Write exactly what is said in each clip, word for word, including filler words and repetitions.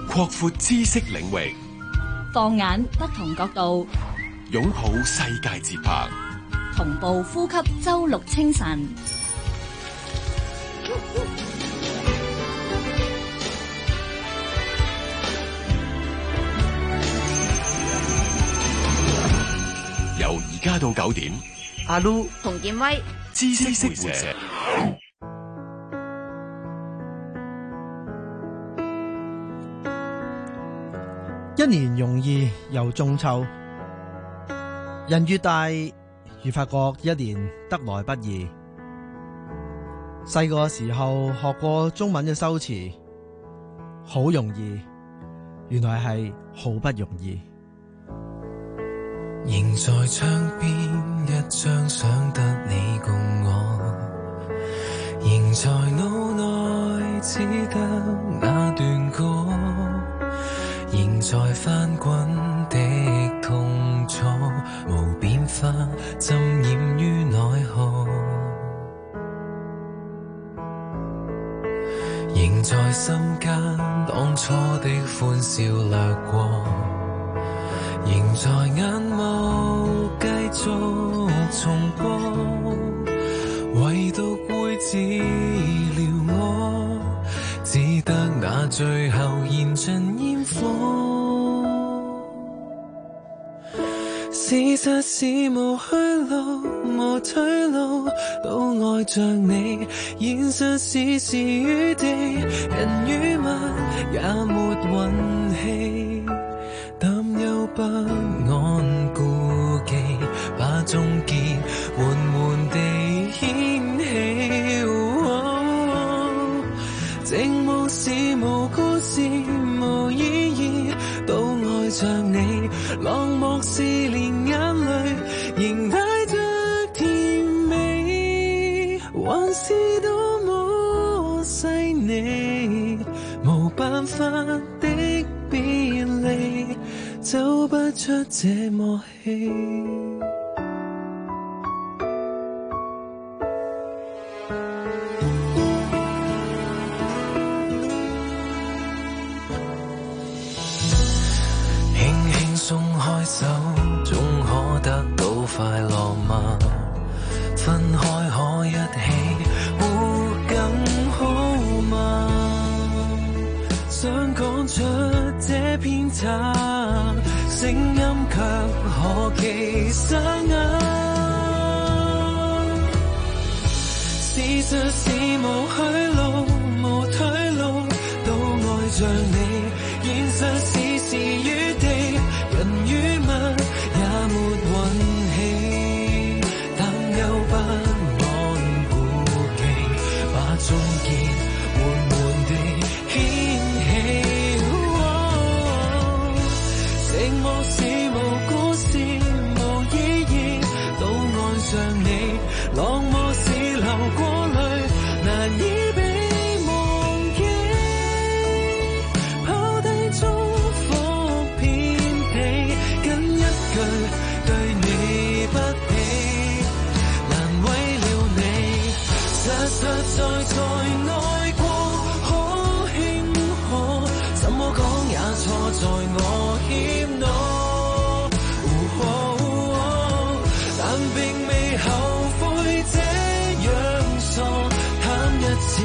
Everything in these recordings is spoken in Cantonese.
擴闊知識領域， 放眼不同角度， 擁抱世界節拍， 同步呼吸周六清晨。 由而家到九點， 阿 Lu 洪建威， 知識會社。 一年容易又中秋，人越大越發覺一年得來不易。細個時候學過中文嘅修辭，好容易，原來係好不容易。 仍在窗邊一張想得你共我，仍在腦內只得那段歌，仍在翻滾的痛楚，無變化浸染於內河，仍在心間當初的歡笑掠過，仍在眼眸繼續重播，唯獨會治療我，只得那最後燃盡煙火。事實是無去路無退路，都愛着你。現實是時與地，人與物也沒運氣，擔憂不安顧忌，把終結緩緩地掀起。哦，靜無事無故事無意義，都愛着你。落寞是連眼淚仍帶着甜美，還是多麼細膩，無辦法的別離，走不出這默契。輕輕鬆開手，總可得到快樂嗎？分開可一起，會更好嗎？想講出這偏差，聲音卻可其實啞。事實是無去路無退路，都愛着你。現實是時與地，人與物也沒運氣，擔憂不安顧忌，把終結緩緩地掀起。哦，寂寞是無故事無意義，都愛上你。落寞是流過淚，難以被忘記，拋低祝福遍地，跟一句對你不起，難為了你，實實在在愛過可輕可，怎麼講也錯在我謙懦。但並未後悔這樣傻，貪一次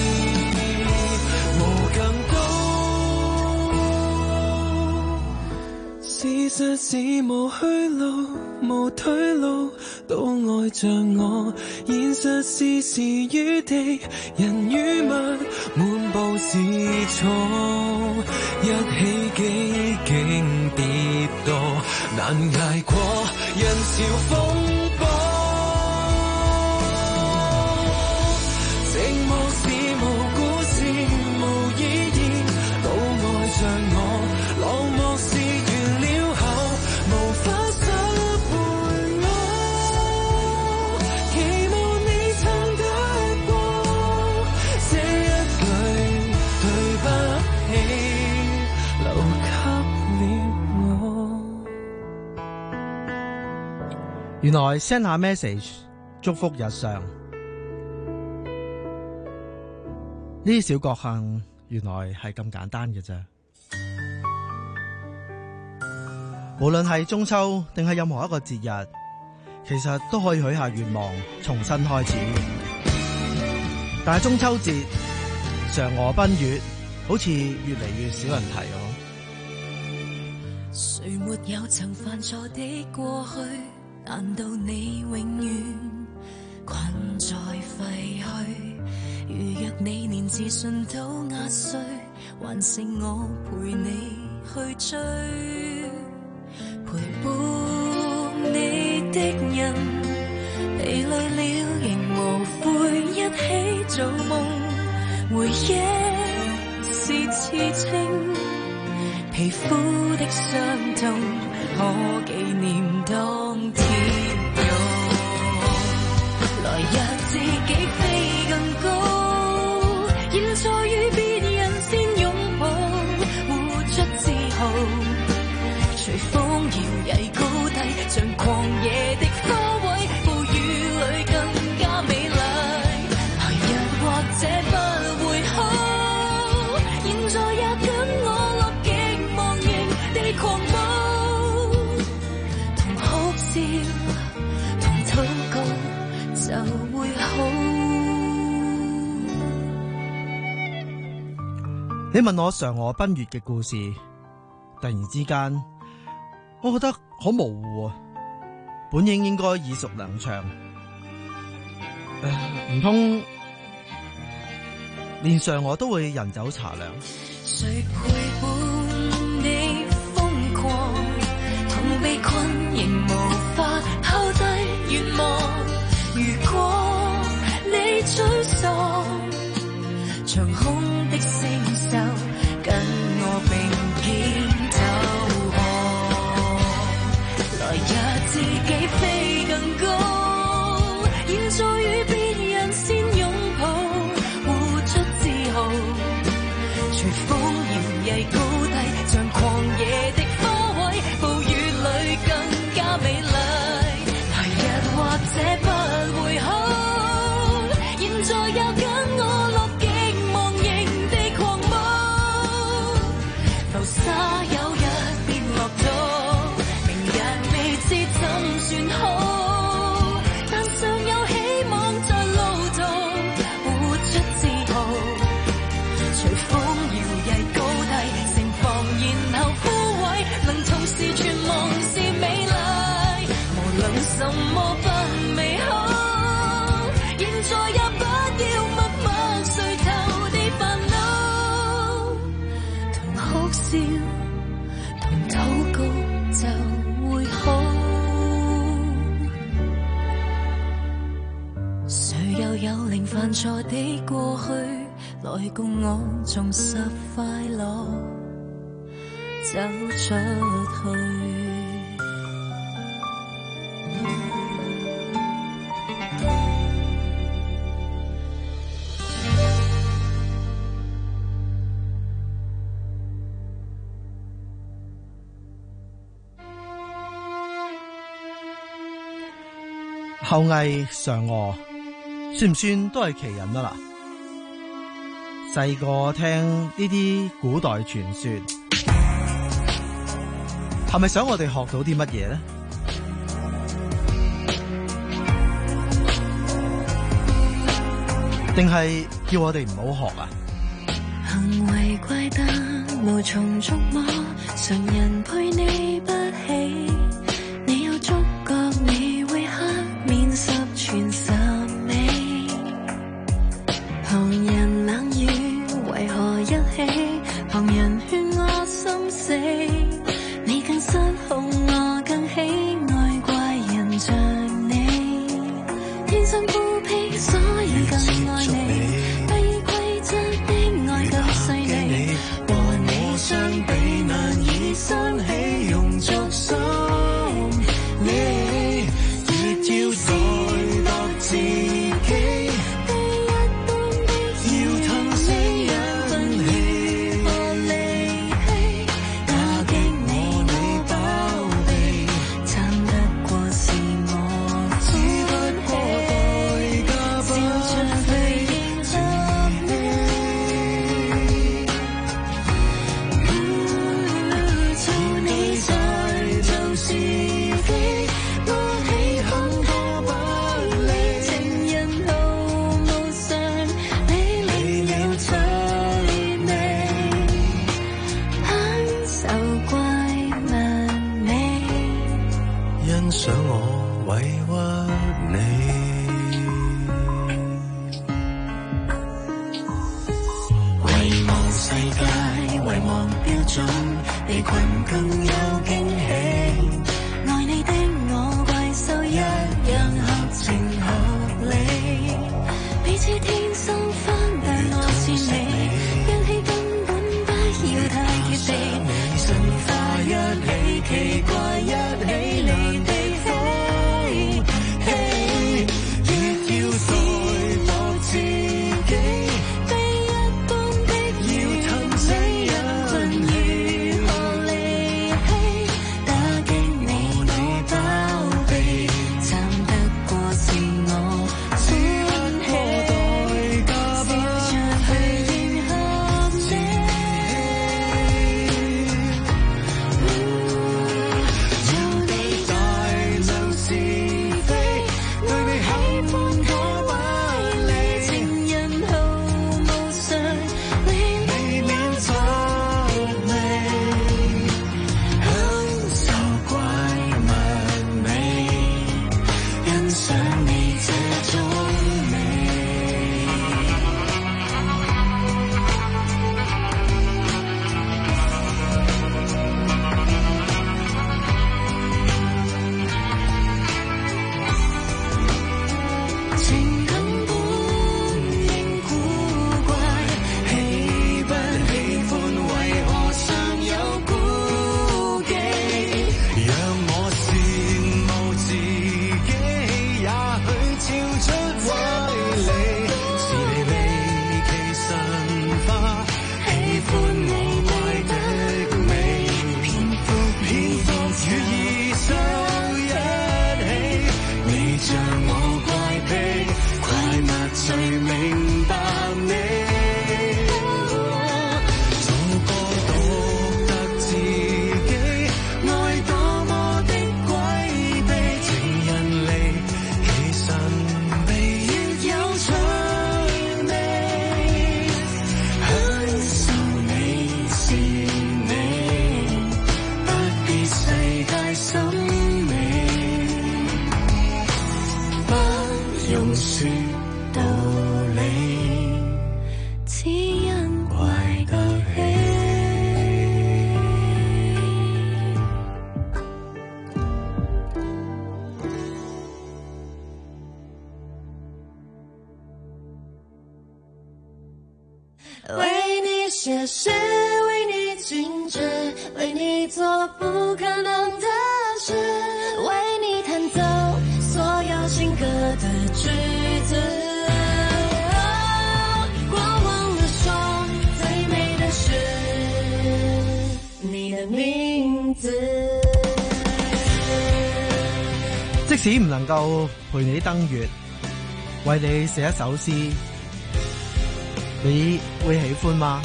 無更高。事實是無去路無退路，都愛着我。現實是時與地，人與物滿布是錯，一起幾經跌墮，難捱過人潮風波。寂寞是無故事無意義，都愛着我。落寞是完了後無法收回我，期望你撐得過這一句對不起，留給了我。 原來 send 下 message 祝福日常，呢啲小確幸原來係咁簡單嘅啫。 無論係中秋定係任何一個節日，其實都可以許下願望，重新開始。但係中秋節嫦娥奔月，好似越嚟越少人提哦。 誰沒有曾犯錯的過去？難道你永遠困在廢墟？如若你連自信都壓碎，還剩我陪你去追。陪伴你的人疲累了仍無悔，一起做夢，回憶是刺青，皮膚的傷痛可紀念當天勇。來讓自己飛更高，現在與別人先擁抱，活出自豪，隨風搖曳高低，像狂野的花卉，暴雨裏更加美麗。來日或者不會好，現在也跟我樂極忘形地狂舞，同哭笑，同禱告就會好。 你問我嫦娥奔月嘅故事，突然之間我覺得好模糊啊！本應應該耳熟能詳，唔通連嫦娥都會人走茶涼？ 誰陪伴你瘋狂，同被困仍無法拋低願望。如果你沮喪，長空的星宿跟我並肩走來讓自己飛更高，現在與別人先擁抱，活出自豪，隨風搖曳高低，像狂野的花卉，暴雨裏更加美麗。來日或者不會好，現在也跟我樂極忘形地狂舞，浮沙有日變落土，怎算好？但尚有希望在路途，活出自豪，隨風搖曳高低，盛放然後枯萎，能同時全忘是美麗。無論什麼不美好，現在也不要默默垂頭地煩惱，同哭笑，同禱告就會好。誰又有令犯錯的過去，來共我重拾快樂，走出去。 后羿、嫦娥算唔算都係奇人啊？嗱，細個聽呢啲古代傳說，係咪想我哋學到啲乜嘢咧？定係叫我哋唔好學啊？ 行為怪誕，無從觸摸，常人配你不起，你有觸覺，你會黑面十全十美。旁人冷語為何一起，旁人勸我心死，你更失控，我更喜愛怪人像你，天生孤僻，所以更愛你。和你相比難以生起，用俗心種被困更有驚喜。愛你的我怪獸一樣合情合理，彼此天生分，但我是你，氧氣根本不要太貼地，神化一起，奇怪一起，離地飛，亦要說服自己，非一般的要騰死人群如何離棄，打擊你我包庇，慘得過是我歡喜，笑着去迎合你。有你大能是非，對你喜歡可歪理，情人毫無常理，未免出味，享受怪物美，欣賞你這種美。情感本應古怪，喜不喜歡為何尚有顧忌？讓我羨慕自己，也許超出歪理，是你離奇神化，喜歡我怪的美，蝙蝠蝙蝠與異獸一起，你像我怪癖，怪物最明白你。做個獨特自己，愛多麼的詭秘，情人離奇神秘亦有趣味，享受你是你，不必世界審美，不用說道理，只因怪得起。 为你写诗，为你静止，为你做不可能的事，为你弹奏所有情歌的句子。我忘了说，最美的是你的名字。 即使唔能夠陪你登月，為你寫一首詩，你會喜歡嗎？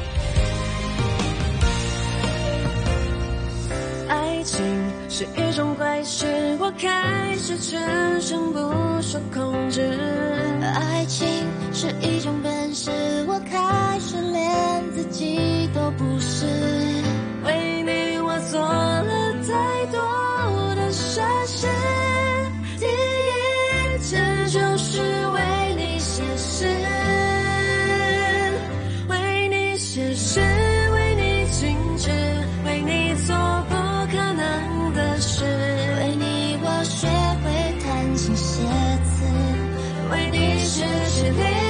爱情是一种怪事，我开始全身不受控制。 爱情是一种本事，我开始连自己都不是。 为你我做了太多的傻事，第一次就是为你写诗，为你写诗，为你静止，为你做不可能的事， 为你我学会弹琴写词， 为你失去理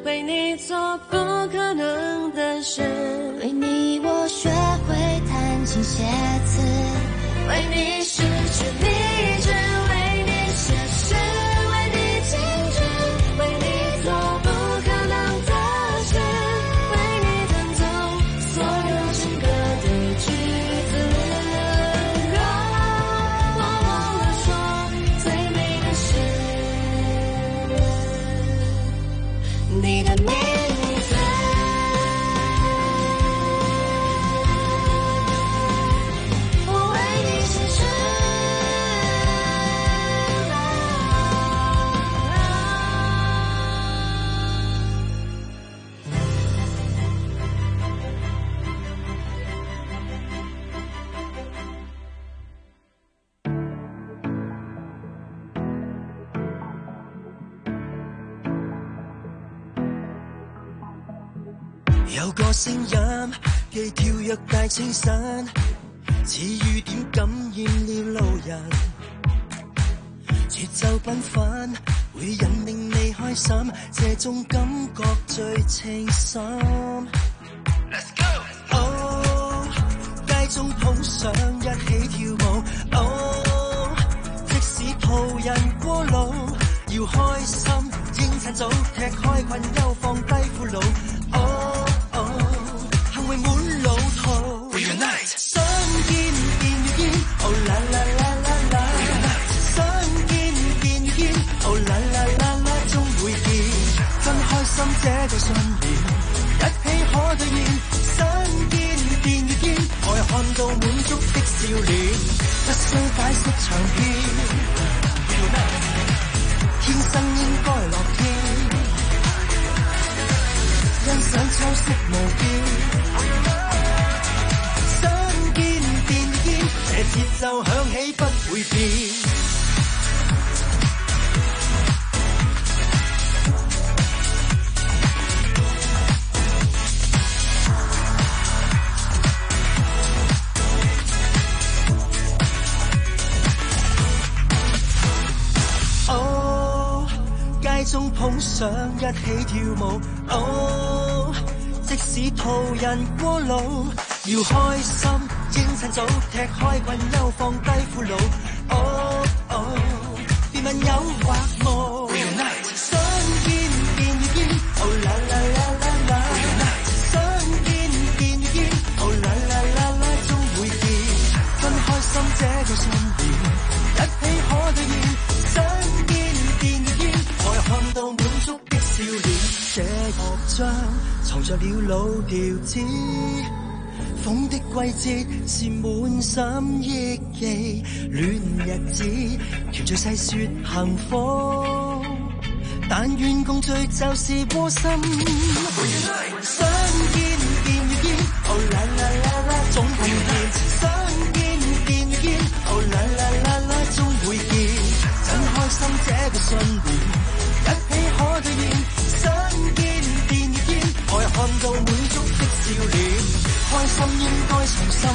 为你做不可能的事， 为你我学会弹琴写词， 为你失去理智，为你写诗，为你静止，为你做不可能的事，为你弹奏所有情歌的句子。啊，我忘了说最美的是你的名字。我为你写诗。 有個聲音既跳躍大清新，似雨點感染了路人，節奏繽紛會引領你開心，這種感覺最清新。Let's go！ 哦，街中捧上一起跳舞，哦，即使途人過路要開心，應趁早踢開困憂，放低苦惱。哦。滿路途 Reunite 相見便遇見 Oh la la la la la Reunite 相見便遇見 Oh la la la la 終會見，真開心這個信念，一起可兌現，相見便遇見，愛看到滿足的笑臉，不需解釋長篇 Reunite 天生應該樂天，欣賞秋色無邊，相見便見，這節奏響起不會變。哦，街中捧上一起跳舞，哦，即使途人過路要開心，應趁早踢開困憂，放低苦惱。哦哦，別問有或無。Reunite 相見便遇見 Oh la la la la la Reunite 相見便遇見 Oh la la la la 終會見，真開心這個信念，一起可兌現，相見便遇見，愛看到滿足的笑臉，這樂章藏着了老調子，風的季節是滿心憶記，戀日子團聚細說幸福，但願共聚就是窩心。相見便遇見 Oh la la la la 總會見，相見便遇見 Oh la la la la 終會見，真開心這個信念，一起可兌現，相見便遇見，愛看到滿足的笑臉，開心應該從心，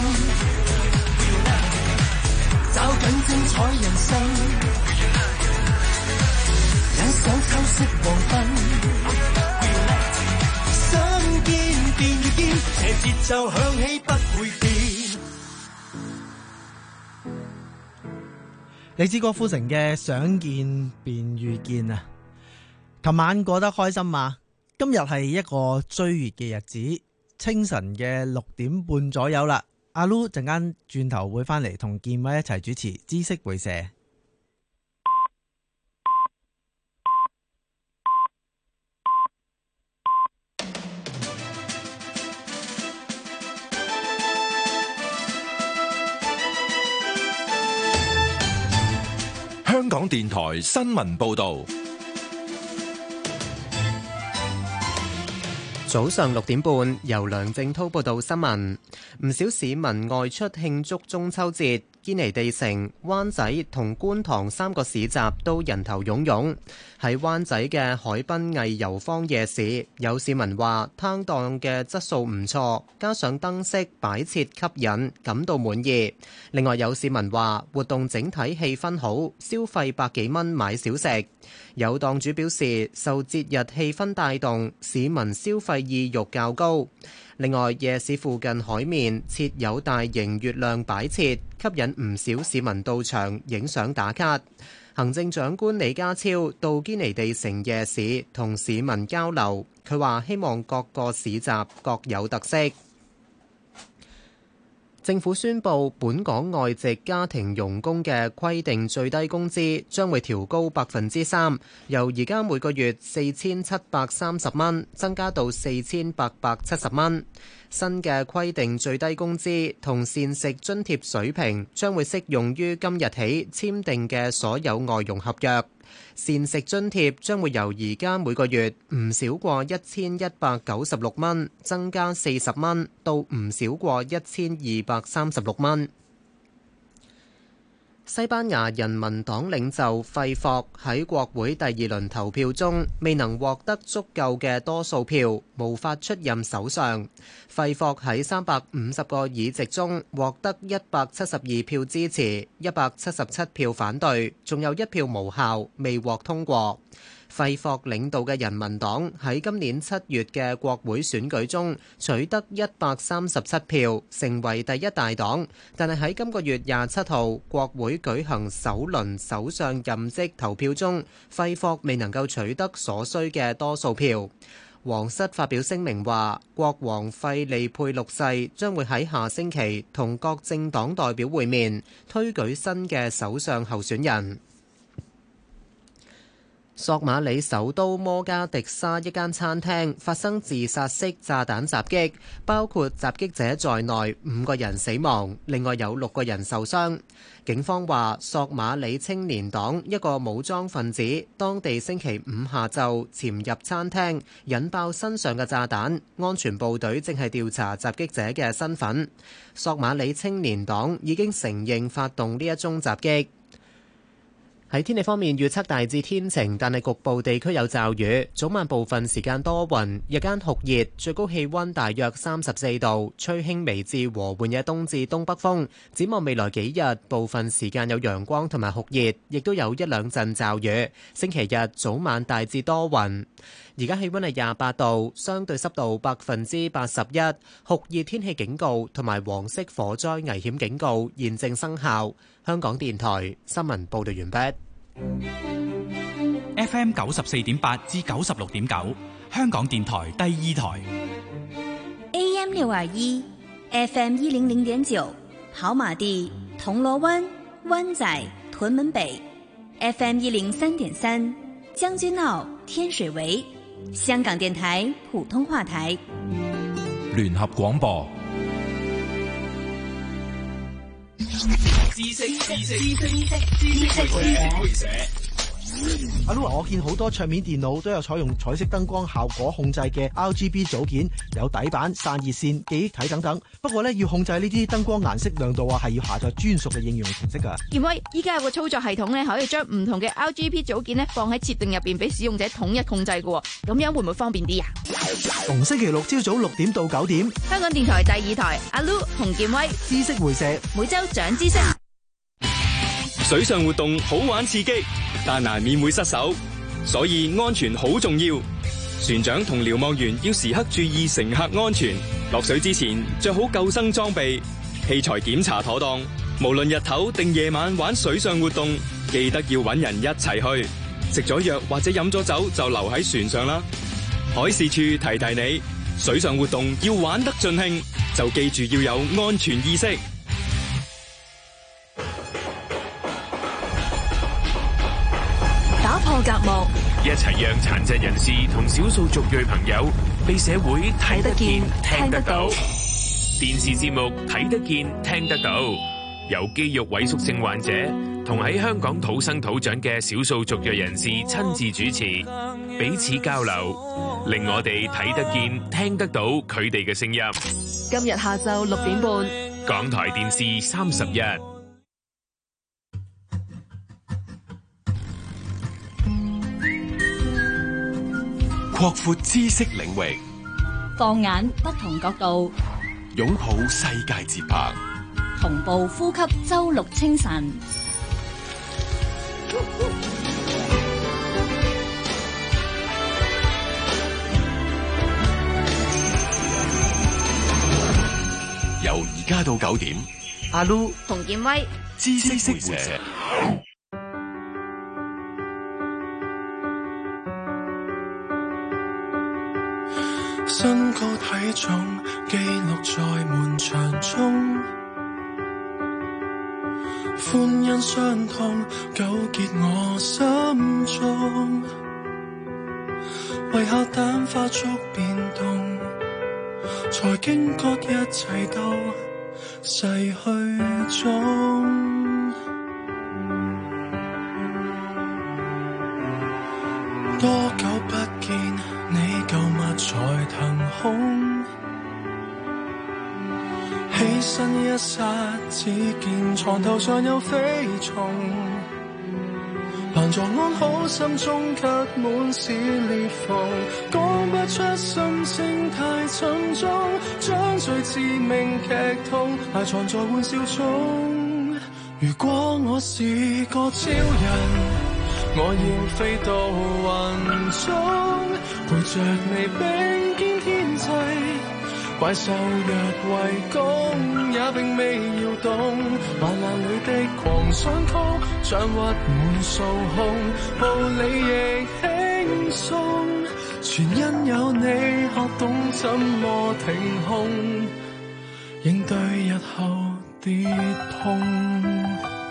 找緊精彩人生，欣賞秋色黃昏，相見便遇見，這節奏響起不會變。 嚟自郭富城嘅想見便遇見啊！琴晚過得開心嘛？今日係一個追月嘅日子。清晨嘅六點半左右啦，阿 Lu 陣間轉頭會翻嚟同建偉一齊主持知識會社。 香港電台新聞報導。 早上六點半，由梁正滔報道新聞。唔少市民外出慶祝中秋節， 堅尼地城、灣仔同觀塘三個市集都人頭湧湧。喺灣仔嘅海濱藝遊坊夜市，有市民話攤檔嘅質素唔錯，加上燈飾擺設吸引，感到滿意。另外有市民話活動整體氣氛好，消費百幾蚊買小食。有檔主表示，受節日氣氛帶動，市民消費意欲較高。另外，夜市附近海面設有大型月亮擺設，吸引唔少市民到場影相打卡。行政長官李家超到堅尼地城夜市同市民交流，佢話希望各個市集各有特色。政府宣布，本港外籍家庭傭工嘅規定最低工資將會調高百分之三，由而家每個月四千七百三十蚊增加到四千八百七十蚊。新嘅規定最低工資同膳食津貼水平將會適用於今日起簽訂嘅所有外傭合約。膳食津貼將會由而家每個月唔少過一千一百九十六蚊，增加四十蚊，到唔少過一千二百三十六蚊。西班牙人民黨領袖費霍喺國會第二輪投票中未能獲得足夠嘅多數票，無法出任首相。費霍喺三百五十個議席中獲得一百七十二票支持，一百七十七票反對，仲有一票無效，未獲通過。費霍領導嘅人民黨喺今年七月嘅國會選舉中取得一百三十七票，成為第一大黨。但係喺今個月廿七號國會舉行首輪首相任職投票中，費霍未能夠取得所需嘅多數票。皇室發表聲明話，國王費利佩六世將會喺下星期同各政黨代表會面，推舉新嘅首相候選人。索馬里首都摩加迪沙一間餐廳發生自殺式炸彈襲擊，包括襲擊者在內五個人死亡，另外有六個人受傷。警方話，索馬里青年黨一個武裝分子當地星期五下晝潛入餐廳，引爆身上嘅炸彈。安全部隊正係調查襲擊者嘅身份。索馬里青年黨已經承認發動呢一宗襲擊。喺天氣方面，預測大致天晴，但係局部地區有驟雨。早晚部分時間多雲，日間酷熱，最高氣溫大約三十四度，吹輕微至和緩嘅東至東北風。展望未來幾日，部分時間有陽光同埋酷熱，亦都有一兩陣驟雨。星期日早晚大致多雲。而家氣溫係廿八度，相對濕度百分之八十一，酷熱天氣警告同埋黃色火災危險警告現正生效。香港電台新聞報道完畢。 F M 九十四點八至九十六點九，香港電台第二台。 A M 六二一，F M 一零零點九，跑馬地、銅鑼灣、灣仔、屯門北 ，F M 一零三點三，將軍澳、天水圍，香港電台普通話台。 聯合廣播。 知識知識知識知識會社。 阿 Lu， 我見好多桌面電腦都有採用彩色燈光效果控制嘅 R G B 組件，有底板、散熱線、記憶體等等。不過咧，要控制呢啲燈光顏色亮度啊，係要下載專屬嘅應用程式噶。 健威，依家有個操作系統咧，可以將唔同嘅 R G B 組件咧放喺設定入邊，俾使用者統一控制嘅。咁樣會唔會方便啲啊？ 逢星期六朝早六點到九點， 香港電台第二台，阿 Lu 同健威知識回射， 每周長知識。 水上活動好玩刺激，但難免會失手，所以安全好重要。船長同瞭望員要時刻注意乘客安全，落水之前着好救生裝備，器材檢查妥當。無論日頭定夜晚玩水上活動，記得要搵人一齊去。食咗藥或者飲咗酒就留喺船上啦。海事處提提你，水上活動要玩得盡興，就記住要有安全意識。 打破隔膜， 一齊讓殘疾人士同少數族裔朋友被社會睇得見、聽得到。電視節目睇得見、聽得到，由肌肉萎縮症患者同喺香港土生土長嘅少數族裔人士親自主持，彼此交流，令我哋睇得見、聽得到佢哋嘅聲音。 今日下晝六點半， 港台電視三十一。 擴闊知識領域， 放眼不同角度， 擁抱世界節拍， 同步呼吸周六清晨。 由而家到九點， 阿 Lu 洪建威， 知識識者。 身高體重記錄在門牆中，歡欣傷痛糾結我心中，為下蛋發速變動，才驚覺一切都逝去中。多久不見你舊物才騰空，起身一剎，只見床頭上有飛蟲，難坐安好，心中卻滿是裂縫，講不出心情太沉重，將最致命劇痛埋藏在玩笑中。如果我是個超人，我要飛到雲中，陪着你並肩天際，怪獸若圍攻也並未搖動，患難裡的狂想曲像鬱滿數控，步履亦輕鬆，全因有你學懂怎麼停控，應對日後跌碰。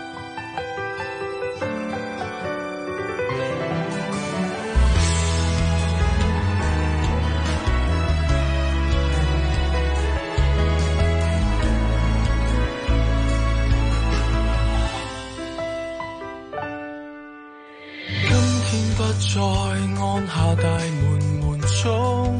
再按下大門門鐘，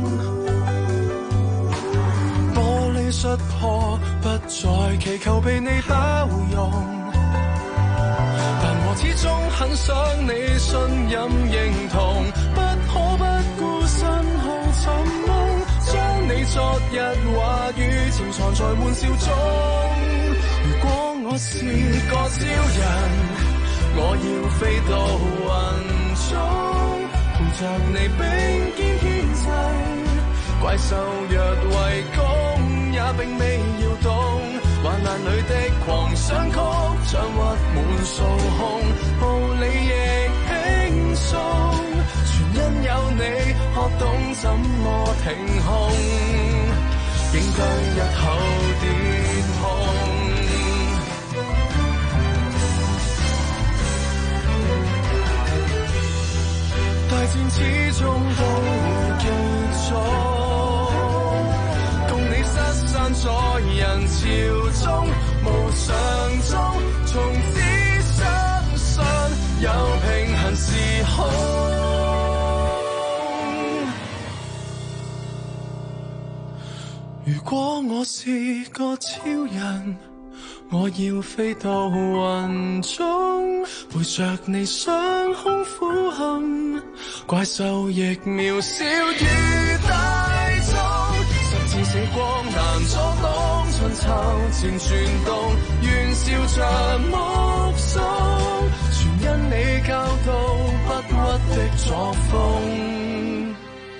玻璃摔破，不再祈求被你包容，但我始終很想你信任認同，不可不顧身後尋夢，將你昨日話語潛藏在玩笑中。如果我是個超人，我要飛到雲中，陪着你並肩天際，怪獸若圍攻也並未搖動，患難裡的狂想曲像鬱滿數控，步履亦輕鬆，全因有你學懂怎麼停控，應對日後跌碰。大戰始終都會結束，共你失散在人潮中，無常中，從此相信有平行時空。如果我是個超人，我要飛到雲中，陪着你雙胸俯瞰，怪獸亦渺小於大眾，十字死光難阻擋，春秋漸轉動，願笑着目送，全因你教導不屈的作風，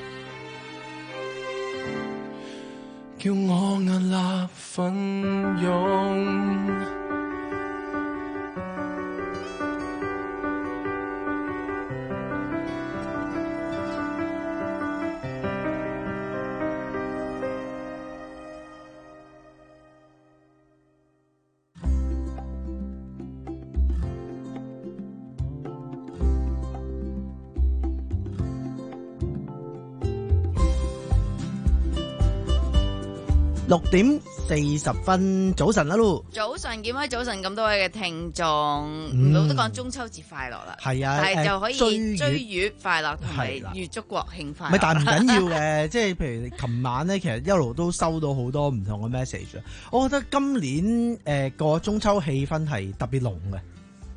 叫我屹立奮勇。 六點四十分，早晨啦嚕！ 早晨，見開早晨咁多位嘅聽眾， 嗯老都講中秋節快樂啦， 係啊， 但係就可以追追月快樂同埋係啦預祝國慶快樂。 唔係，但係唔緊要嘅，即係譬如琴晚咧，其實一路都收到好多唔同嘅 message。我覺得今年誒個、呃、中秋氣氛係特別濃嘅。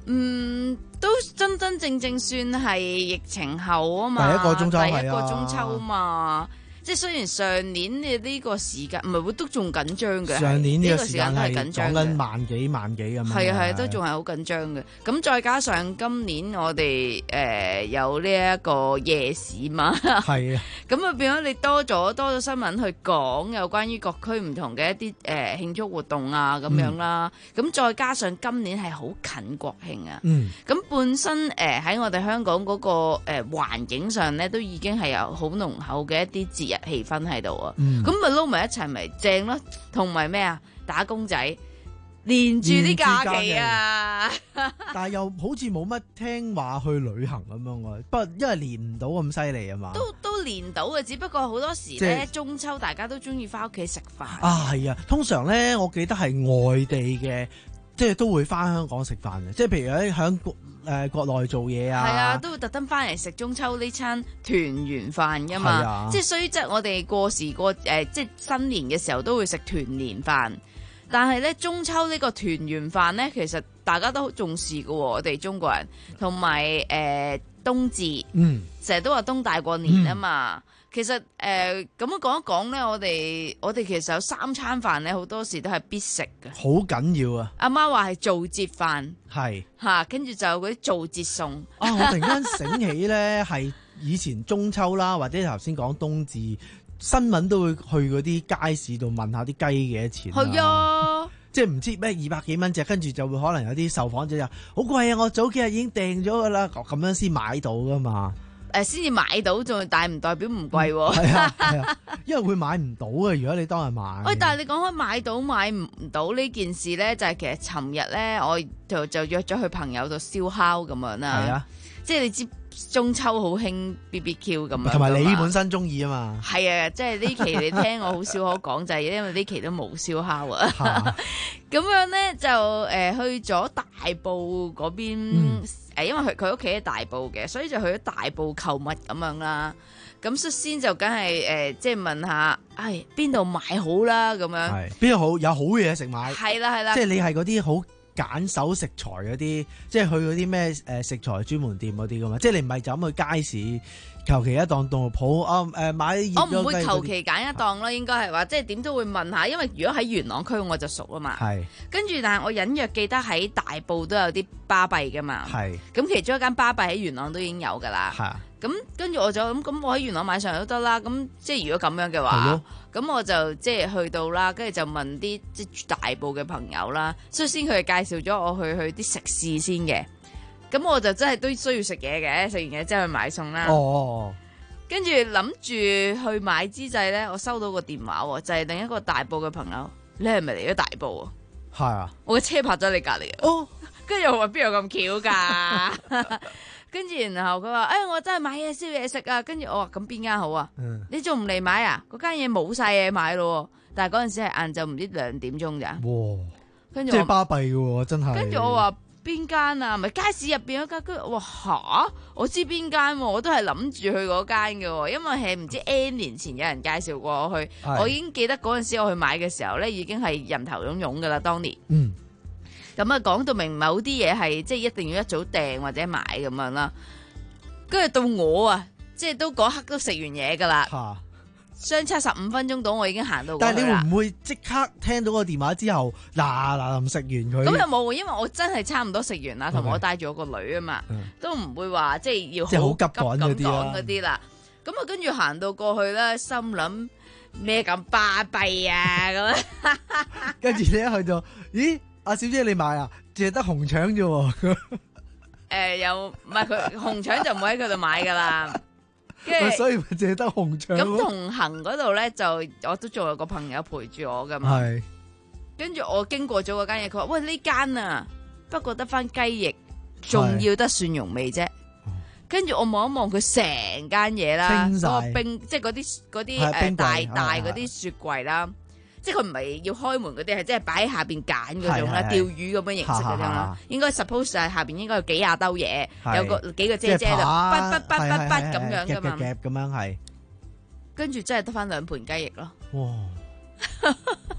嗯，都真真正正算係疫情後啊嘛， 第一個中秋係啊， 第一個中秋嘛。即係雖然上年嘅呢個時間唔係會都仲緊張嘅， 上年呢個時間都係緊張嘅， 講緊萬幾萬幾咁樣。 係啊係，都仲係好緊張嘅。咁再加上今年我哋誒、呃、有呢一個夜市嘛， 係啊， 咁啊變咗你多咗多咗新聞去講有關於各區唔同嘅一啲誒、呃、慶祝活動啊咁樣啦。咁、嗯、再加上今年係好近國慶啊，咁、 嗯、 本身誒喺、呃、我哋香港嗰、那個誒、呃、環境上咧，都已經係有好濃厚嘅一啲節日氣氛喺度啊，咁咪撈埋一齊咪正咯，同埋咩啊打工仔連住啲假期啊， 但係又好似冇乜聽話去旅行咁樣喎，不過因為連唔到咁犀利啊嘛， 都都連到嘅，只不過好多時咧中秋大家都中意翻屋企食飯啊，係啊，通常咧我記得係外地嘅，即係都會翻香港食飯嘅，即係譬如喺響誒國內做嘢啊， 係啊，都會特登翻嚟食中秋呢餐團圓飯噶嘛， 啊、 即係雖則我哋過時過誒、呃，即係新年嘅時候都會食團年飯，但係咧中秋呢個團圓飯咧，其實大家都好重視嘅喎，我哋中國人同埋誒冬至，嗯，成日都話冬大過年啊嘛。嗯其實誒咁樣講一講咧，我哋我哋其實有三餐飯咧，好多時都係必食嘅， 好緊要啊！ 阿媽話係做節飯， 係嚇，跟住就有嗰啲做節餸。 啊！我突然間醒起咧，係以前中秋啦，或者頭先講冬至，新聞都會去嗰啲街市度問下啲雞幾多錢。係啊，即係唔知咩二百幾蚊隻，跟住就會可能有啲受訪者就好貴啊！我早幾日已經訂咗噶啦，咁樣先買到噶嘛。 誒先至買到，仲但唔代表唔貴喎。 係啊，係啊，因為會買唔到嘅。如果你當日買， 喂，但係你講開買到買唔到呢件事咧，就係、是、其實尋日咧，我就就約咗去朋友度燒烤咁樣啦。係啊，即係你知中秋好興 B B Q 咁樣， 同埋你本身中意啊嘛。係啊，即係呢期你聽我好少可講就係因為呢期都冇燒烤啊。咁樣咧就誒、呃、去咗大埔嗰邊。嗯誒，因為佢佢屋企喺大埔嘅，所以就去咗大埔購物咁樣啦。咁率先就梗係誒，即係問下，唉，邊度買好啦？咁樣係邊度好有好嘢食買？ 係啦係啦， 即係你係嗰啲好揀手食材嗰啲，即係去嗰啲咩誒食材專門店嗰啲噶嘛？即係你唔係就咁去街市，求其一檔檔鋪啊誒買。 我唔會求其揀一檔咯，應該係話即係點都會問下，因為如果喺元朗區我就熟啊嘛。係。跟住但係我隱約記得喺大埔都有啲巴閉噶嘛。係。咁其中一間巴閉喺元朗都已經有噶啦。係。咁跟住我就咁咁，我喺元朗買上嚟都得啦。咁即係如果咁樣嘅話，咁我就即係去到啦，跟住就問啲即係住大埔嘅朋友啦。所以先佢哋介紹咗我去去啲食肆先嘅。咁我就真係都需要食嘢嘅，食完嘢之後去買餸啦。哦。跟住諗住去買之際咧，我收到個電話喎，就係、是、另一個大埔嘅朋友。你係咪嚟咗大埔啊？係啊。我嘅車泊咗你隔離啊。哦。跟住我話邊有咁巧㗎？跟住然後佢話：誒、哎，我真係買嘢燒嘢食啊！跟住我話：咁邊間好啊？嗯、你仲唔嚟買啊？嗰間嘢冇晒嘢買咯。但係嗰陣時係晏晝唔知兩點鐘咋。哇！跟住即係巴閉嘅喎，真係。 跟住我話邊間啊？咪街市入邊嗰間。跟住我話嚇，我知邊間喎，我都係諗住去嗰間嘅喎，因為係唔知 N 年前有人介紹過我去，我已經記得嗰陣時我去買嘅時候咧，已經係人頭湧湧嘅啦，當年。嗯。咁啊，講到明某啲嘢係即係一定要一早訂或者買咁樣啦。跟住到我啊，即係都嗰刻都食完嘢噶啦，哈相差十五分鐘到，我已經行到過去啦。但係你會唔會即刻聽到個電話之後嗱嗱臨食完佢？咁又冇，因為我真係差唔多食完啦，同埋我帶住我個女啊嘛，嗯、都唔會話即係要好急趕嗰啲啦。咁啊，跟住行到過去咧，心諗咩咁巴閉啊咁啊， 跟住你一去到，咦？阿小姐你買啊？淨係得紅腸啫喎。 誒，又唔係佢紅腸就唔會喺佢度買噶啦。 跟住所以咪淨係得紅腸。 咁同行嗰度咧，就我都仲有個朋友陪住我噶嘛。係。跟住我經過咗嗰間嘢，佢話：喂，呢間啊，不過得翻雞翼，仲要得蒜蓉味啫。跟住我望一望佢成間嘢啦，嗰個冰即係嗰啲嗰啲誒大大嗰啲雪櫃啦。即係佢唔係要開門嗰啲，係即係擺喺下邊揀嗰種啦，釣魚咁樣形式嗰種啦。應該 suppose 係下邊應該有幾廿兜嘢，有個幾個姐姐就筆筆筆筆筆咁樣噶嘛。夾咁樣係。跟住真係得翻兩盤雞翼咯。哇！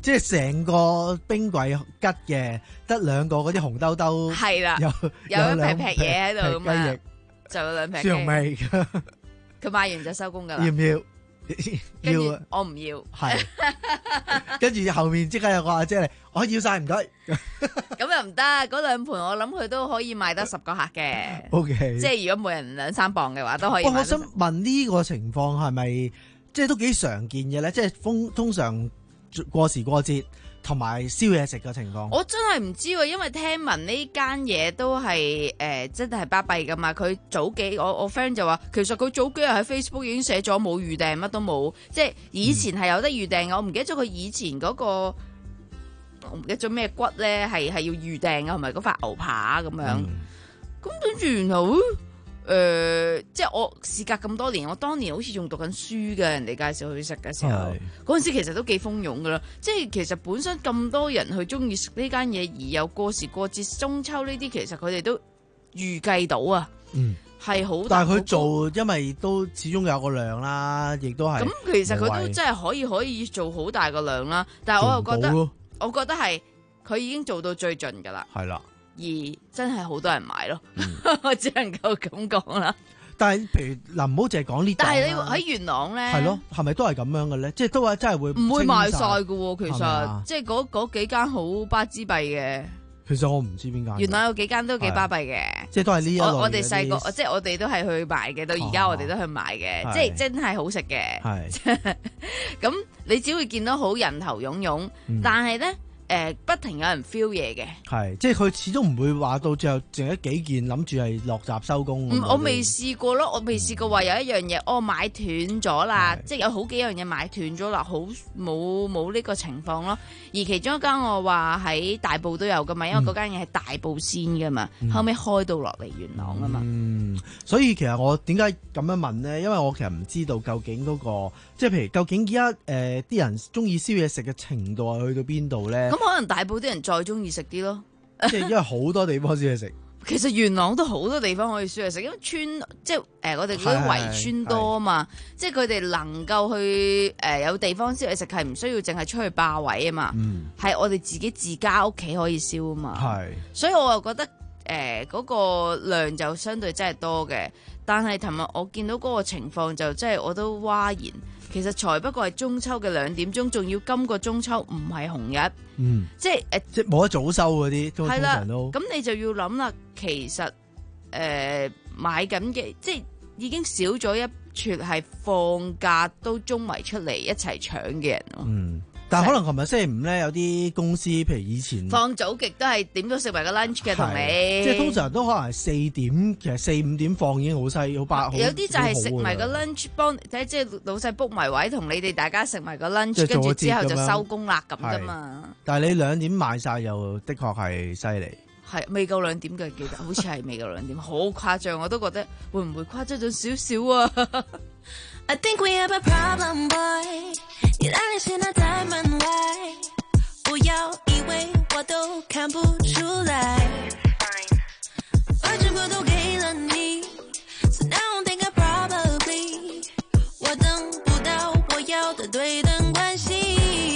即係成個冰櫃吉嘅，得兩個嗰啲紅兜兜， 係啦， 有有一劈劈嘢喺度咁啊，就有兩劈豬肉味。 佢買完就收工噶啦。 要唔要？ 要啊！我唔要。 係。跟住後面即刻有個阿姐嚟，我要晒唔該。 咁又唔得，嗰兩盤我諗佢都可以賣得十個客嘅。 O K。即係如果每人兩三磅嘅話，都可以賣得。 我想問呢個情況係咪即係都幾常見嘅咧？即係通通常過時過節同埋燒嘢食嘅情況。 我真係唔知喎，因為聽聞呢間嘢都係誒、呃、真係巴閉噶嘛。佢早幾我我 friend 就話，其實佢早幾日喺 Facebook 已經寫咗冇預訂，乜都冇。即係以前係有得預訂嘅，我唔記得咗佢以前嗰、嗰個，我唔記得咗咩骨咧，係係要預訂嘅，係咪嗰塊牛扒咁樣？咁跟住然後。誒、呃，即係我事隔咁多年，我當年好似仲讀緊書嘅，人哋介紹去食嘅時候，嗰陣時其實都幾蜂擁噶啦。即係其實本身咁多人去中意食呢間嘢，而又過時過節、中秋呢啲，其實佢哋都預計到啊。嗯，係好。但係佢做，因為都始終有個量啦，亦都係。 咁其實佢都真係可以可以做好大個量啦。但係我又覺得，我覺得係佢已經做到最盡噶啦。 係啦。 而真係好多人買咯，嗯、我只能夠咁講啦。 但係譬如嗱，唔好淨係講呢， 但係你喺元朗咧， 係咯，係咪都係咁樣嘅咧？即係都係真係會唔會賣晒嘅喎？其實即係嗰嗰幾間好巴之閉嘅。 其實我唔知邊間。 元朗有幾間都幾巴閉嘅， 即係都係呢一類。 我我哋細個，即係我哋都係去買嘅，到而家我哋都去買嘅，啊、即係真係好食嘅。係咁，你只會見到好人頭湧湧，嗯、但係咧。誒、呃，不停有人 feel 嘢嘅， 係，即係佢始終唔會話到最後剩咗幾件，諗住係落閘收工。 嗯，我未試過咯，我未試過話有一樣嘢，我、哦、買斷咗啦，即係有好幾樣嘢買斷咗啦，好冇冇呢個情況咯。而其中一間我話喺大埔都有噶嘛，因為嗰間嘢係大埔先噶嘛，嗯、後尾開到落嚟元朗啊嘛。 嗯，所以其實我點解咁樣問呢？因為我其實唔知道究竟嗰、嗰個，即係譬如究竟而家誒啲人中意燒嘢食嘅程度係去到邊度咧？ 可能大埔啲人再中意食啲咯， 即係因為好多地方燒嘢食。 其實元朗都好多地方可以燒嘢食，因為村即係誒、呃、我哋嗰啲圍村多啊嘛，即係佢哋能夠去誒、呃、有地方燒嘢食，係唔需要淨係出去霸位啊嘛，係、嗯、我哋自己自家屋企可以燒啊嘛。係，所以我又覺得誒嗰、呃嗰個量就相對真係多嘅，但係尋日我見到嗰個情況就真係我都嘩然。其實才不過係中秋嘅兩點鐘，仲要今個中秋唔係紅日，嗯，即係誒、呃，即係冇得早收嗰啲，都通常都。咁你就要諗啦，其實誒、呃、買緊嘅，即係已經少咗一撮係放假都中埋出嚟一齊搶嘅人咯。嗯。但係可能琴日星期五咧，有啲公司譬如以前放早極都係點都食埋個 lunch 嘅，同你即係通常都可能係四點，其實四五點放已經好細好百。 有啲就係食埋個 lunch 幫睇，即係老細 book 埋位，同你哋大家食埋個 lunch，跟住之後就收工啦咁噶嘛。 但係你兩點賣晒又的確係犀利。 係未夠兩點嘅，記得好似係未夠兩點，好誇張，我都覺得會唔會誇張咗少少啊？I think we have a problem, boy. 你的臉現在在門外，不要以為我都看不出來，把全部都給了你 So now I'm thinking probably 我等不到我要的對等關係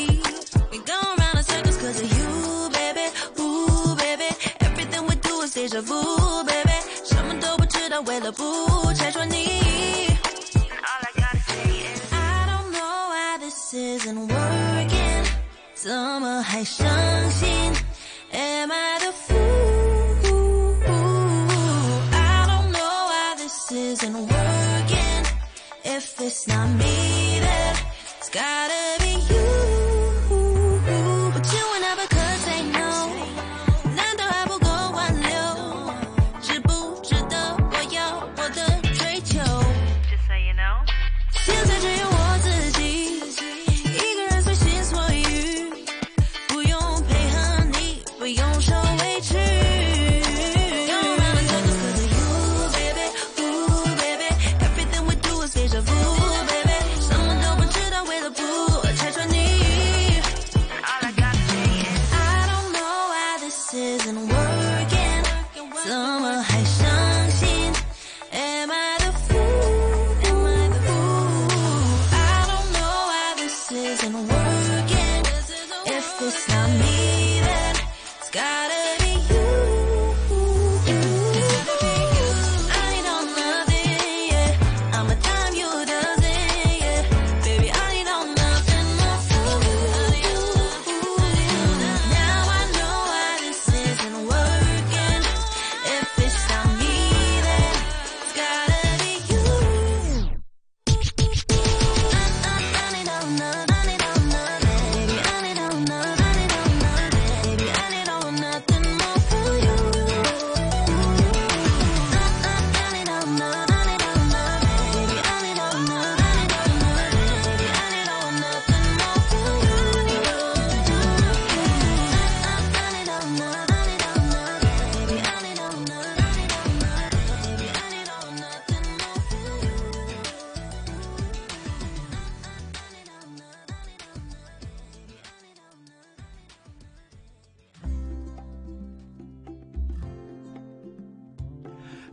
We go around in circles cause of you, baby Ooh, baby Everything we do is déjà vu, baby 什麼都不知道，為了不拆穿你Isn't working 怎麼還相信 Am I the fool I don't know why this isn't working If it's not me then It's gotta be you But you will never could say no 難道還不夠挽留知不值得我要我的追求 Just so you know 現在只有我自己不用受委屈 Go around in circles cause of you, baby Ooh, baby Everything we do is déjà vu, baby 什麼都不知道，為了不拆穿你 All I gotta say is I don't know why this isn't working 怎麼還相信 Am I the fool Am I the fool I don't know why this isn't working If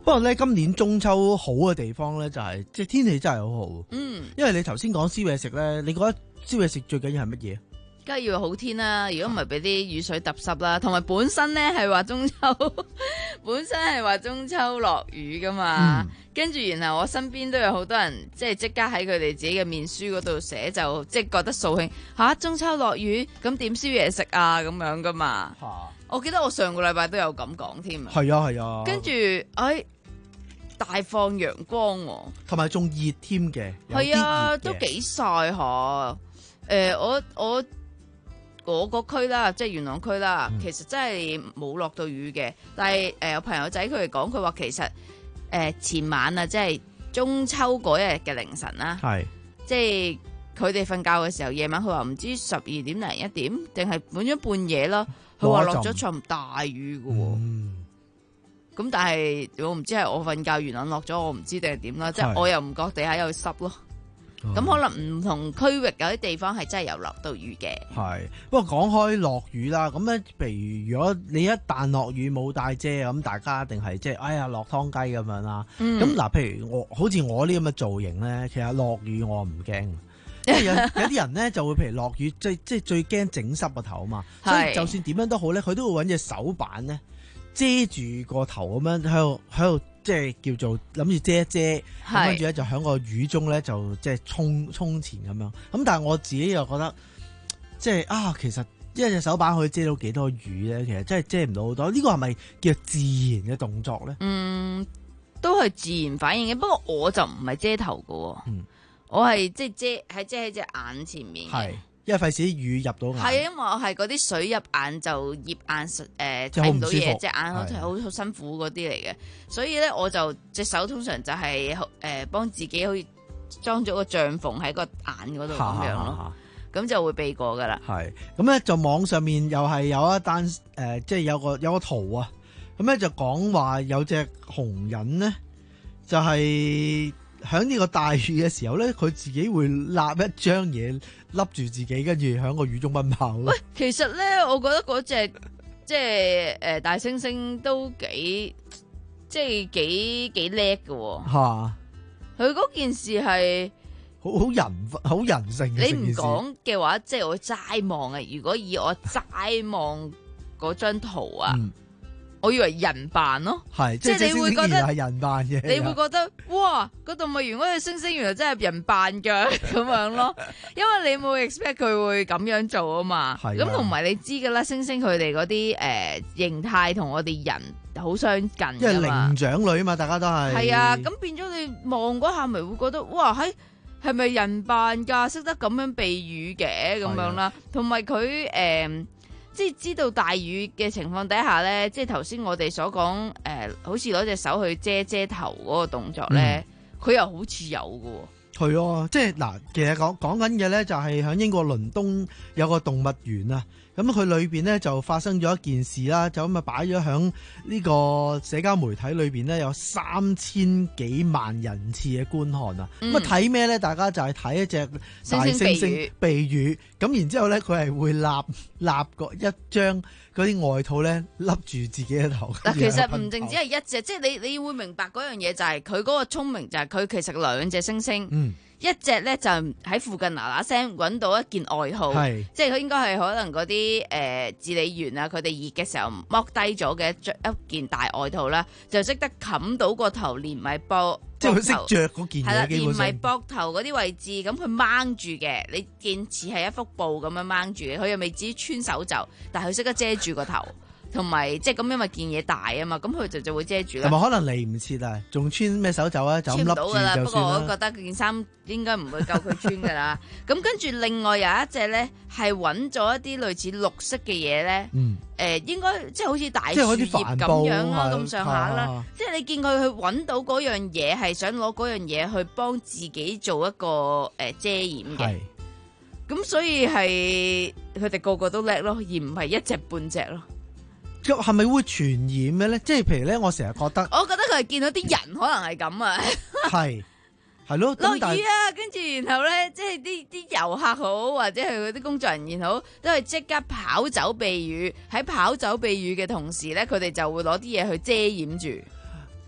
不過咧，今年中秋好嘅地方咧，就係即係天氣真係好好。嗯，因為你頭先講燒嘢食咧，你覺得燒嘢食最緊要係乜嘢？ 梗係要好天啦，如果唔係俾啲雨水揼濕啦，同埋本身咧係話中秋，本身係話中秋落雨噶嘛。嗯、跟住然後我身邊都有好多人，即係即刻喺佢哋自己嘅面書嗰度寫，就即係覺得掃興吓，中秋落雨，咁點燒嘢食啊咁樣噶嘛。啊、我記得我上個禮拜都有咁講添。係啊係啊。跟住哎。大放陽光、哦，同埋仲熱添嘅，係啊，都幾曬嚇。誒、呃，我我我個區啦，即係元朗區啦，嗯、其實真係冇落到雨嘅。但係誒，有、呃、朋友仔佢哋講，佢話其實誒、呃、前晚啊，即係中秋嗰日嘅凌晨啦，係是即係佢哋瞓覺嘅時候，夜晚佢話唔知十二點零一點，定係滿咗半夜啦。佢話落咗場大雨嘅喎、哦。嗯咁但係我唔知係我瞓覺元朗落咗，我唔知定係點啦，即係我又唔覺地下有濕咯。咁、嗯、可能唔同區域有啲地方係真係有落到雨嘅。係，不過講開落雨啦，咁咧，譬如如果你一旦落雨冇帶遮，咁大家一定係即係哎呀落湯雞咁樣啦。咁嗱、嗯，譬如我好似我呢咁嘅造型咧，其實落雨我唔驚。因為有有啲人咧就會譬如落雨，即係即係最驚整濕個頭啊嘛。是所以就算點樣都好咧，佢都會揾隻手板咧。遮住個頭咁樣喺度喺度，即係叫做諗住遮一遮，咁跟住咧就喺個雨中咧就即係衝衝前咁樣。咁但係我自己又覺得，即係啊，其實一隻手板可以遮到幾多雨咧？其實真係遮唔到好多。呢個係咪叫自然嘅動作咧？嗯，都係自然反應嘅。不過我就唔係遮頭㗎，嗯、我係即係遮喺遮喺隻眼前面嘅。因為費事啲雨入到眼，係啊，因為我係嗰啲水入眼就醃眼，誒睇唔到嘢，隻眼好好好辛苦嗰啲嚟嘅，所以咧我就隻手通常就係誒幫自己好似裝咗個帳篷喺個眼嗰度咁樣咯，咁就會避過噶啦。係咁咧，就網上面又係有一單誒、呃，即係有個有個圖啊，咁咧就講話有隻紅人咧，就係喺呢個大雨嘅時候咧，佢自己會立一張嘢。笠住自己，跟住喺個雨中奔跑。喂，其實咧，我覺得嗰隻即係誒大猩猩都幾即係幾幾叻嘅。吓，佢嗰件事係好好人好人性嘅。你唔講嘅話，即係我齋望啊！如果以我齋望嗰張圖啊。嗯，我以為人扮咯，係即係你會覺得係人扮嘅，你會覺得哇，個動物園嗰隻猩猩原來真係人扮噶咁樣咯，因為你冇 expect 佢會咁樣做啊嘛，咁同埋你知噶啦，猩猩佢哋嗰啲誒形態同我哋人好相近噶嘛，因為靈長類啊嘛，大家都係係啊，咁變咗你望嗰下咪會覺得哇，喺係咪人扮噶，識得咁樣避雨嘅咁樣啦，同埋佢誒。即係知道大雨嘅情況底下咧，即係頭先我哋所講誒、呃，好似攞隻手去遮遮頭嗰個動作咧，佢、嗯、又好似有嘅喎。係啊，即係嗱，其實講講緊嘅咧，就係喺英國倫敦有個動物園啊。咁佢裏邊咧就發生咗一件事啦，就咁啊擺咗響呢個社交媒體裏邊咧有三千幾萬人次嘅觀看啊！咁啊睇咩咧？大家就係睇一隻大猩猩避雨，咁然之後咧佢係會立立個一張嗰啲外套咧笠住自己嘅頭。嗱，其實唔淨止係一隻，即係你你會明白嗰樣嘢就係佢嗰個聰明就係佢其實兩隻猩猩。嗯。一隻咧就喺附近嗱嗱聲揾到一件外套，是即係佢應該係可能嗰啲誒治理員啊，佢哋熱嘅時候剝低咗嘅着一件大外套啦，就識得冚到個頭，連埋膊，即係佢識着嗰件嘢，係啦，連埋膊頭嗰啲位置，咁佢掹住嘅，你見似係一幅布咁樣掹住嘅，佢又未至於穿手袖，但係佢識得遮住個頭。同埋即係咁，因為件嘢大啊嘛，咁佢就就會遮住啦。係咪可能嚟唔切啊？仲穿咩手袖啊？就咁笠住就算啦。不過我覺得件衫應該唔會夠佢穿噶啦。咁跟住另外有一隻咧，係揾咗一啲類似綠色嘅嘢咧。嗯。誒、呃，應該即係好似大樹葉咁樣啦，咁上下啦。即係你見佢去揾到嗰樣嘢，係想攞嗰樣嘢去幫自己做一個誒、呃、遮掩嘅。係。咁所以係佢哋個個都叻咯，而唔係一隻半隻咯。係咪會傳染嘅咧？即係譬如咧，我成日覺得，我覺得佢係見到啲人可能係咁啊。係係咯，落雨啊，跟住然後咧，即係啲啲遊客好，或者係嗰啲工作人員好，都係即刻跑走避雨。喺跑走避雨嘅同時咧，佢哋就會攞啲嘢去遮掩住。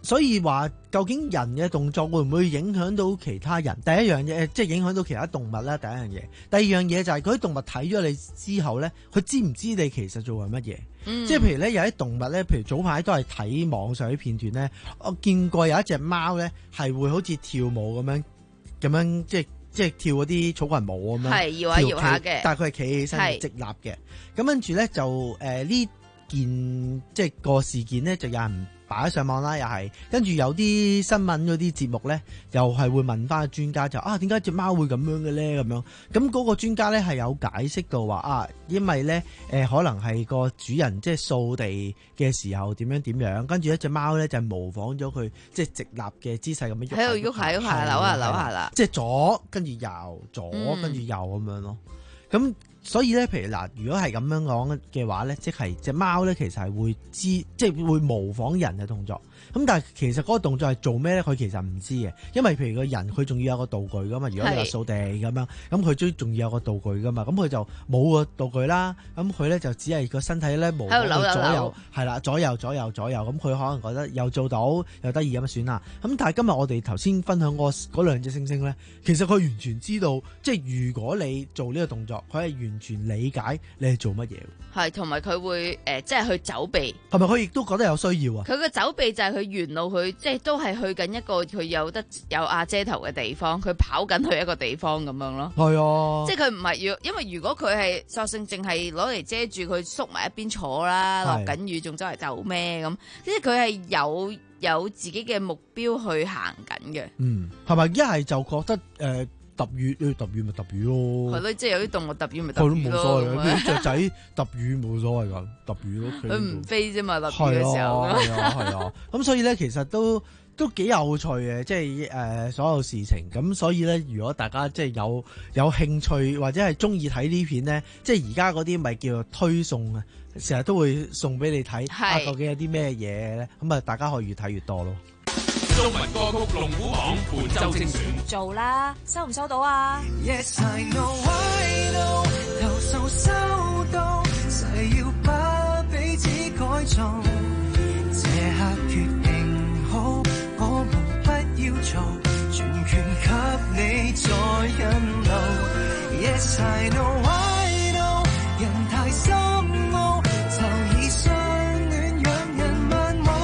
所以話究竟人嘅動作會唔會影響到其他人？第一樣嘢即係影響到其他動物啦。第一樣嘢，第二樣嘢就係嗰啲動物睇咗你之後咧，佢知唔知你其實做緊乜嘢？嗯、即係譬如咧，有啲動物咧，譬如早排都係睇網上啲片段咧，我見過有一隻貓咧係會好似跳舞咁樣咁樣，即係即係跳嗰啲草裙舞咁樣，係搖下搖下嘅。但係佢係企起身嘅，直立嘅。咁跟住咧就誒呢、呃、件即係個事件咧，就有人擺咗上網啦，又係跟住有啲新聞嗰啲節目咧，又係會問翻個專家就啊，點解隻貓會咁樣嘅咧？咁樣咁嗰個專家咧係有解釋到話啊，因為咧誒、呃、可能係個主人即係掃地嘅時候點樣點樣，跟住一隻貓咧就模仿咗佢即係直立嘅姿勢咁樣喺度喐下喐下扭下扭下啦，即係左跟住右左跟住右咁樣咯，咁。所以咧，譬如嗱，如果係咁樣講嘅話咧，即係隻貓咧，其實係會知，即係會模仿人嘅動作。咁但係其實嗰個動作係做咩咧？佢其實唔知嘅，因為譬如個人佢仲要有個道具噶嘛。如果你話掃地咁樣，咁佢都仲要有個道具噶嘛。咁佢就冇個道具啦。咁佢咧就只係個身體咧模仿佢左右，係啦，左右左右左右。咁佢可能覺得又做到又得意咁算啦。咁但係今日我哋頭先分享過嗰兩隻猩猩咧，其實佢完全知道，即係如果你做呢個動作，佢係完全理解你係做乜嘢。 係，同埋佢會誒、呃，即係去走避。 係咪佢亦都覺得有需要啊？ 佢個走避就係佢沿路去，即係都係去緊一個佢有得有阿遮頭嘅地方，佢跑緊去一個地方咁樣咯。係啊，即係佢唔係要，因為如果佢係索性淨係攞嚟遮住佢縮埋一邊坐啦，落緊雨仲周圍走咩咁？即係佢係有有自己嘅目標去行緊嘅。嗯， 係咪一係就覺得誒？呃揼雨，你揼雨咪揼雨咯。 係咯，即係有啲動物揼雨咪揼雨咯。 係都冇所謂嘅，啲雀仔揼雨冇所謂噶，揼雨咯。 佢唔飛啫嘛，揼雨嘅時候。 係啊，係啊。咁所以咧，其實都都幾有趣嘅，即係誒、呃、所有事情。咁所以咧，如果大家即係有有興趣或者係中意睇呢片咧，即係而家嗰啲咪叫做推送啊，成日都會送俾你睇。啊，究竟有啲咩嘢咧？咁啊，大家可以越睇越多咯。 中文歌曲龍虎榜本周精選， 做啦，收唔收到啊 ？Yes I know I know， 投訴收到，誓要把彼此改造。這刻決定好，我們不要做，全權給你再引路。Yes I know I know， 人太深奧，就以相戀讓人漫無。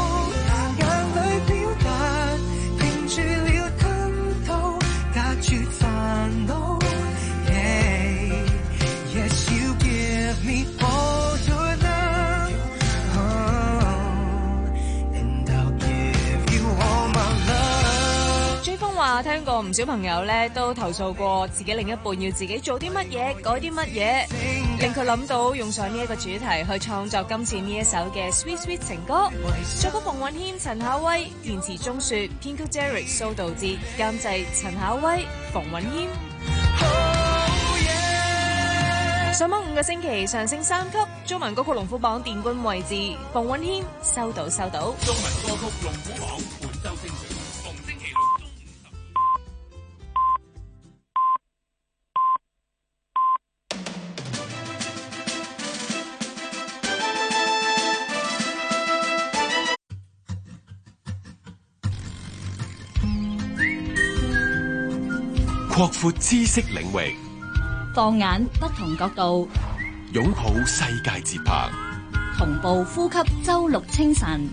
聽過唔少朋友咧都投訴過自己另一半要自己做啲乜嘢改啲乜嘢，令佢諗到用上呢一個主題去創作今次呢一首嘅 Sweet Sweet 情歌。作曲馮允謙、陳巧威，填詞鐘雪，編曲 Derek 蘇道志，監製陳巧威、馮允謙。上網五個星期上升三級，中文歌曲龍虎榜殿冠位置，馮允謙收到收到。 中文歌曲龍虎榜本周精選。擴闊知識領域， 放眼不同角度， 擁抱世界節拍， 同步呼吸周六清晨。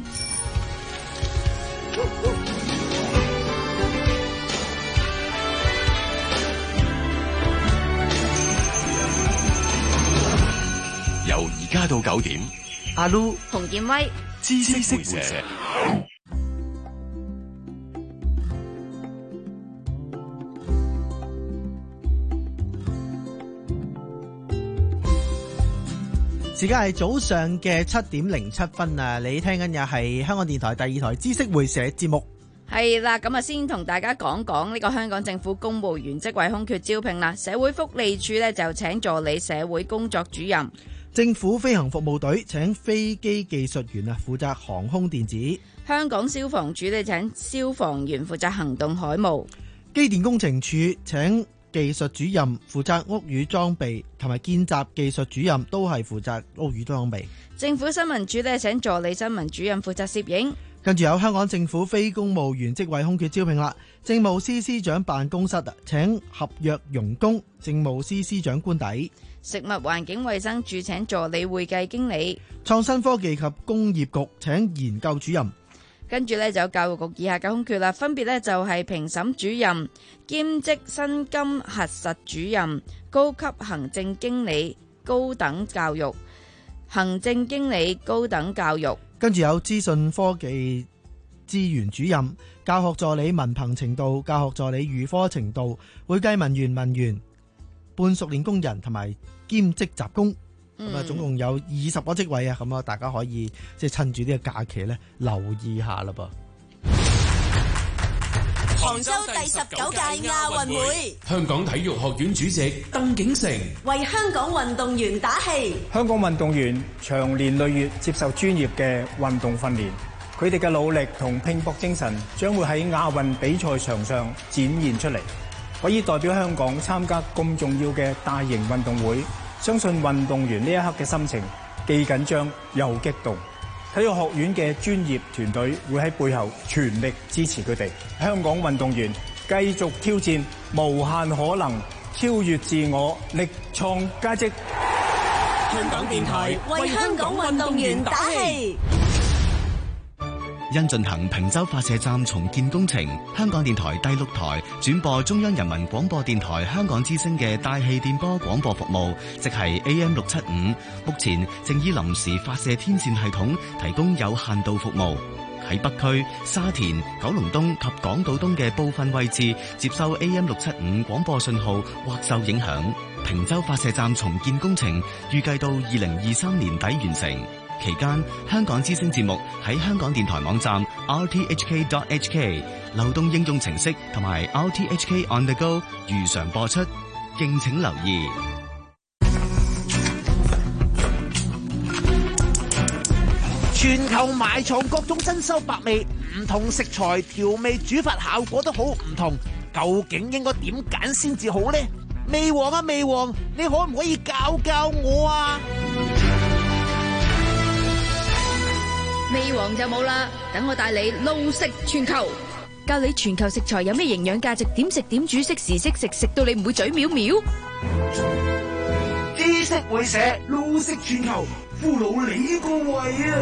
由而家到九點，阿 Lu、 洪建威， 知識會社。 時間係早上嘅七點零七分啊！你聽緊嘅係香港電台第二台知識會社節目。 係啦，咁啊先同大家講講呢個香港政府公務員職位空缺招聘啦。社會福利署呢就請助理社會工作主任。 政府飛行服務隊請飛機技術員啊，負責航空電子。 香港消防處呢請消防員負責行動海務。 機電工程處請技術主任負責屋宇裝備，同埋見習技術主任都係負責屋宇裝備。 政府新聞處呢請助理新聞主任負責攝影。 跟住有香港政府非公務員職位空缺招聘啦，政務司司長辦公室請合約傭工，政務司司長官邸。 食物環境衛生署請助理會計經理。 創新科技及工業局請研究主任。 跟住呢，就有教育局以下嘅空缺啦，分別呢就係評審主任、兼職薪金核實主任、高級行政經理、高等教育、行政經理、高等教育。 跟住有資訊科技資源主任、教學助理文憑程度、教學助理預科程度、會計文員文員、半熟練工人同埋兼職雜工。咁啊、嗯，總共有二十個職位啊，咁啊，大家可以即係趁住呢個假期咧，留意下啦噃。 杭州第十九屆亞運會， 香港體育學院主席鄧景成為香港運動員打氣。 香港運動員長年累月接受專業嘅運動訓練，佢哋嘅努力同拼搏精神將會喺亞運比賽場上展現出嚟，可以代表香港參加咁重要嘅大型運動會。相信運動員呢一刻嘅心情既緊張又激動，體育學院嘅專業團隊會喺背後全力支持佢哋。香港運動員繼續挑戰無限可能，超越自我，力創佳績。 香港電台為香港運動員打氣。 因進行坪洲發射站重建工程，香港電台第六台轉播中央人民廣播電台香港之聲嘅大氣電波廣播服務，即係 A M 六七五，目前正以臨時發射天線系統提供有限度服務。喺北區、沙田、九龍東及港島東嘅部分位置接收 A M 六七五廣播信號或受影響。坪洲發射站重建工程預計到二零二三年底完成。期間，香港之聲節目喺香港電台網站 r t h k dot h k、流動應用程式同埋 r t h k on the go 如常播出，敬請留意。 全球埋藏各種珍饈百味，唔同食材調味煮法效果都好唔同，究竟應該點揀先至好呢？味王啊味王，你可唔可以教教我啊？ 味王就冇啦，等我帶你路食全球，教你全球食材有咩營養價值，點食點煮，適時適食，食到你唔會嘴藐藐。 知識會社路食全球，俘虜你個胃啊！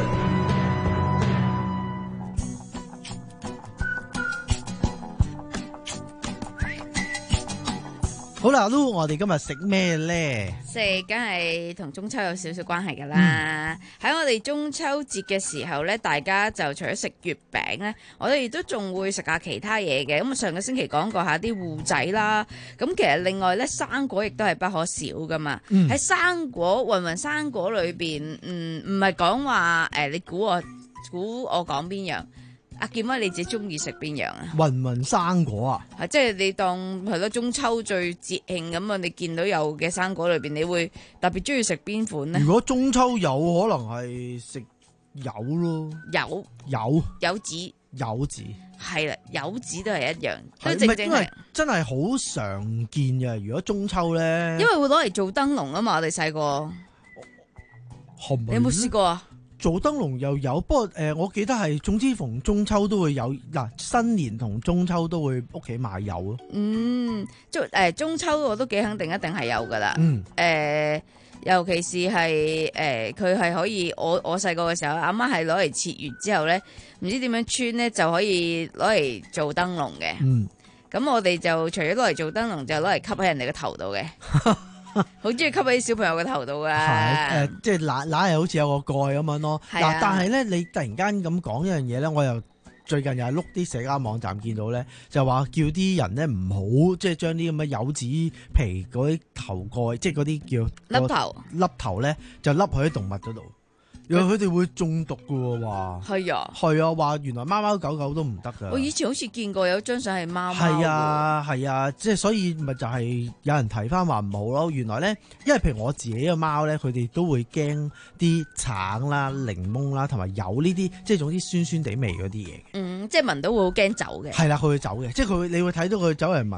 好啦，Lu，我哋今日食咩咧？ 食梗係同中秋有少少關係噶啦。喺、嗯、我哋中秋節嘅時候咧，大家就除咗食月餅咧，我哋亦都仲會食下其他嘢嘅。咁上個星期講過下啲芋仔啦。咁其實另外咧，生果亦都係不可少噶嘛。喺、嗯、生果芸芸生果裏邊，嗯，唔係講話誒，你估我估我講邊樣？阿健威，你自己中意食邊樣啊？ 芸芸生果啊， 係即係你當係咯中秋最節慶咁啊！你見到有嘅生果裏邊，你會特別中意食邊款咧？ 如果中秋有可能係食柚咯， 柚柚柚子柚子係啦，柚子都係一樣， 都正正係真係好常見嘅。如果中秋咧， 因為會攞嚟做燈籠啊嘛，我哋細個，你有冇試過啊？ 做燈籠又有，不過誒、呃，我記得係總之逢中秋都會有嗱，新年同中秋都會屋企買柚咯。 嗯，即係誒中秋我都幾肯定一定係有噶啦。 嗯， 誒、呃，尤其是係誒，佢、呃、係可以，我我細個嘅時候，阿媽係攞嚟切完之後咧，唔知點樣穿咧就可以攞嚟做燈籠嘅。嗯，咁我哋就除咗攞嚟做燈籠，就攞嚟吸喺人哋嘅頭度嘅。好中意吸喺小朋友嘅頭度噶， 係誒、呃，即係乸乸係好似有個蓋咁樣咯。嗱、啊，但係咧，你突然間咁講一樣嘢咧，我又最近又係碌啲社交網站見到咧，就話叫啲人咧唔好即係將啲咁嘅柚子皮嗰啲頭蓋，即係嗰啲叫粒頭粒頭咧，就笠喺動物嗰度。因為佢哋會中毒噶喎，話係啊， 係啊，話原來貓貓狗狗都唔得噶。 我以前好似見過有張相係貓貓。 係啊係啊，即係所以咪就係有人提翻話唔好咯。原來咧，因為譬如我自己嘅貓咧，佢哋都會驚啲橙啦、檸檬啦，同埋有呢啲，即係總之酸酸地味嗰啲嘢。 嗯，即係聞到會好驚走嘅。 係啦，佢會走嘅，即係佢會你會睇到佢走嚟聞，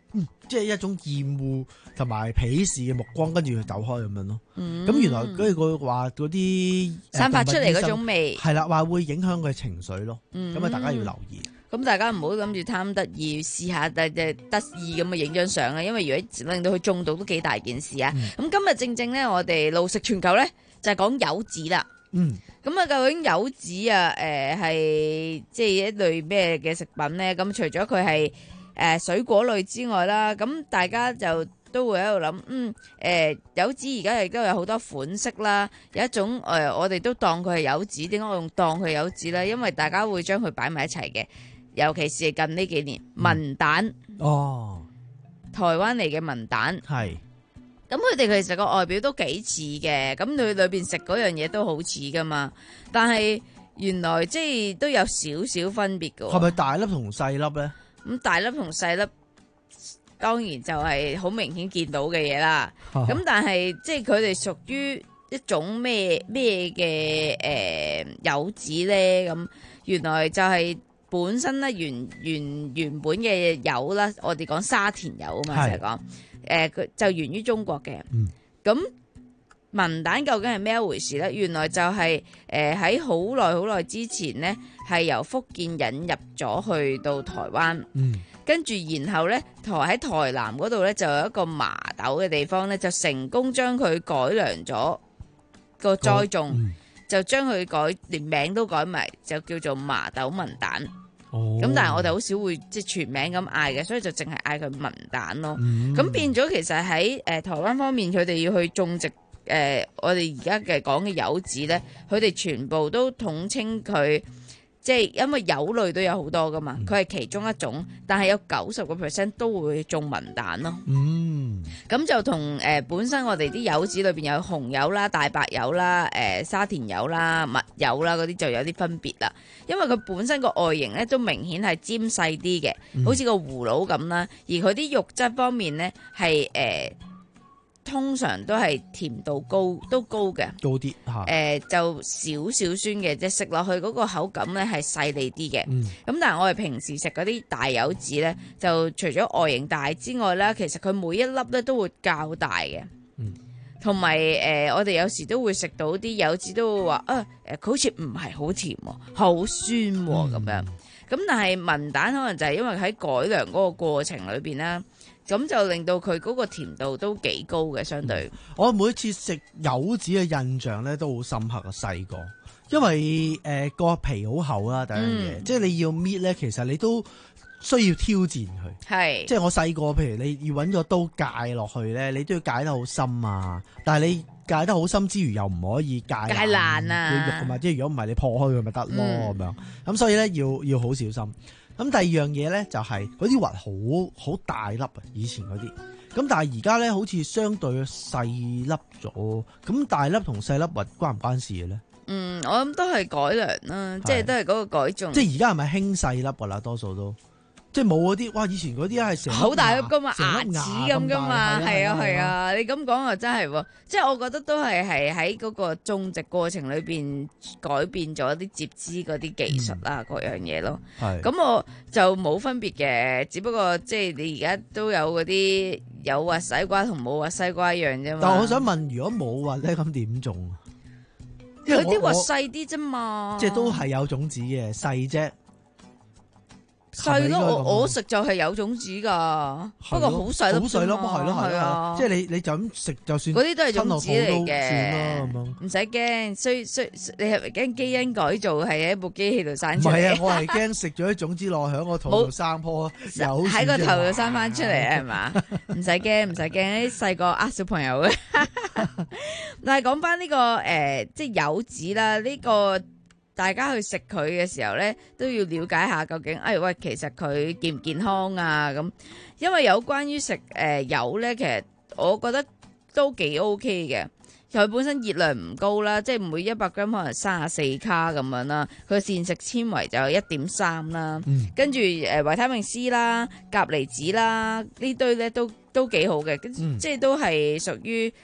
嗯，即係一種厭惡同埋鄙視嘅目光，跟住就走開咁樣咯。咁、嗯、原來跟住佢話嗰啲散發出嚟嗰種味係啦，話會影響佢情緒咯。咁啊、嗯，大家要留意。 咁大家唔好諗住貪得意，試下誒得意咁嘅影張相啊！因為如果令到佢中毒都幾大件事啊！咁、嗯、今日正正咧，我哋路食全球咧就係、是、講柚子啦。嗯，咁啊，究竟柚子啊，誒、呃、係即係一類咩嘅食品咧？咁除咗佢係誒水果類之外啦，咁大家就都會喺度諗，嗯，誒、呃、柚子而家亦都有好多款式啦，有一種誒、呃、我哋都當佢係柚子，點解我用當佢係柚子咧？因為大家會將佢擺埋一齊嘅。尤其是近呢幾年，文蛋、嗯、哦，台灣嚟嘅文蛋係，咁佢哋其實個外表都幾似嘅，咁佢裏邊食嗰樣嘢都好似噶嘛，但係原來即係都有少少分別噶。 係咪大粒同細粒咧？咁、 嗯、大粒同細粒，當然就係好明顯見到嘅嘢啦。咁、啊、但係即係佢哋屬於一種咩咩嘅誒柚子咧？咁原來就係、是。本身咧原原原本嘅柚啦，我哋講沙田柚啊嘛，成日講，誒佢就源於中國嘅。咁、嗯、文蛋究竟係咩一回事咧？原來就係誒喺好耐好耐之前咧，係由福建引入咗去到台灣，嗯、跟住然後咧台喺台南嗰度咧就有一個麻豆嘅地方咧，就成功將佢改良咗個栽種。嗯就將佢改，連名都改埋，就叫做麻豆文蛋。咁、哦、但係我哋好少會即係全名咁嗌嘅，所以就淨係嗌佢文蛋咯。咁、嗯、變咗其實喺誒、呃、台灣方面，佢哋要去種植誒、呃、我哋而家嘅講嘅柚子咧，佢哋全部都統稱佢。即係因為柚類都有好多噶嘛，佢係其中一種，但係有九十個 percent 都會種文蛋咯。嗯，咁就同誒、呃、本身我哋啲柚子裏邊有紅柚啦、大白柚啦、誒、呃、沙田柚啦、蜜柚啦嗰啲就有啲分別啦。因為佢本身個外形咧都明顯係尖細啲嘅，嗯、好似個葫蘆咁啦。而佢啲肉質方面咧係誒。通常都係甜度高，都高嘅， 高啲嚇。誒、 呃、就少少酸嘅，即係食落去嗰個口感咧係細膩啲嘅。咁、嗯、但係我哋平時食嗰啲大柚子咧，就除咗外形大之外咧，其實佢每一粒咧都會較大嘅。同埋誒，我哋有時都會食到啲柚子都會話啊誒，佢好似唔係好甜喎，好酸喎咁、嗯、樣。咁但係文蛋可能就係因為喺改良嗰個過程裏邊啦。咁就令到佢嗰個甜度都幾高嘅，相對、嗯。我每次食柚子嘅印象咧都好深刻啊！細個，因為誒個、呃、皮好厚啦，第一樣嘢，嗯、即係你要搣咧，其實你都需要挑戰佢。係是，即係我細個，譬如你要揾個刀界落去咧，你都要界得好深啊！但係你界得好深之餘，又唔可以界界爛啊！會肉㗎嘛，即係如果唔係你破開佢咪得咯咁樣。咁所以咧要要好小心。咁第二樣嘢咧就係嗰啲核好好大粒啊！以前嗰啲，咁但係而家咧好似相對細粒咗。咁大粒同細粒核關唔關事嘅咧？嗯，我諗都係改良啦，是即係都係嗰個改種。即係而家係咪興細粒噶啦？多數都。即係冇嗰啲，哇！以前嗰啲係成好大粒噶嘛，牙齒咁噶嘛，係啊係啊！你咁講啊，真係喎！即係我覺得都係係喺嗰個種植過程裏邊改變咗啲接枝嗰啲技術啊，各樣嘢咯。係咁我就冇分別嘅，只不過即係你而家都有嗰啲有核西瓜同冇核西瓜一樣啫嘛。但係我想問，如果冇核咧，咁點種？佢啲核細啲啫嘛，即係都係有種子嘅，細啫。細咯，我我食就係有種子噶，不過好細粒，好細粒，係咯係啊，即係你你就咁食就算，嗰啲都係種子嚟嘅，唔使驚。雖雖你係咪驚基因改造係喺一部機器度生出嚟？唔係啊，我係驚食咗啲種子落喺我肚度生棵，有喺個頭度生翻出嚟係嘛？唔使驚，唔使驚，啲細個呃小朋友嘅。但係講翻呢個誒，即係柚子啦，呢個。大家去食佢嘅時候咧，都要了解下究竟，哎喂，其實佢健唔健康啊？咁，因為有關於食誒柚咧，其實我覺得都幾 OK 嘅。佢本身熱量唔高啦，即係每一百 gram 可能三十四卡咁樣啦。佢膳食纖維就有一點三啦，嗯、跟住誒維他命 C 啦、鉀離子啦呢堆咧都都幾好嘅，嗯、即係都係屬於。誒、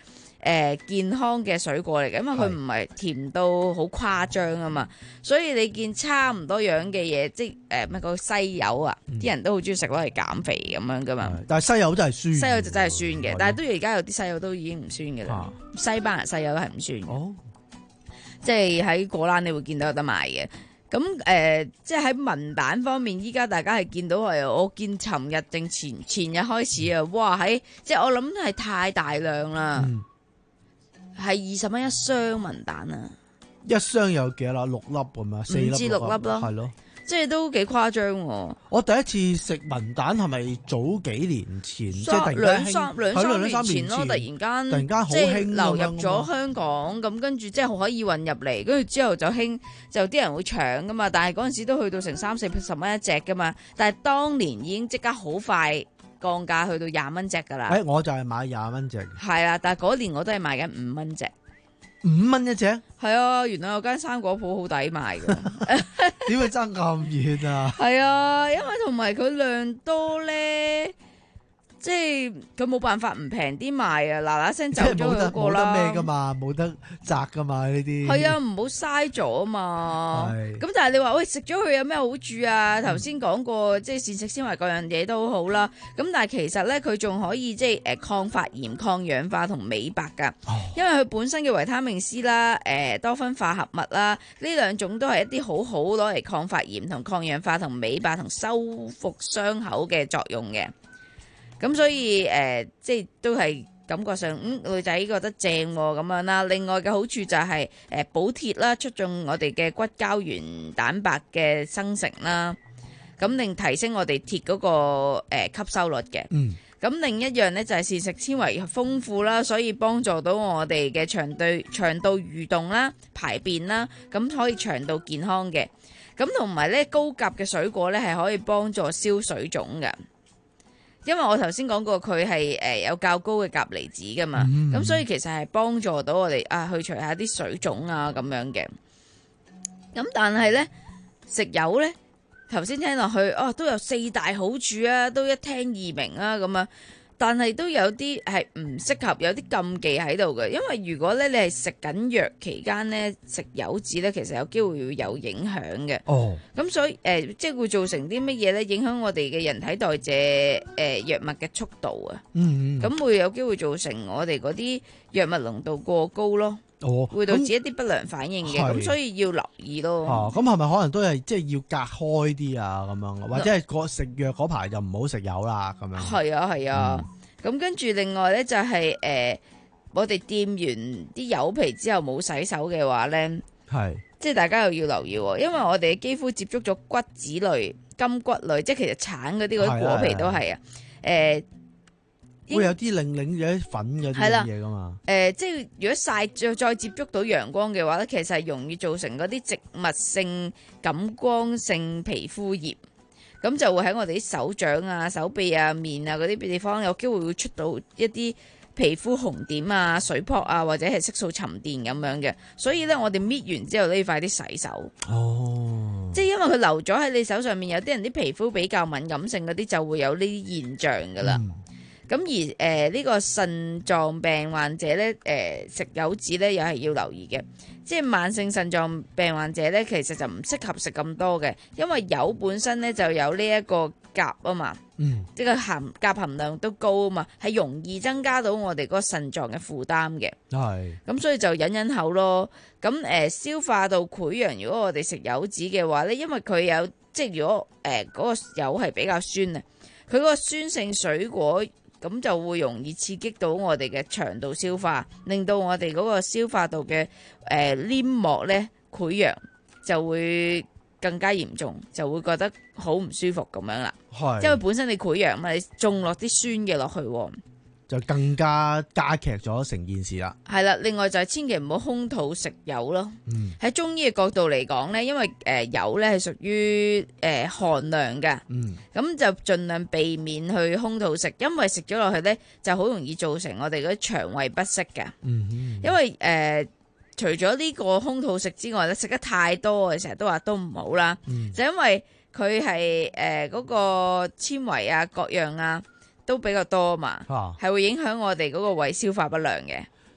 呃、健康嘅水果嚟嘅，因為佢唔係甜到好誇張啊嘛，所以你見差唔多樣嘅嘢，即係誒咩個西柚啊，啲、嗯、人都好中意食攞嚟減肥咁樣噶嘛。 但係西柚真係酸， 西柚就真係酸嘅，但係都而家有啲西柚都已經唔酸嘅啦。啊、西班牙西柚都係唔酸嘅，哦、即係喺果欄你會見到有得賣嘅。咁誒、呃，即係喺文旦方面，依家大家係見到係，我見尋日定前前日開始啊，哇！喺即係我諗係太大量啦，係二十蚊一箱文旦啊！ 一箱有幾多粒？六粒咁啊，四粒， 五至六粒咯，係咯，即係都幾誇張喎。我第一次食文旦係咪早幾年前？即係兩三兩三年前咯，突然間突然間好興流入咗香港，咁跟住即係可以運入嚟，跟住之後就興，就啲人會搶噶嘛。但係嗰陣時都去到成三四十蚊一隻噶嘛。但係當年已經即刻好快降價去到廿蚊隻噶啦。誒，我就係買廿蚊隻。係啊，但係嗰年我都係買緊五蚊隻。五蚊一隻？係啊，原來有間生果鋪好抵賣㗎。點會爭咁遠啊？係啊，因為同埋佢量多咧，即係佢冇辦法唔平啲賣啊！嗱嗱聲走咗嗰個啦。冇得咩噶嘛，冇得摘噶嘛呢啲。係啊，唔好嘥咗啊嘛。咁但係你話喂，食咗佢有咩好處啊？頭先講過，即係膳食纖維各樣嘢都好啦。咁但係其實咧，佢仲可以即係誒抗發炎、抗氧化同美白噶。哦、因為佢本身嘅維他命 C 啦、誒多酚化合物啦，呢兩種都係一啲好好攞嚟抗發炎同抗氧化同美白同修復傷口嘅作用嘅。咁所以誒、呃，即係都係感覺上，嗯，女仔覺得正咁、啊、樣啦。另外嘅好處就係、是、誒、呃、補鐵啦，促進我哋嘅骨膠原蛋白嘅生成啦，咁令提升我哋鐵嗰、那個誒、呃、吸收率嘅。嗯。咁另一樣咧就係膳食纖維豐富啦，所以幫助到我哋嘅腸對腸道蠕動啦、排便啦，咁可以腸道健康嘅。咁同埋咧高鉀嘅水果咧係可以幫助消水腫嘅。因為我頭先講過佢係誒有較高嘅鉀離子噶嘛，咁、嗯、所以其實係幫助到我哋啊去除下啲水腫啊咁樣嘅。咁但係咧食柚咧，頭先聽落去哦、啊、都有四大好處啊，都一聽易明啊咁啊。但係都有啲係唔適合，有啲禁忌喺度嘅。因為如果咧你係食緊藥期間咧食柚子咧，其實有機會會有影響嘅。哦，咁所以誒、呃，即係會造成啲乜嘢咧？影響我哋嘅人體代謝誒、呃、藥物嘅速度啊。嗯，咁會有機會造成我哋嗰啲藥物濃度過高咯。哦，會導致一啲不良反應嘅。咁所以要留意咯。哦，咁係咪可能都係即係要隔開啲啊？咁樣，或者係個食藥嗰排就唔好食柚啦咁樣。係啊，係啊。咁、嗯、跟住另外咧就係、是、誒、呃，我哋掂完啲柚皮之後冇洗手嘅話咧，係即係大家又要留意喎，因為我哋嘅肌膚接觸咗骨子類、金骨類，即係其實橙嗰啲嗰啲果皮都係啊，誒。會有啲令令有啲粉嗰啲嘢噶嘛？誒、呃，即係如果曬再再接觸到陽光嘅話咧，其實係容易造成嗰啲植物性感光性皮膚炎，咁就會喺我哋啲手掌啊、手臂啊、面啊嗰啲地方有機會會出到一啲皮膚紅點啊、水泡啊，或者係色素沉澱咁樣嘅。所以咧，我哋搣完之後咧要快啲洗手。哦，即係因為佢留咗喺你手上面，有啲人啲皮膚比較敏感性嗰啲就會有呢啲現象噶啦。嗯咁而誒呢、呃這個腎臟病患者咧，誒、呃、食柚子咧又係要留意嘅，即係慢性腎臟病患者咧，其實就唔適合食咁多嘅，因為柚本身咧就有呢一個鉀啊嘛，嗯，即係含鉀含量都高啊嘛，係容易增加到我哋嗰個腎臟嘅負擔嘅，係，咁所以就忍忍口咯。咁誒、呃、消化道潰瘍，如果我哋食柚子嘅話咧，因為佢有即係如果誒嗰、呃那個柚係比較酸啊，佢嗰個酸性水果。咁就會容易刺激到我哋嘅腸道消化，令到我哋嗰個消化道嘅誒、呃、黏膜咧潰瘍，就會更加嚴重，就會覺得好唔舒服咁樣啦。係，因為本身你潰瘍嘛，你種落啲酸嘅落去，就更加加劇咗成件事啦。係啦，另外就係千祈唔好空肚食柚咯。喺、嗯、中醫嘅角度嚟講咧，因為誒柚咧係屬於誒寒涼嘅，咁、嗯、就盡量避免去空肚食，因為食咗落去咧就好容易造成我哋嗰啲腸胃不適嘅。嗯嗯，因為誒、呃、除咗呢個空肚食之外咧，食得太多嘅成日都話都唔好啦。嗯、就因為佢係誒嗰個纖維啊各樣啊。都比較多嘛，係、啊、會影響我哋嗰個胃消化不良嘅。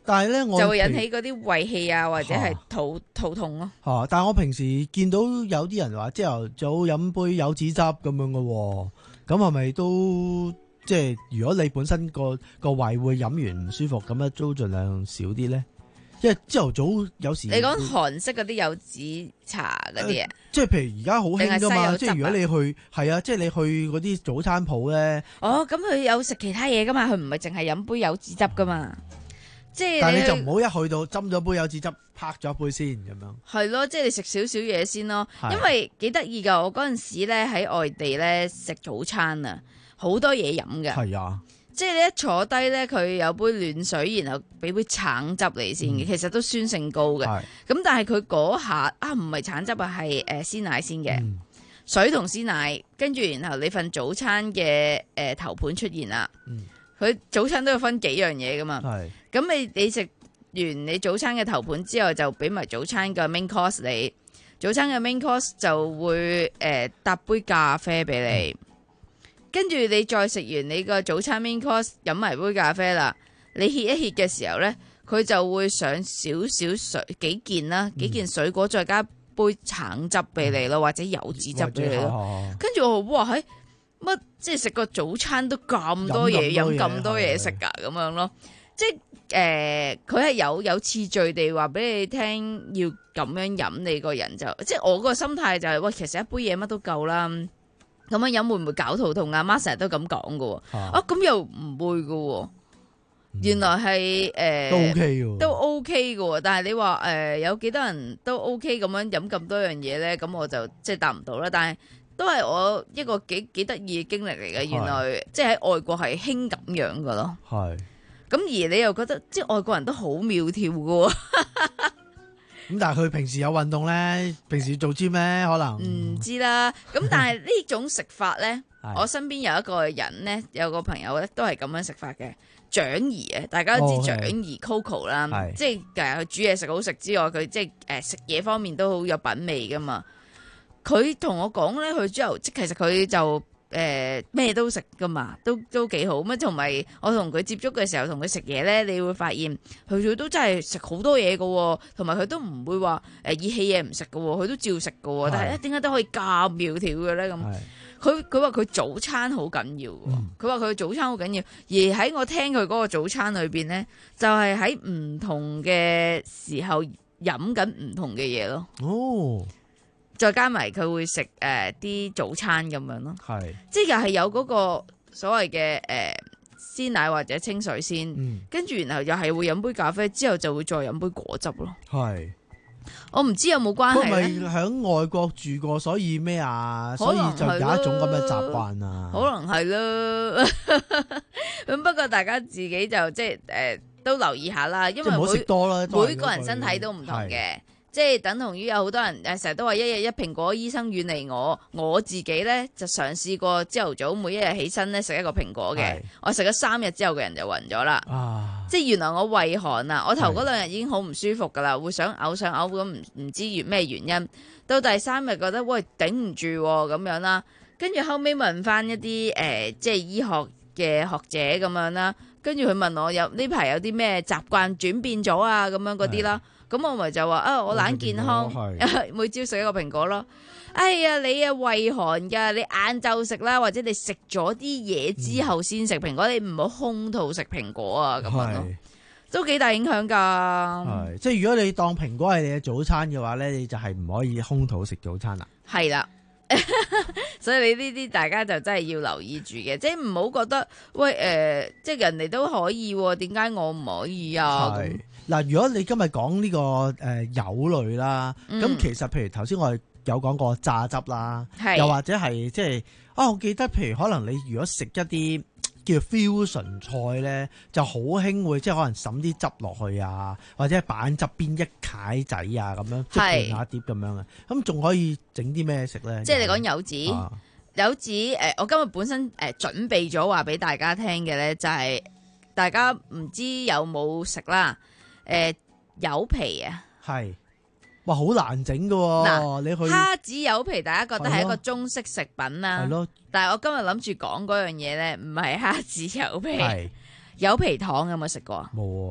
但係咧我就會引起嗰啲胃氣啊，或者係肚、啊、肚痛咯。 嚇、啊！但係我平時見到有啲人話朝頭早飲杯柚子汁咁樣嘅喎，咁係咪都即係如果你本身個個胃會飲完唔舒服，咁咧都盡量少啲咧？因為朝頭早有時你講韓式嗰啲柚子茶嗰啲啊， 即係譬如而家好興噶嘛，即係如果你去係啊，即係你去嗰啲早餐鋪咧。 哦，咁佢有食其他嘢噶嘛？佢唔係淨係飲杯柚子汁噶嘛？即係但係你就唔好一去到斟咗杯柚子汁，拍咗一杯先咁樣。 係咯，即係你食少少嘢先咯。因為幾得意噶，我嗰陣時咧喺外地咧食早餐啊，好多嘢飲嘅。 係啊。 即係你一坐低咧，佢有杯暖水，然後俾杯橙汁嚟先嘅，嗯、其實都酸性高嘅。咁但係佢嗰下啊，唔係橙汁啊，係誒鮮奶先嘅，嗯、水同鮮奶，跟住然後你份早餐嘅誒、呃、頭盤出現啦。佢、嗯、早餐都要分幾樣嘢噶嘛。咁你你食完你早餐嘅頭盤之後，就俾埋早餐嘅 main course 你。早餐嘅 main course 就會誒搭、呃、杯咖啡俾你。嗯跟住你再食完你個早餐 main course，飲埋杯咖啡啦，你歇一歇嘅時候呢，佢就會上少少水幾件啦，幾件水果，再加杯橙汁俾你咯，嗯、或者柚子汁俾你咯。跟住我話喺乜，即係食個早餐都咁多嘢，飲咁多嘢食噶咁樣咯。即係誒，佢、呃、係有有次序地話俾你聽，要咁樣飲，你個人就即係我個心態就係、是、喂，其實一杯嘢乜都夠啦。咁樣飲會唔會搞肚痛啊？媽成日都咁講㗎喎，啊咁又唔會㗎喎，原來係誒、呃、 都 OK 嘅， 都 OK 嘅喎。但係你話誒、呃、有幾多人都 OK 咁樣飲咁多樣嘢咧？咁我就即係答唔到啦。但係都係我一個幾幾得意嘅經歷嚟嘅。原來即係喺外國係興咁樣㗎咯。係。咁而你又覺得即係外國人都好苗條㗎喎。 咁但係佢平時有運動咧，平時做 gym 咩？可能唔知啦。咁但係呢種食法咧，我身邊有一個人咧，有個朋友咧都係咁樣食法嘅。蔣怡啊，大家都知蔣怡 Coco 啦，哦、即係誒佢煮嘢食好食之外，佢即係誒食嘢方面都好有品味噶嘛。佢同我講咧，佢朝頭即其實佢就。誒咩、呃、都食噶嘛，都都幾好咁。同埋我同佢接觸嘅時候，同佢食嘢咧，你會發現佢都真係食好多嘢噶，同埋佢都唔會話誒熱氣嘢唔食噶，佢都照食噶。是但係咧，點解都可以咁苗條嘅咧？咁佢佢話佢早餐好緊要，佢話佢早餐好緊要。而喺我聽佢嗰個早餐裏邊咧，就係喺唔同嘅時候飲緊唔同嘅嘢咯。哦。再加埋佢會食誒啲早餐咁樣咯，係即係又係有嗰個所謂嘅誒鮮奶或者清水先，跟住、嗯、然後又係會飲杯咖啡，之後就會再飲杯果汁咯。係，我唔知有冇關係咧。佢咪喺外國住過，所以咩啊？所以就有一種咁嘅習慣啊。 可能係咯。咁不過大家自己就即係誒都留意下啦，因為每食多啦，每個人身體都唔同嘅。即係等同於有好多人誒，成日都話一日一蘋果，醫生遠離我。我自己咧就嘗試過朝頭早每一日起身咧食一個蘋果嘅，是我食咗三日之後個人就暈咗啦。啊、即係原來我胃寒啊，我頭嗰兩日已經好唔舒服噶啦，會想嘔想嘔咁，唔唔知原咩原因。到第三日覺得喂頂唔住咁樣啦，跟住後尾問翻一啲誒、呃、即係醫學嘅學者咁樣啦，跟住佢問我有呢排有啲咩習慣轉變咗啊咁樣嗰啲啦。咁我咪就話啊，我懶健康，每朝食一個蘋果咯。哎呀，你啊胃寒噶，你晏晝食啦，或者你食咗啲嘢之後先食蘋果，嗯、你唔好空肚食蘋果啊，咁樣咯，都幾大影響噶。 係，即係如果你當蘋果係你嘅早餐嘅話咧，你就係唔可以空肚食早餐啦。 係啦。所以你呢啲大家就真係要留意住嘅，即係唔好覺得喂誒、呃，即係人哋都可以，點解我唔可以啊？ 係嗱，如果你今日講呢個誒、呃、柚類啦，咁、嗯、其實譬如頭先我哋有講過榨汁啦，是又或者係即係啊，我記得譬如可能你如果食一啲叫 fusion 菜咧，就好興會即係可能滲啲汁落去啊，或者係板汁邊一楷仔啊咁樣，即係半下碟咁樣啊，咁仲可以整啲咩食咧？ 即係你講柚子，啊、柚子誒、呃，我今日本身誒、呃、準備咗話俾大家聽嘅咧，就係、是、大家唔知有冇食啦，誒、呃、柚皮啊，係。 哇，好難整噶喎！你去蝦子柚皮，大家覺得係一個中式食品啦。係咯。但係我今日諗住講嗰樣嘢咧，唔係蝦子柚皮，係柚皮糖有冇食過？冇。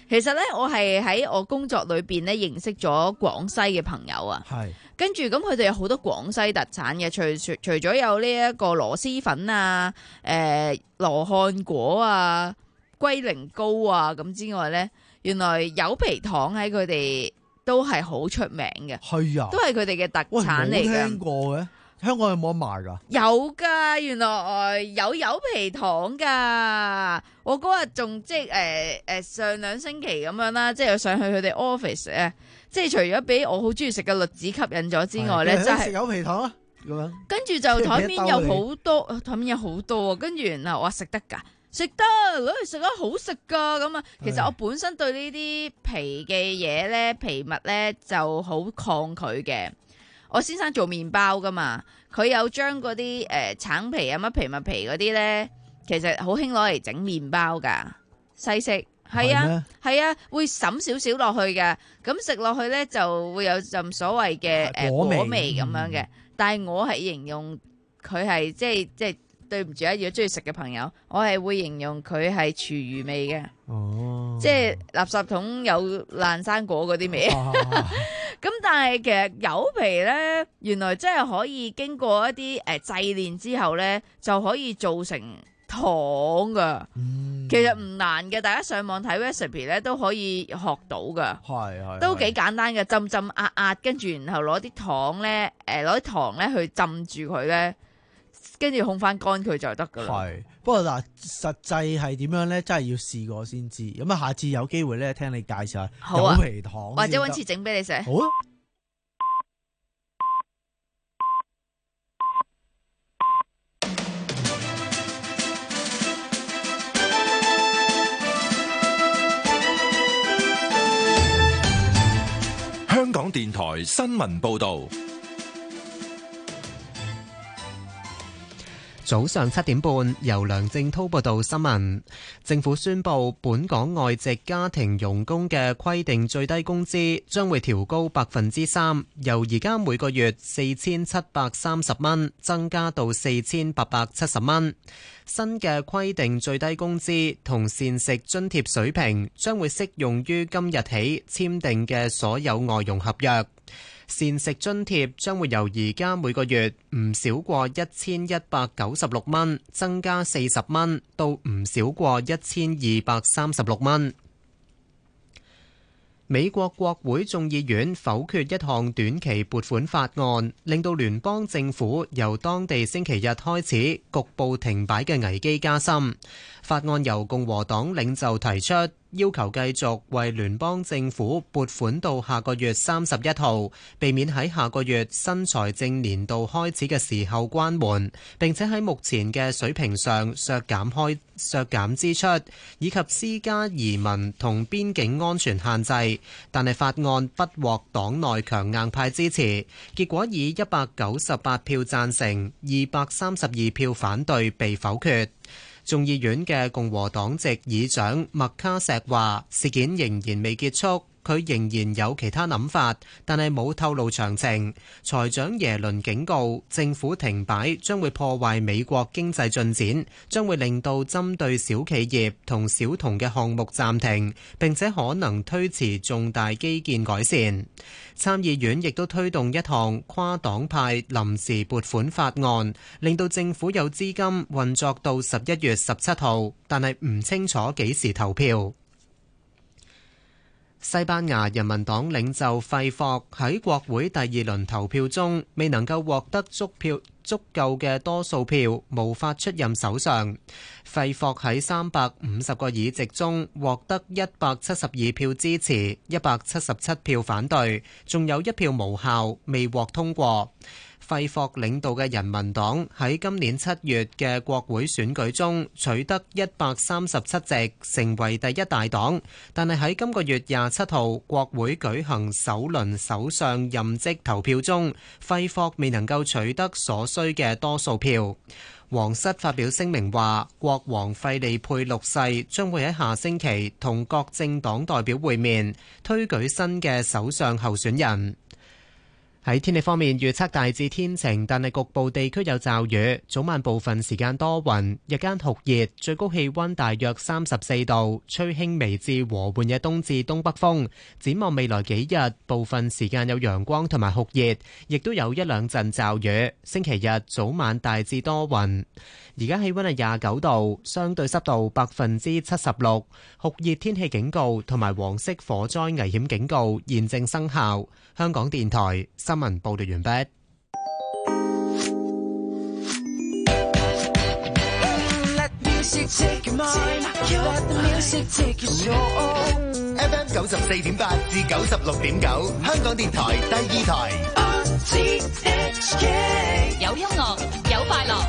其實咧，我係喺我工作裏邊咧認識咗廣西嘅朋友啊。 係。 跟住咁，佢哋有好多廣西特產嘅，除除除咗有呢一個螺螄粉啊、誒、呃、羅漢果啊、龜苓膏啊咁之外咧，原來柚皮糖喺佢哋都係好出名嘅。 係啊， 都係佢哋嘅特產嚟嘅。 冇聽過嘅，香港有冇得賣㗎？ 有㗎，原來有柚皮糖㗎。我嗰日仲即係誒誒上兩星期咁樣啦，即係上去佢哋 office 咧。即係除咗俾我好中意食嘅栗子吸引咗之外咧，就係食柚皮糖啊咁樣。 跟住就台面有好多，台面有好多啊。跟住然後我話食得㗎，食得攞嚟食得好食㗎咁啊。其實我本身對呢啲皮嘅嘢咧，皮物咧就好抗拒嘅。我先生做麵包㗎嘛，佢有將嗰啲誒橙皮啊乜皮麥皮嗰啲咧，其實好興攞嚟整麵包㗎，西式。係啊，係啊，會滲少少落去嘅，咁食落去咧就會有陣所謂嘅誒果味咁樣嘅。但係我係形容佢係即係即係對唔住啊，如果中意食嘅朋友，我係會形容佢係廚餘味嘅。哦，即係垃圾桶有爛生果嗰啲味。咁但係其實柚皮咧，原來真係可以經過一啲誒製煉之後咧，就可以做成糖噶。嗯其實唔難嘅，大家上網睇 recipe 咧都可以學到噶，係係都幾簡單嘅，浸浸壓壓，跟住然後攞啲糖咧，誒攞啲糖咧去浸住佢咧，跟住烘翻乾佢就得噶啦。係，不過嗱，實際係點樣咧？真係要試過先知。咁啊，下次有機會咧，聽你介紹下柚皮糖，或者搵次整俾你食。好啊。 香港電台新聞報道， 早上七點半，由梁正滔報道新聞。政府宣布，本港外籍家庭傭工嘅規定最低工資將會調高百分之三，由而家每個月四千七百三十蚊增加到四千八百七十蚊。新嘅規定最低工資同膳食津貼水平將會適用於今日起簽訂嘅所有外傭合約。膳食津貼將會由而家每個月唔少過一千一百九十六蚊增加四十蚊，到唔少過一千二百三十六蚊。美國國會眾議院否決一項短期撥款法案，令到聯邦政府由當地星期日開始局部停擺嘅危機加深。法案由共和黨領袖提出，要求繼續為聯邦政府撥款到下個月三十一號，避免喺下個月新財政年度開始嘅時候關門，並且喺目前嘅水平上削減開削減支出，以及施加移民同邊境安全限制。但係法案不獲黨內強硬派支持，結果以一百九十八票贊成、二百三十二票反對被否決。眾議院嘅共和黨籍議長麥卡錫話：事件仍然未結束，佢仍然有其他諗法，但係冇透露詳情。財長耶倫警告，政府停擺將會破壞美國經濟進展，將會令到針對小企業同小童嘅項目暫停，並且可能推遲重大基建改善。參議院亦都推動一項跨黨派臨時撥款法案，令到政府有資金運作到十一月十七號，但係唔清楚幾時投票。西班牙人民黨領袖費霍喺國會第二輪投票中未能夠獲得足票足夠嘅多數票，無法出任首相。費霍喺三百五十個議席中獲得一百七十二票支持，一百七十七票反對，仲有一票無效，未獲通過。費霍領導嘅人民黨喺今年七月嘅國會選舉中取得一百三十七席，成為第一大黨。但係喺今個月廿七號國會舉行首輪首相任職投票中，費霍未能夠取得所需嘅多數票。皇室發表聲明話，國王費利佩六世將會喺下星期同各政黨代表會面，推舉新嘅首相候選人。 喺天氣方面，預測大致天晴，但係局部地區有驟雨。早晚部分時間多雲，日間酷熱，最高氣溫大約三十四度，吹輕微至和緩嘅東至東北風。展望未來幾日，部分時間有陽光同埋酷熱，亦都有一兩陣驟雨。星期日早晚大致多雲。而家氣溫係廿九度，相對濕度百分之七十六，酷熱天氣警告同埋黃色火災危險警告現正生效。香港電台新聞報道完畢。 F M 九十四點八至九十六點九，香港電台第二台。 有音樂，有快樂。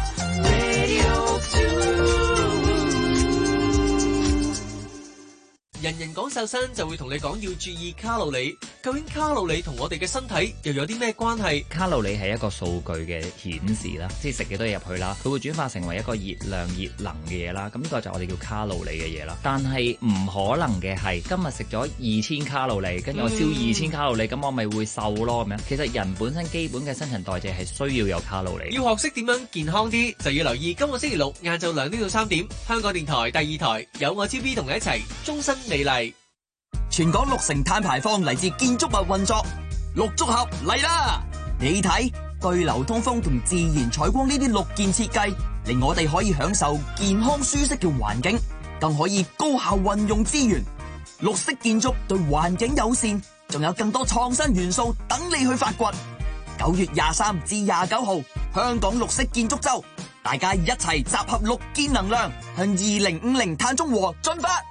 人人講瘦身就會同你講要注意卡路里，究竟卡路里同我哋嘅身體又有啲咩關係？ 卡路里係一個數據嘅顯示啦，即係食幾多嘢入去啦，佢會轉化成為一個熱量、熱能嘅嘢啦。咁呢個就我哋叫卡路里嘅嘢啦。但係唔可能嘅係今日食咗二千卡路里，跟住我燒二千卡路里，咁、嗯、我咪會瘦咯咁樣。其實人本身基本嘅新陳代謝係需要有卡路里。 要學識點樣健康啲，就要留意今個星期六晏晝兩點到三點，香港電台第二台有我 T V 同你一齊終身美麗。 全港六成碳排放嚟自建築物運作，綠竹合嚟啦！你睇，對流通風同自然採光呢啲綠建設計，令我哋可以享受健康舒適嘅環境，更可以高效運用資源。綠色建築對環境友善，仲有更多創新元素等你去發掘。九月廿三至廿九號，香港綠色建築周，大家一齊集合綠建能量，向二零五零碳中和進發。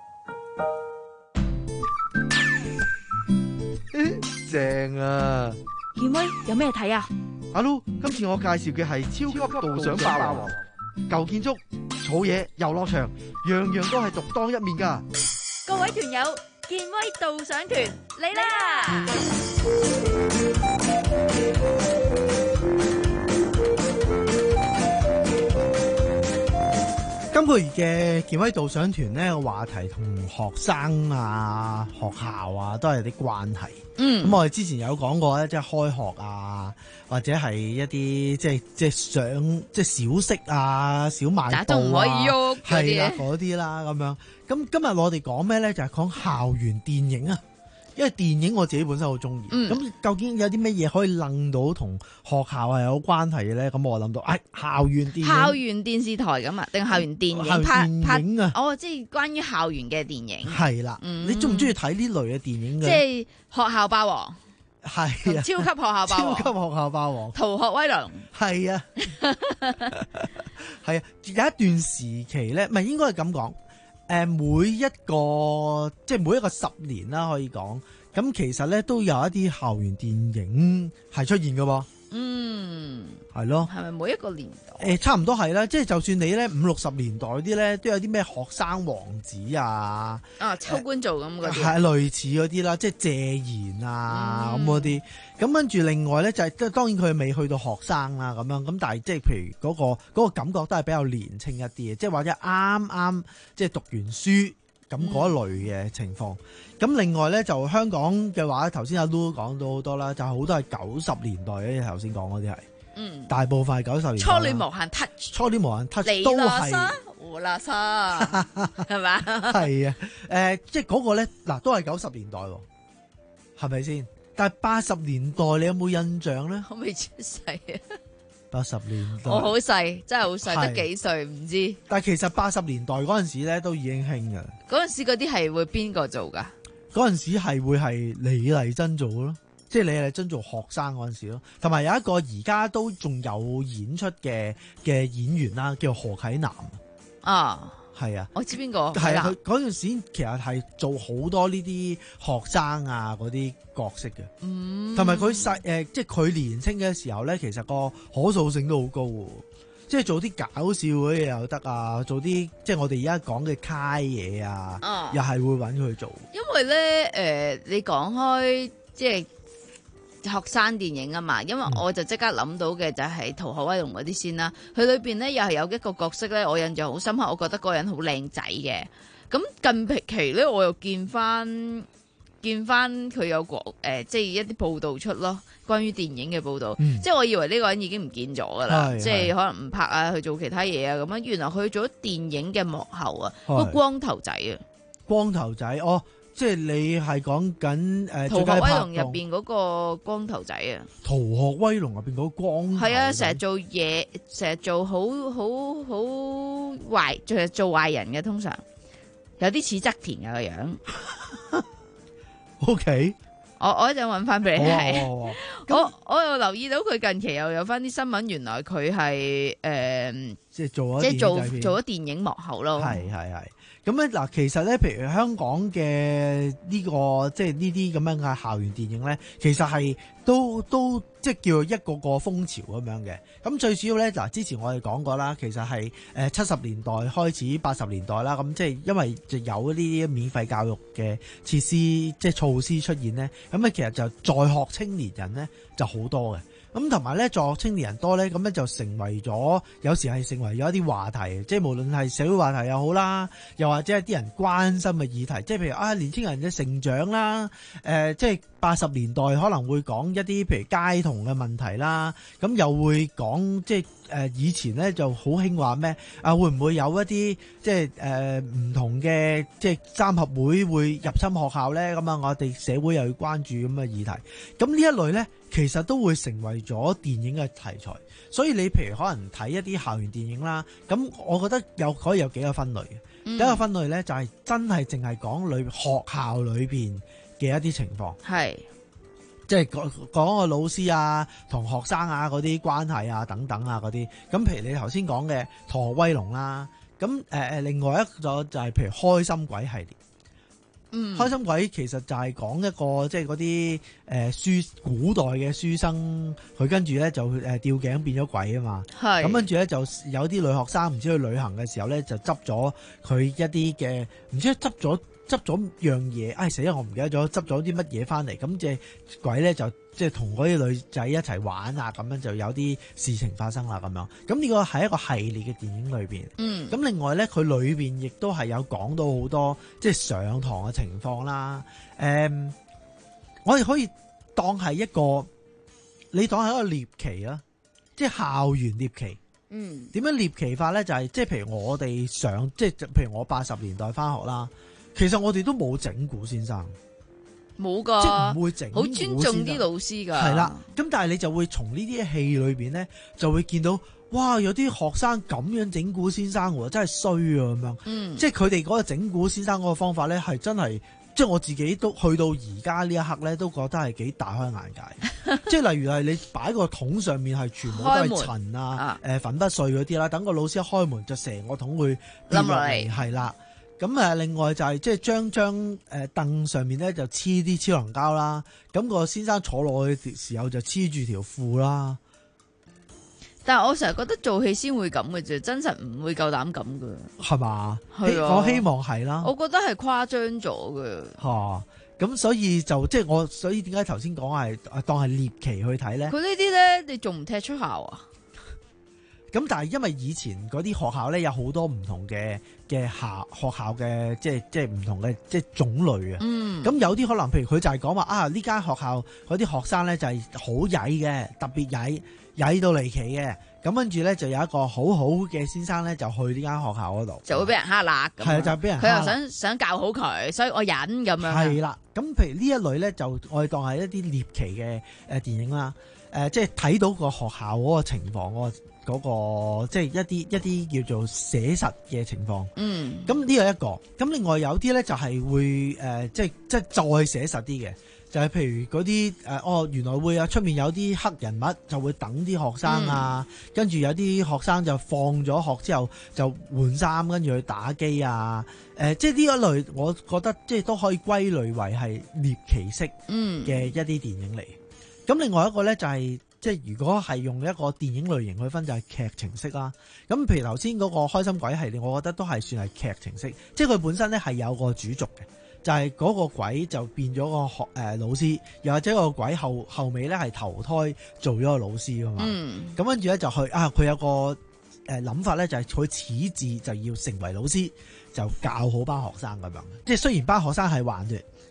正啊！ 健威有咩睇啊？ 阿 Lu，今次我介紹嘅係超級導賞霸王，舊建築、草野、遊樂場，樣樣都係獨當一面噶。 各位團友，健威導賞團嚟啦！ 今個月嘅健威導賞團呢個話題同學生啊、學校啊都係有啲關係。嗯，咁我哋之前有講過咧，即係開學啊，或者係一啲即係即係上即係小息啊、小賣部啊，唔可以喐係啦嗰啲啦咁樣。咁今日我哋講咩咧？就係講校園電影啊。因為電影我自己本身好中意，咁、嗯、究竟有啲乜嘢可以楞到同學校係有關係嘅咧？咁我諗到，哎，校園電影、校園電視台咁啊，定校園電影拍拍啊？哦，即係關於校園嘅電影。係啦，嗯、你中唔中意睇呢類嘅電影嘅？即係學校霸王，係啊，超級學校霸王，超級學校霸王，逃學威龍，係啊，係啊，有一段時期咧，唔係應該係咁講。誒，每一個即係每一個十年啦，可以講咁，其實咧都有一啲校園電影係出現嘅喎。嗯，係咯，係咪每一個年代？誒，差唔多係啦，即係就算你咧五六十年代啲咧，都有啲咩學生王子啊，啊，秋官做咁嗰啲，係類似嗰啲啦，即係謝賢啊咁嗰啲。咁跟住另外咧就係、是，當然佢未去到學生啦咁樣，咁但係即係譬如嗰、那個嗰、那個感覺都係比較年輕一啲嘅，即係或者啱啱即係讀完書咁嗰一類嘅情況。咁、嗯、另外咧就香港嘅話，頭先阿 Lu 講到好多啦，就好多係九十年代嘅，頭先講嗰啲係，嗯，大部分係九十年代。初戀無限 touch， 初戀無限 touch 都係胡辣沙，係咪？係啊，誒、呃，即係嗰個咧嗱，都係九十年代喎，係咪先？但係八十年代你有冇印象咧？我未出世啊！八十年代我好細，真係好細，得幾歲唔知。但係其實八十年代嗰陣時咧都已經興噶。嗰陣時嗰啲係會邊個做噶？嗰陣時係會係李麗珍做咯，即係李麗珍做學生嗰陣時咯。同埋有一個而家都仲有演出嘅嘅演員啦，叫何啟南啊。係啊，我知邊個係啊。佢嗰陣時其實係做好多呢啲學生啊嗰啲角色嘅，嗯，同埋佢細誒，即係佢年青嘅時候咧，其實個可塑性都好高嘅，即係做啲搞笑嗰啲嘢又得啊，做啲即係我哋而家講嘅揩嘢啊，啊又係會揾佢做。因為咧誒、呃，你講開即係學生電影啊嘛，因為我就即刻諗到嘅就係《逃學威龍》嗰啲先啦。佢裏邊咧又係有一個角色咧，我印象好深刻，我覺得嗰個人好靚仔嘅。咁近期咧，我又見翻見翻佢有個誒、呃，即係一啲報道出咯，關於電影嘅報道。 嗯、 即係我以為呢個人已經唔見咗噶啦，即係可能唔拍啊，去做其他嘢啊咁樣。原來佢做咗電影嘅幕後啊，個光頭仔啊， 光頭仔哦。即係你係講緊誒《逃學威龍》入邊嗰個光頭仔啊，《 逃學威龍》入邊嗰個光頭仔係啊， 成日做嘢，成日做好好好壞，仲係做壞人嘅，通常有啲似側田嘅個樣。 O K， 我我一陣揾翻俾你睇。 哦、 我我又留意到佢近期又有翻啲新聞，原來佢係誒， 即係做即係做做咗電影幕後咯。 係係係。咁咧嗱，其實咧，譬如香港嘅呢、這個即係呢啲咁樣嘅校園電影咧，其實係都都即係叫一個個風潮咁樣嘅。咁最主要咧嗱，之前我哋講過啦，其實係誒七十年代開始，八十年代啦，咁即係因為就有呢啲免費教育嘅設施，即係措施出現咧，咁咧其實就在學青年人咧就好多嘅。咁同埋咧，在學青年人多咧，咁咧就成為咗有時係成為咗一啲話題，即係無論係社會話題又好啦，又或者係啲人關心嘅議題，即係譬如啊年輕人嘅成長啦，誒、呃、即係八十年代可能會講一啲譬如街童嘅問題啦，咁又會講即係誒以前咧就好興話咩啊，會唔會有一啲即係誒唔同嘅即係三合會會入侵學校咧？咁啊，我哋社會又要關注咁嘅議題，咁呢一類咧其實都會成為咗電影嘅題材。所以你譬如可能睇一啲校園電影啦，咁我覺得有可以有幾個分類嘅。第一個分類咧就係真係淨係講裏學校裏邊嘅一啲情況，係即係講講個老師啊同學生啊嗰啲關係啊等等啊嗰啲。咁譬如你頭先講嘅《逃學威龍》啦，咁誒誒另外一個就係譬如《開心鬼》系列。嗯，開心鬼其實就係講一個即係嗰啲誒書古代嘅書生，佢跟住咧就誒吊頸變咗鬼啊嘛。係咁跟住咧就有啲女學生唔知去旅行嘅時候咧就執咗佢一啲嘅唔知執咗執咗樣嘢，唉死啦我唔記得咗執咗啲乜嘢翻嚟，咁即係鬼咧就即係同嗰啲女仔一齊玩啊，咁樣就有啲事情發生啦咁樣。咁呢個係一個系列嘅電影裏邊。嗯，咁另外咧佢裏邊亦都係有講到好多即係上堂嘅情況啦。誒、嗯，我哋可以當係一個你當係一個獵奇啦，即係校園獵奇。嗯，點樣獵奇法咧？就係即係譬如我哋上即係譬如我八十年代翻學啦。其實我哋都冇整蠱先生， 冇噶， 即係唔會整蠱， 好尊重啲老師噶。 係啦，咁但係你就會從呢啲戲裏邊咧，就會見到，哇！有啲學生咁樣整蠱先生喎，真係衰啊咁樣。嗯，即係佢哋嗰個整蠱先生嗰個方法咧，係真係，即係我自己都去到而家呢一刻咧，都覺得係幾大開眼界。即係例如係你擺個桶上面係全部都係塵啊，誒、呃、粉筆碎嗰啲啦，等個老師一開門就成個桶會跌落嚟，係啦。咁誒，另外就係即係將張誒凳上面咧就黐啲超能膠啦，咁個先生坐落去嘅時候就黐住條褲啦。 但係我成日覺得做戲先會咁嘅啫，真實唔會夠膽咁嘅。 係嘛？係啊，我希望係啦。 我覺得係誇張咗嘅。 嚇！咁所以就即係我，所以點解頭先講係當係獵奇去睇咧？ 佢呢啲咧，你仲唔踢出校啊？ 咁但係因為以前嗰啲學校咧有好多唔同嘅嘅校學校嘅即係即係唔同嘅即係種類啊。嗯。咁有啲可能譬如佢就係講話啊呢間學校嗰啲學生咧就係好曳嘅，特別曳曳到離奇嘅。咁跟住咧就有一個好好嘅先生咧就去呢間學校嗰度， 就會俾人蝦辣。係啊， 就俾人蝦。 佢又想想教好佢，所以我忍咁樣。 係啦。咁譬如呢一類咧就我哋當係一啲獵奇嘅誒電影啦。誒、呃，即係睇到個學校嗰個情況，嗰、嗰個嗰個即係一啲一啲叫做寫實嘅情況。嗯，咁呢個一個，咁另外有啲咧就係會誒、呃，即係即係再寫實啲嘅，就係、是、譬如嗰啲誒，哦，原來會有出面有啲黑人物就會等啲學生啊，嗯、跟住有啲學生就放咗學之後就換衫，跟住去打機啊。誒、呃，即係呢一類，我覺得即係都可以歸類為係獵奇式嘅一啲電影嚟。咁、嗯、另外一個咧就係、是、即係如果係用一個電影類型去分就係劇情式啦。咁譬如頭先嗰個開心鬼系列，我覺得都係算係劇情式，即係佢本身咧係有個主軸嘅，就係、是、嗰個鬼就變咗個學誒、呃、老師，又或者個鬼後後尾咧係投胎做咗個老師噶嘛。嗯。咁跟住咧就去啊，佢有個誒諗、呃、法咧，就係佢始至就要成為老師，就教好班學生咁樣。即係雖然班學生係頑劣。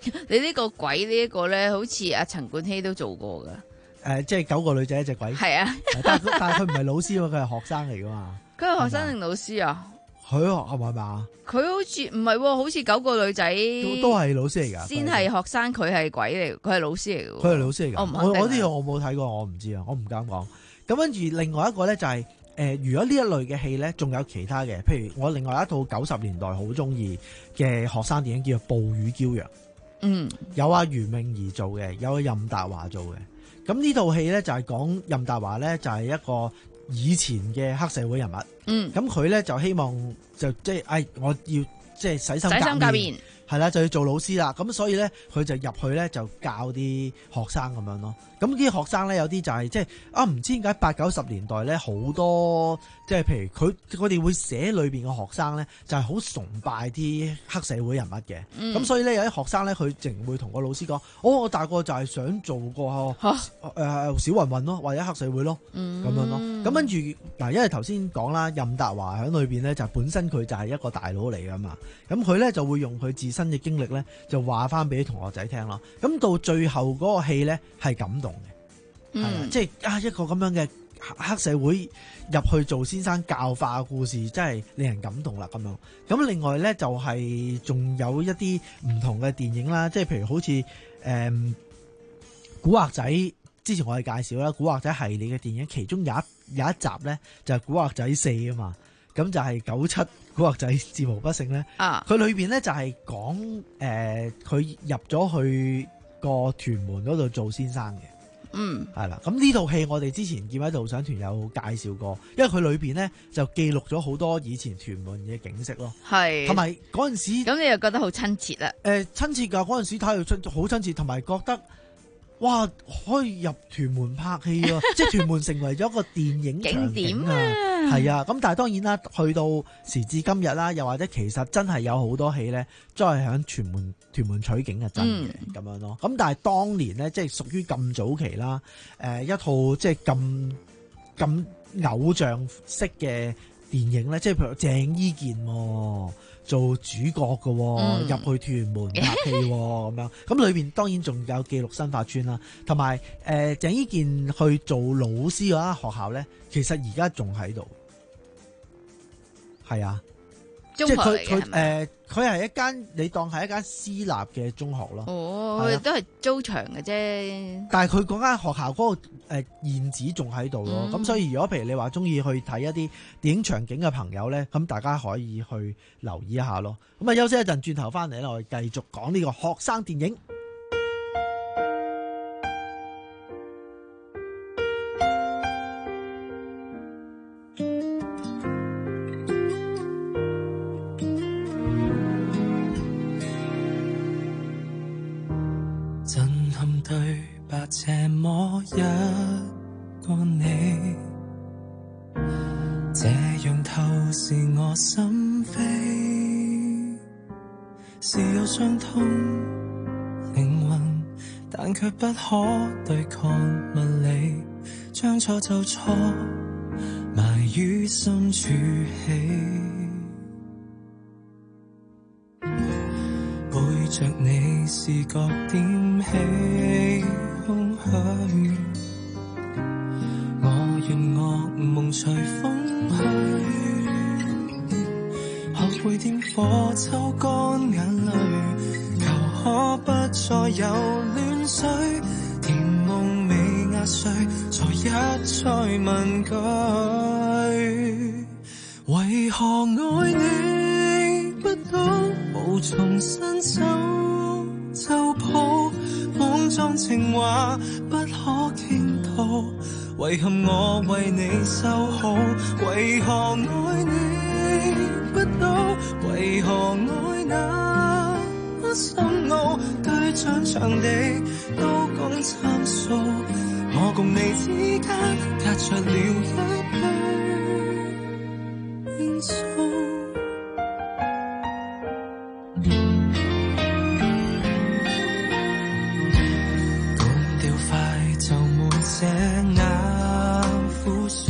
你呢個鬼呢一個咧，好似阿陳冠希都做過噶。誒、 呃，即係九個女仔一隻鬼。係啊，但係但係佢唔係老師喎，佢係學生嚟噶嘛。 佢係學生定老師啊？ 佢係咪嘛？ 佢好似唔係，好似九個女仔都都係老師嚟噶。 先係學生，佢係鬼嚟，佢係老師嚟。 佢係老師嚟噶。 我我呢個我冇睇過，我唔知啊，我唔敢講。咁跟住另外一個咧就係、是、誒、呃，如果呢一類嘅戲咧，仲有其他嘅，譬如我另外一套九十年代好中意嘅學生電影叫做《暴雨驕陽》。嗯，有阿袁詠儀做嘅，有阿任達華做嘅。咁呢套戲咧就係講任達華咧就係一個以前嘅黑社會人物。嗯，咁佢咧就希望就即係，誒，我要即係洗心革面，係啦，就要做老師啦。咁所以咧，佢就入去咧就教啲學生咁樣咯。咁啲學生咧有啲就係即係啊，唔知點解八九十年代咧好多即係譬如佢佢哋會寫裏邊嘅學生咧就係好崇拜啲黑社會人物嘅。咁、嗯、所以咧有啲學生咧佢淨會同個老師講：哦，我大個就係想做個誒、呃、小混混咯，或者黑社會咯，咁、嗯、樣咯。咁跟住嗱，因為頭先講啦，任達華喺裏邊咧就本身佢就係一個大佬嚟噶嘛。咁佢咧就會用佢自身嘅經歷咧就話翻俾同學仔聽咯。咁到最後嗰個戲咧係感動。係啊，即係啊一個咁樣嘅黑社會入去做先生教化嘅故事，真係令人感動啦咁樣。咁另外咧就係、是、仲有一啲唔同嘅電影啦，即係譬如好似誒、嗯、古惑仔，之前我哋介紹啦，古惑仔系列嘅電影，其中有一有一集咧就係、是、古惑仔四啊嘛，咁就係九七古惑仔戰無不勝咧。啊，佢裏邊咧就係講誒佢入咗去個屯門嗰度做先生嘅。嗯，係啦，咁呢套戲我哋之前見喺導賞團有介紹過，因為佢裏邊咧就記錄咗好多以前屯門嘅景色咯，係，同埋嗰陣時， 咁你又覺得好親切啦？誒、 呃，親切噶，嗰陣時睇到好親切，同埋覺得哇，可以入屯門拍戲啊，即係屯門成為咗一個電影景點啊，係啊，咁但係當然啦，去到時至今日啦，又或者其實真係有好多戲咧，都係響屯門。屯門取景係真嘅咁、嗯、樣咯，咁但係當年咧，即係屬於咁早期啦，誒、呃、一套即係咁咁偶像式嘅電影咧，即係譬如鄭伊健、哦、做主角嘅、哦，入、嗯、去屯門拍戲咁、哦、樣，咁裏邊當然仲有記錄新發村啦，同埋誒鄭伊健去做老師嗰間學校咧，其實而家仲喺度，係啊。即係佢佢誒，佢係一間你當係一間私立嘅中學咯。 哦，佢都係租場嘅啫。 但係佢嗰間學校嗰個誒現址仲喺度咯。咁、嗯、所以如果譬如你話中意去睇一啲電影場景嘅朋友咧，咁大家可以去留意一下咯。咁啊，休息一陣，轉頭翻嚟咧，我哋繼續講呢個學生電影。 這麼一個你，這樣透視我心扉，是有傷痛靈魂，但卻不可對抗物理，將錯就錯，埋於深處起，背着你視覺點起空虛，我願惡夢隨風去，學會點火抽乾眼淚，求可不再有亂水，甜夢未壓碎，才一再問句，為何愛你不到無從伸手就抱，莽撞情話不可傾吐，遺憾我為你修好，為何愛你不到，為何愛那深奧，對象場地都講參數，我共你之間隔着了一堆變數。這眼苦水，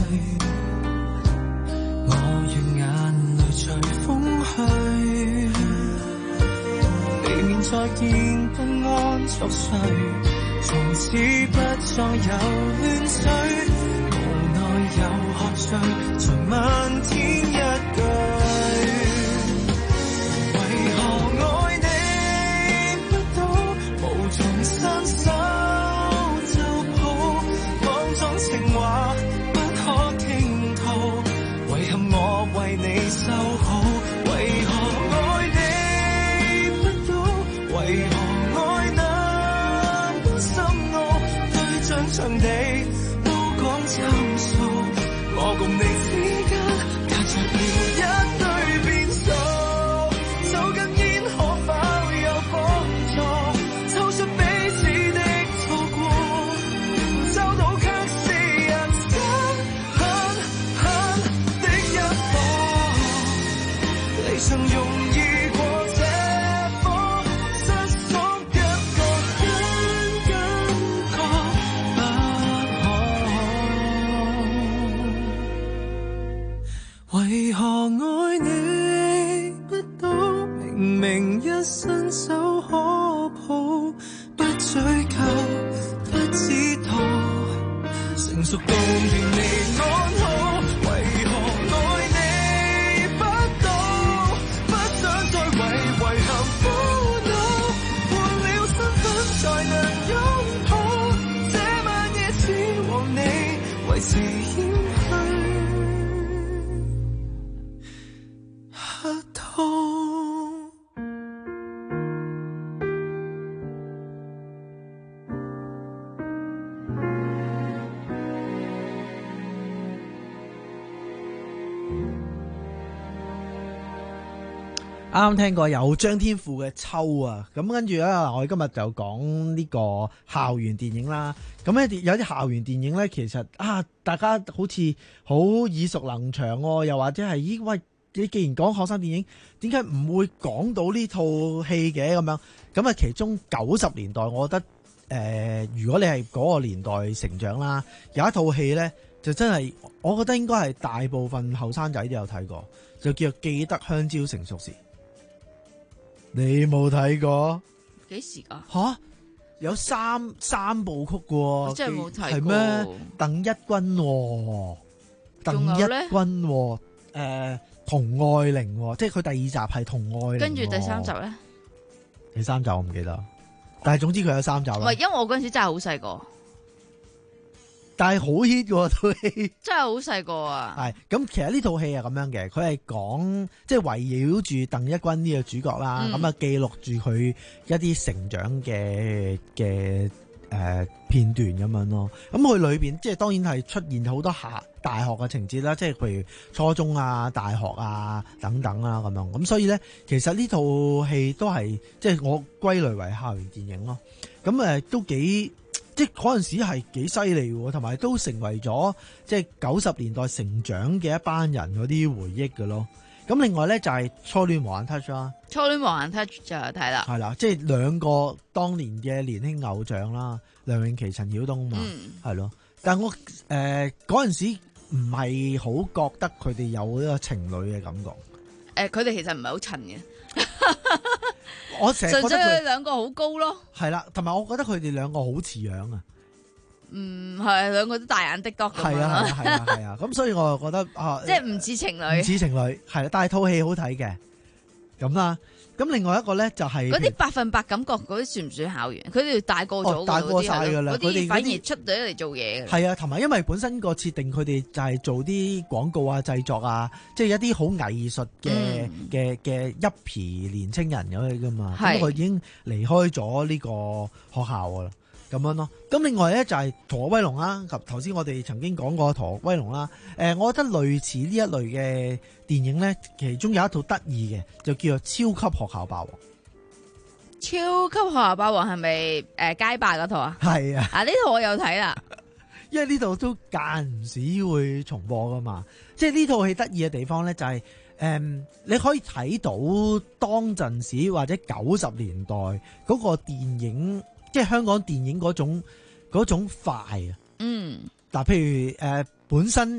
我願眼淚隨風去，避免再見不安作祟，從此不再有亂水，無奈又喝醉，才問天一句，為何愛你不到，無從伸手就抱，當作情話不可傾吐，遺憾我為你修好，為何愛你不到，為何愛那般深奧，對象場地都講參數，我共你之間隔着了一堆變數，抽根煙可否有幫助，抽出彼此的錯過，找到卻是人生狠狠的一課，離場容易過這科，失所一個根感覺不可，為何愛你不到，明明一伸手可抱，不追究不知道，成熟到令你安好，為何愛你不到，不想再為遺憾苦惱，換了身份才能擁抱，這晚夜只和你維持掩去黑透。 啱啱聽過有張天賦嘅秋啊，咁跟住咧，我哋今日就講呢個校園電影啦。咁咧有啲校園電影咧，其實啊，大家好似好耳熟能詳喎，又或者係咦喂，你既然講學生電影，點解唔會講到呢套戲嘅咁樣？咁啊，其中九十年代，我覺得誒、呃，如果你係嗰個年代成長啦，有一套戲咧，就真係我覺得應該係大部分後生仔都有睇過，就叫做《記得香蕉成熟時》。你冇睇過？ 幾時㗎？ 吓，有三三部曲嘅喎， 我真係冇睇過。 係咩？鄧一軍喎，鄧一軍喎，誒，童愛玲喎，即係佢第二集係童愛玲。 跟住第三集咧？ 第三集我唔記得，但係總之佢有三集啦。 唔係，因為我嗰陣時真係好細個。 但係好 hit 喎套戲， 真係好細個啊！ 係咁，其實呢套戲係咁樣嘅，佢係講即係圍繞住鄧一軍呢個主角啦，咁啊、嗯、記錄住佢一啲成長嘅嘅誒片段咁樣咯。咁佢裏邊即係當然係出現好多下大學嘅情節啦，即係譬如初中啊、大學啊等等啦咁樣。咁所以咧，其實呢套戲都係即係我歸類為校園電影咯。咁誒都幾。即係嗰陣時係幾犀利喎，同埋都成為咗即係九十年代成長嘅一班人嗰啲回憶嘅咯。咁另外咧就係初戀無限 touch 啦，初戀無限 touch 就有睇啦，係啦，即係兩個當年嘅年輕偶像啦，梁詠琪、陳曉東嘛，係咯、嗯。但係我誒嗰陣時唔係好覺得佢哋有呢個情侶嘅感覺。誒、 呃，佢哋其實唔係好襯嘅。 我成日覺得佢兩個好高咯， 係啦，同埋我覺得佢哋兩個好似樣啊。 嗯，係兩個都大眼的多咁係啊，係啊，係啊，咁所以我就覺得啊， 即係唔似情侶， 唔似情侶，係啦，但係套戲好睇嘅咁啦。咁另外一個咧就係嗰啲百分百感覺嗰啲算唔算校園？佢哋大個咗、哦，大個晒噶啦，佢哋反而出咗嚟做嘢。 係啊，同埋因為本身個設定，佢哋就係做啲廣告啊、製作啊，即係一啲好藝術嘅嘅嘅一批年青人咁樣噶嘛。咁佢已經離開咗呢個學校噶啦，咁樣咯。咁另外咧就係《逃學威龍》啦，及頭先我哋曾經講過《逃學威龍》啦。誒，我覺得類似呢一類嘅電影咧，其中有一套得意嘅，就叫做《超級學校霸王》。 超級學校霸王係咪誒街霸嗰套啊？ 係啊， 啊呢套我有睇啦， 因為呢度都間唔時會重播噶嘛。即係呢套戲得意嘅地方咧，就係、是、誒、嗯、你可以睇到當陣時或者九十年代嗰個電影，即係香港電影嗰種嗰種快啊。嗯，嗱，譬如誒、呃、本身。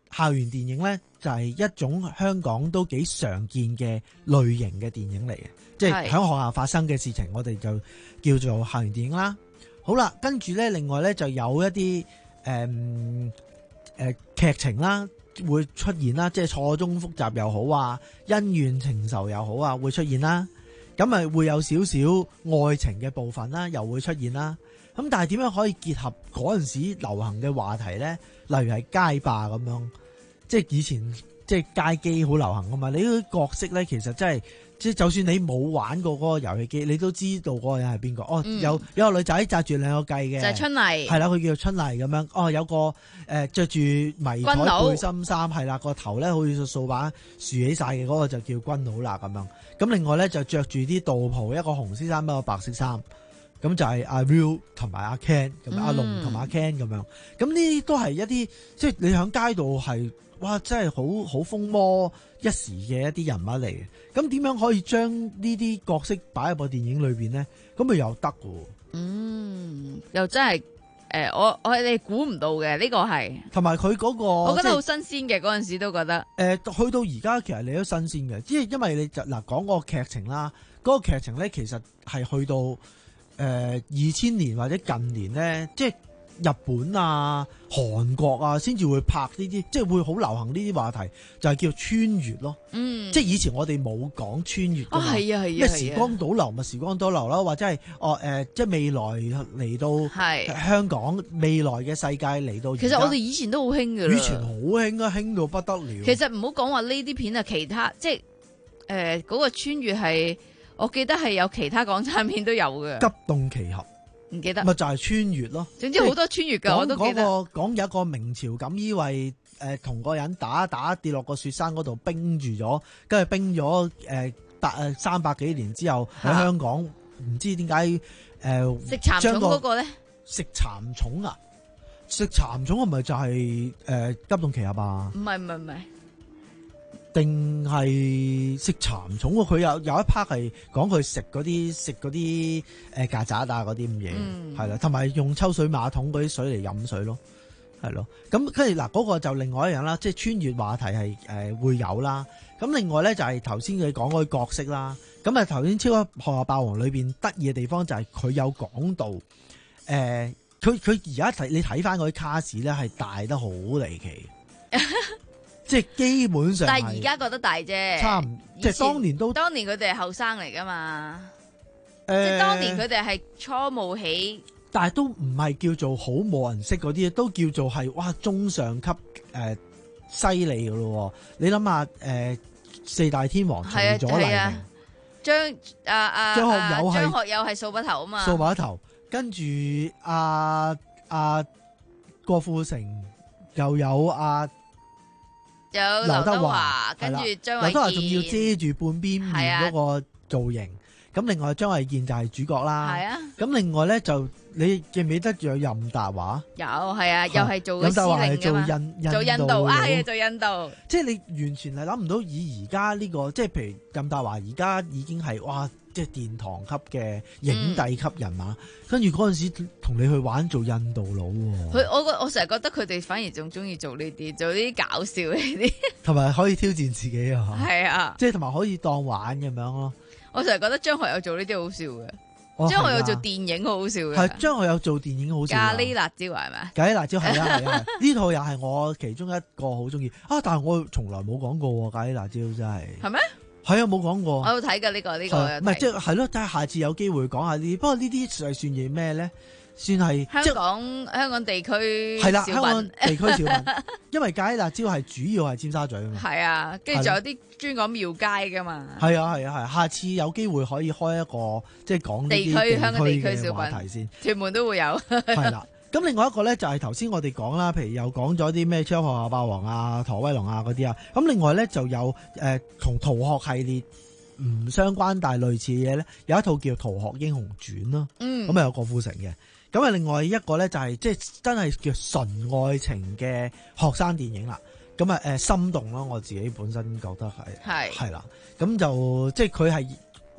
校園電影咧就係一種香港都幾常見嘅類型嘅電影嚟嘅，即係喺學校發生嘅事情，我哋就叫做校園電影啦。好啦，跟住咧，另外咧就有一啲誒誒劇情啦，會出現啦，即係錯綜複雜又好啊，恩怨情仇又好啊，會出現啦。咁咪會有少少愛情嘅部分啦，又會出現啦。咁但係點樣可以結合嗰陣時流行嘅話題咧？例如係街霸咁樣，即係以前即係街機好流行噶嘛。你啲角色咧，其實真係即係就算你冇玩過嗰個遊戲機，你都知道嗰個人係邊個。哦，嗯、有有個女仔紮住兩個髻嘅， 就係春麗，係啦，佢叫做春麗咁樣。哦，有個誒著住迷彩背心衫，係啦，個頭咧好似掃把豎起晒嘅嗰個就叫軍佬啦咁樣。咁另外咧就着住啲道袍，一個紅色衫，一個白色衫。咁就係阿 Will 同埋阿 Ken，咁阿龍同埋阿 Ken 咁樣，咁呢啲都係一啲即係你喺街度係哇，真係好好風魔一時嘅一啲人物嚟嘅。咁點樣可以將呢啲角色擺喺部電影裏邊咧？咁咪又得嘅。 嗯，又真係誒、呃，我我哋估唔到嘅呢、呢個係， 同埋佢嗰個， 我覺得好新鮮嘅嗰陣時都覺得。誒、 呃，去到而家其實你都新鮮嘅，即係因為你就嗱講嗰個劇情啦，嗰、嗰個劇情咧其實係去到。誒二千年或者近年咧，即係日本啊、韓國啊，先至會拍呢啲，即係會好流行呢啲話題，就係叫穿越咯。嗯，即係以前我哋冇講穿越㗎嘛。哦，係啊，係啊，咩時光倒流咪時光倒流啦，或者係哦誒、呃，即係未來嚟到香港，未來嘅世界嚟到。 其實我哋以前都好興㗎啦。 以前好興啊，興到不得了。 其實唔好講話呢啲片啊，其他即係誒嗰個穿越係。我記得係有其他港產片都有嘅， 急凍奇俠唔記得， 咪就係穿越咯。 總之好多穿越㗎，我都記得。 講、嗰個、講有一個明朝錦衣衛誒同個人打打跌落個雪山嗰度冰住咗，跟住冰咗誒百誒三百幾年之後喺香港，唔知點解誒食蠶蟲嗰個咧？ 食蠶蟲啊！食蠶蟲係咪就係、是、誒、呃、急凍奇俠啊？ 唔係唔係唔係。 定係食蠶蟲喎？佢有有一 part 係講佢食嗰啲食嗰啲誒曱甴啊嗰啲咁嘢，係啦、嗯，同埋用抽水馬桶嗰啲水嚟飲水咯，係咯。咁跟住嗱嗰個就另外一樣啦，即係穿越話題係誒、呃、會有啦。咁另外咧就係頭先佢講嗰個角色啦。咁啊頭先超級學校霸王裏邊得意嘅地方就係佢有講到誒，佢佢而家睇你睇翻嗰啲卡士咧係大得好離奇。即係基本上， 但係而家覺得大啫， 差唔即係當年都， 當年佢哋係後生嚟噶嘛， 呃、 即係當年佢哋係初冒起， 但係都唔係叫做好冇人識嗰啲，都叫做係哇中上級誒犀利噶咯。你諗下誒四大天王除咗黎明， 張啊啊張學友係張學友係掃把頭啊嘛， 掃把頭，跟住阿阿郭富城又有阿。啊有劉德華，跟住張衛健， 劉德華仲要遮住半邊面嗰個造型。咁、啊、另外張衛健就係主角啦。係啊。咁另外咧就你記唔記得仲有任達華？有係啊，又係做任達華係做印印做印度啊，係啊，做印度。 即係你完全係諗唔到以而家呢個，即係譬如任達華而家已經係哇，即係殿堂級嘅影帝級人馬。跟住嗰陣時同你去玩做印度佬喎。 佢我我成日覺得佢哋反而仲中意做呢啲，做呢啲搞笑呢啲。同埋可以挑戰自己啊！ 係啊， 即係同埋可以當玩咁樣咯。 我成日覺得張學友做呢啲好笑嘅。張學友做電影好好笑嘅， 係張學友做電影好笑。 咖喱辣椒係咪？ 咖喱辣椒係啊係啊，呢套又係我其中一個好中意啊！但係我從來冇講過咖喱辣椒真係。係咩？係啊，冇講過。 我有睇㗎呢個呢個。唔係即係係咯，但係下次有機會講下呢啲。不過呢啲係算嘢咩咧？算係香港香港地區係啦，香港地區小品。因為咖喱辣椒係主要係尖沙咀啊嘛。 係啊，跟住仲有啲專講廟街噶嘛。 係啊係啊係，下次有機會可以開一個即係講呢啲地區香港地區小品題先。 屯門都會有。 係啦，咁另外一個咧就係頭先我哋講啦，譬如又講咗啲咩超級學校霸王啊、陀威龍啊嗰啲啊。咁另外咧就有誒同逃學系列唔相關但係類似嘅嘢咧，有一套叫《逃學英雄傳》咯。嗯。咁啊有郭富城嘅。咁啊，另外一個咧就係即係真係叫純愛情嘅學生電影啦。咁啊，誒心動咯，我自己本身覺得係係係啦。咁就即係佢係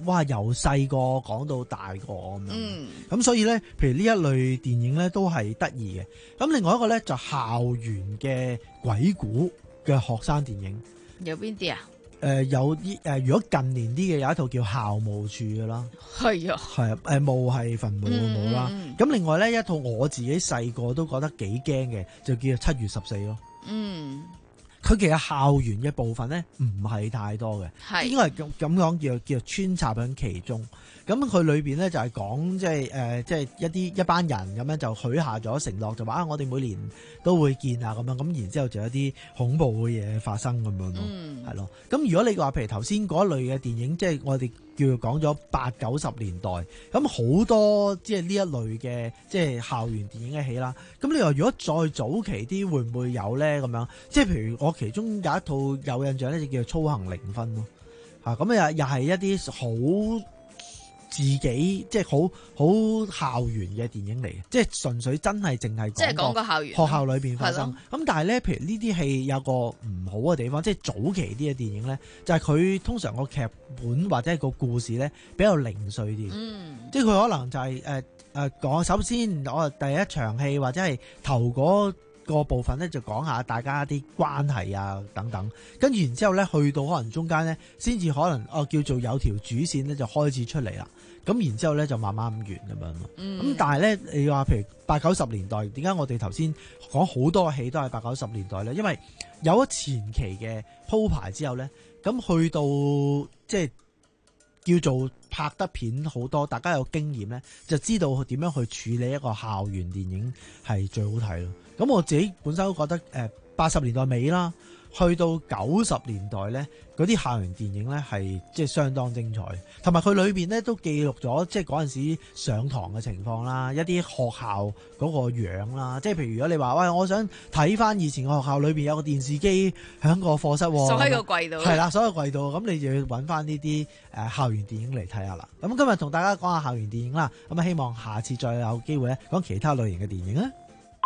哇由細個講到大個咁樣。咁、 嗯、 所以咧，譬如呢一類電影咧都係得意嘅。咁另外一個咧就校園嘅鬼故嘅學生電影， 有邊啲啊？ 誒、呃、有啲誒、呃，如果近年啲嘅有一套叫校務處嘅啦， 係啊， 係啊，誒墓係墳墓嘅墓啦。咁、嗯嗯、另外咧一套我自己細個都覺得幾驚嘅，就叫做七月十四咯。 嗯， 佢其實校園嘅部分咧唔係太多嘅，係應該係咁咁講叫叫做穿插喺其中。咁佢裏邊咧就係講即係誒即係一啲一班人咁樣就許下咗承諾，就話啊我哋每年都會見啊咁樣，咁然之後就有啲恐怖嘅嘢發生咁樣咯，係咯、嗯。咁如果你話譬如頭先嗰類嘅電影，即係我哋叫做講咗八九十年代，咁好多即係呢一類嘅即係校園電影嘅戲啦。咁你話如果再早期啲會唔會有咧咁樣？即係譬如我其中有一套有印象咧，就叫做操行零分咯。嚇咁又又係一啲好自己即係好好校園嘅電影嚟嘅，即係純粹真係淨係即係講個校園學校裏邊發生。咁但係咧，譬如呢啲戲有個唔好嘅地方，即係早期啲嘅電影咧，就係、是、佢通常個劇本或者係個故事咧比較零碎啲。嗯，即係佢可能就係誒誒講，首先我第一場戲或者係頭嗰個部分咧就講下大家啲關係啊等等，跟住然之後咧去到可能中間咧先至可能哦叫做有條主線咧就開始出嚟啦。咁然之後咧就慢慢咁完咁樣咯。咁、嗯、但係咧你話譬如八九十年代，點解我哋頭先講好多戲都係八九十年代咧？因為有咗前期嘅鋪排之後咧，咁去到即係叫做拍得片好多，大家有經驗咧，就知道點樣去處理一個校園電影係最好睇咯。咁我自己本身都覺得誒八十年代尾啦，去到九十年代咧，嗰啲校園電影咧係即係相當精彩，同埋佢裏邊咧都記錄咗即係嗰陣時上堂嘅情況啦，一啲學校嗰個樣啦，即係譬如如果你話喂，我想睇翻以前個學校裏邊有個電視機喺個課室， 鎖喺個櫃度， 係啦，鎖喺個櫃度，咁你就要揾翻呢啲誒校園電影嚟睇下啦。咁今日同大家講下校園電影啦，咁啊希望下次再有機會咧講其他類型嘅電影啊。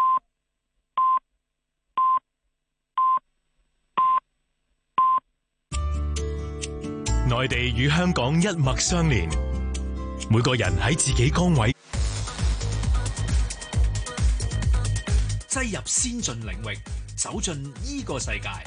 內地與香港一脈相連，每個人喺自己崗位， 擠入先進領域，走進呢個世界。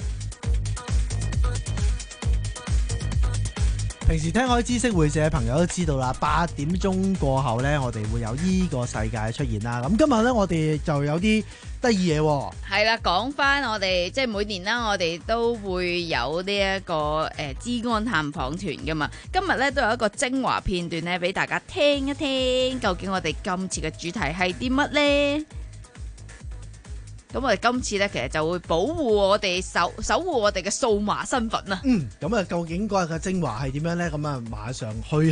平時聽開知識會社嘅朋友都知道啦，八點鐘過後呢，我哋會有呢個世界出現啦。咁今日呢，我哋就有啲得意嘢喎。 係啦，講翻我哋即係每年啦，我哋都會有呢、這、一個誒資、呃、安探訪團噶嘛。今日呢，都有一個精華片段呢，俾大家聽一聽，究竟我哋今次嘅主題係啲乜呢？咁我哋今次咧，其實就會保護我哋守守護我哋嘅數碼身份啊！ 嗯，咁啊，究竟嗰日嘅精華係點樣咧？咁啊，馬上去啊！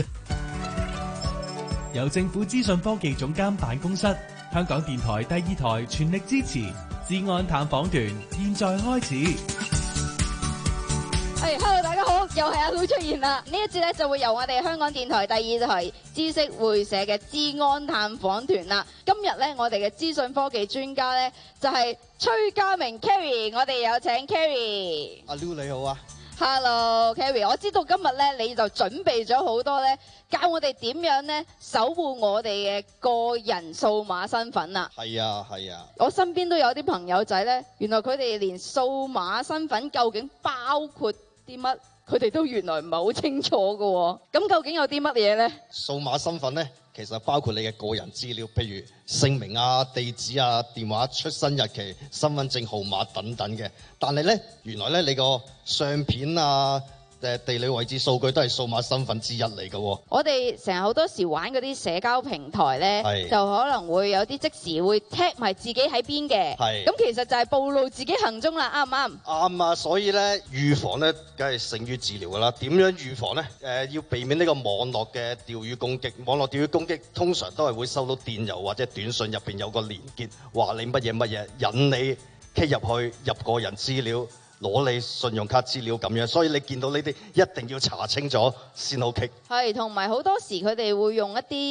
由政府資訊科技總監辦公室、香港電台第二台全力支持資安探訪團，現在開始。 誒、hey，hello， 大家好，又係阿 Lu 出現啦！呢一節咧就會由我哋香港電台第二台知識會社嘅資安探訪團啦。今日咧，我哋嘅資訊科技專家咧就係、是、崔家明 Carrie， 我哋有請 Carrie。 阿 Lu 你好啊 ，Hello Carrie， 我知道今日咧你就準備咗好多咧，教我哋點樣咧守護我哋嘅個人數碼身份啊。係啊係啊，我身邊都有啲朋友仔咧，原來佢哋連數碼身份究竟包括啲乜，佢哋都原來唔係好清楚㗎喎。咁究竟有啲乜嘢呢？ 數碼身份呢，其實包括你嘅個人資料，譬如姓名啊、地址啊、電話、出生日期、身份證號碼等等嘅。但係呢，原來呢，你個相片啊、誒地理位置數據都係數碼身份之一嚟嘅喎。 我哋成日好多時玩嗰啲社交平台呢，就可能會有啲即時會 tag 埋自己喺邊嘅。咁其實就係暴露自己行蹤啦，啱唔啱？ 啱啊，所以呢，預防呢梗係勝於治療㗎啦。點樣預防呢？誒、呃、要避免呢個網絡嘅釣魚攻擊。網絡釣魚攻擊通常都係會收到電郵或者短信入邊有個連結，話你乜嘢乜嘢，引你 click 入去入個人資料，攞你信用卡資料咁樣，所以你見到呢啲一定要查清楚先好 click。 係，同埋好多時佢哋會用一啲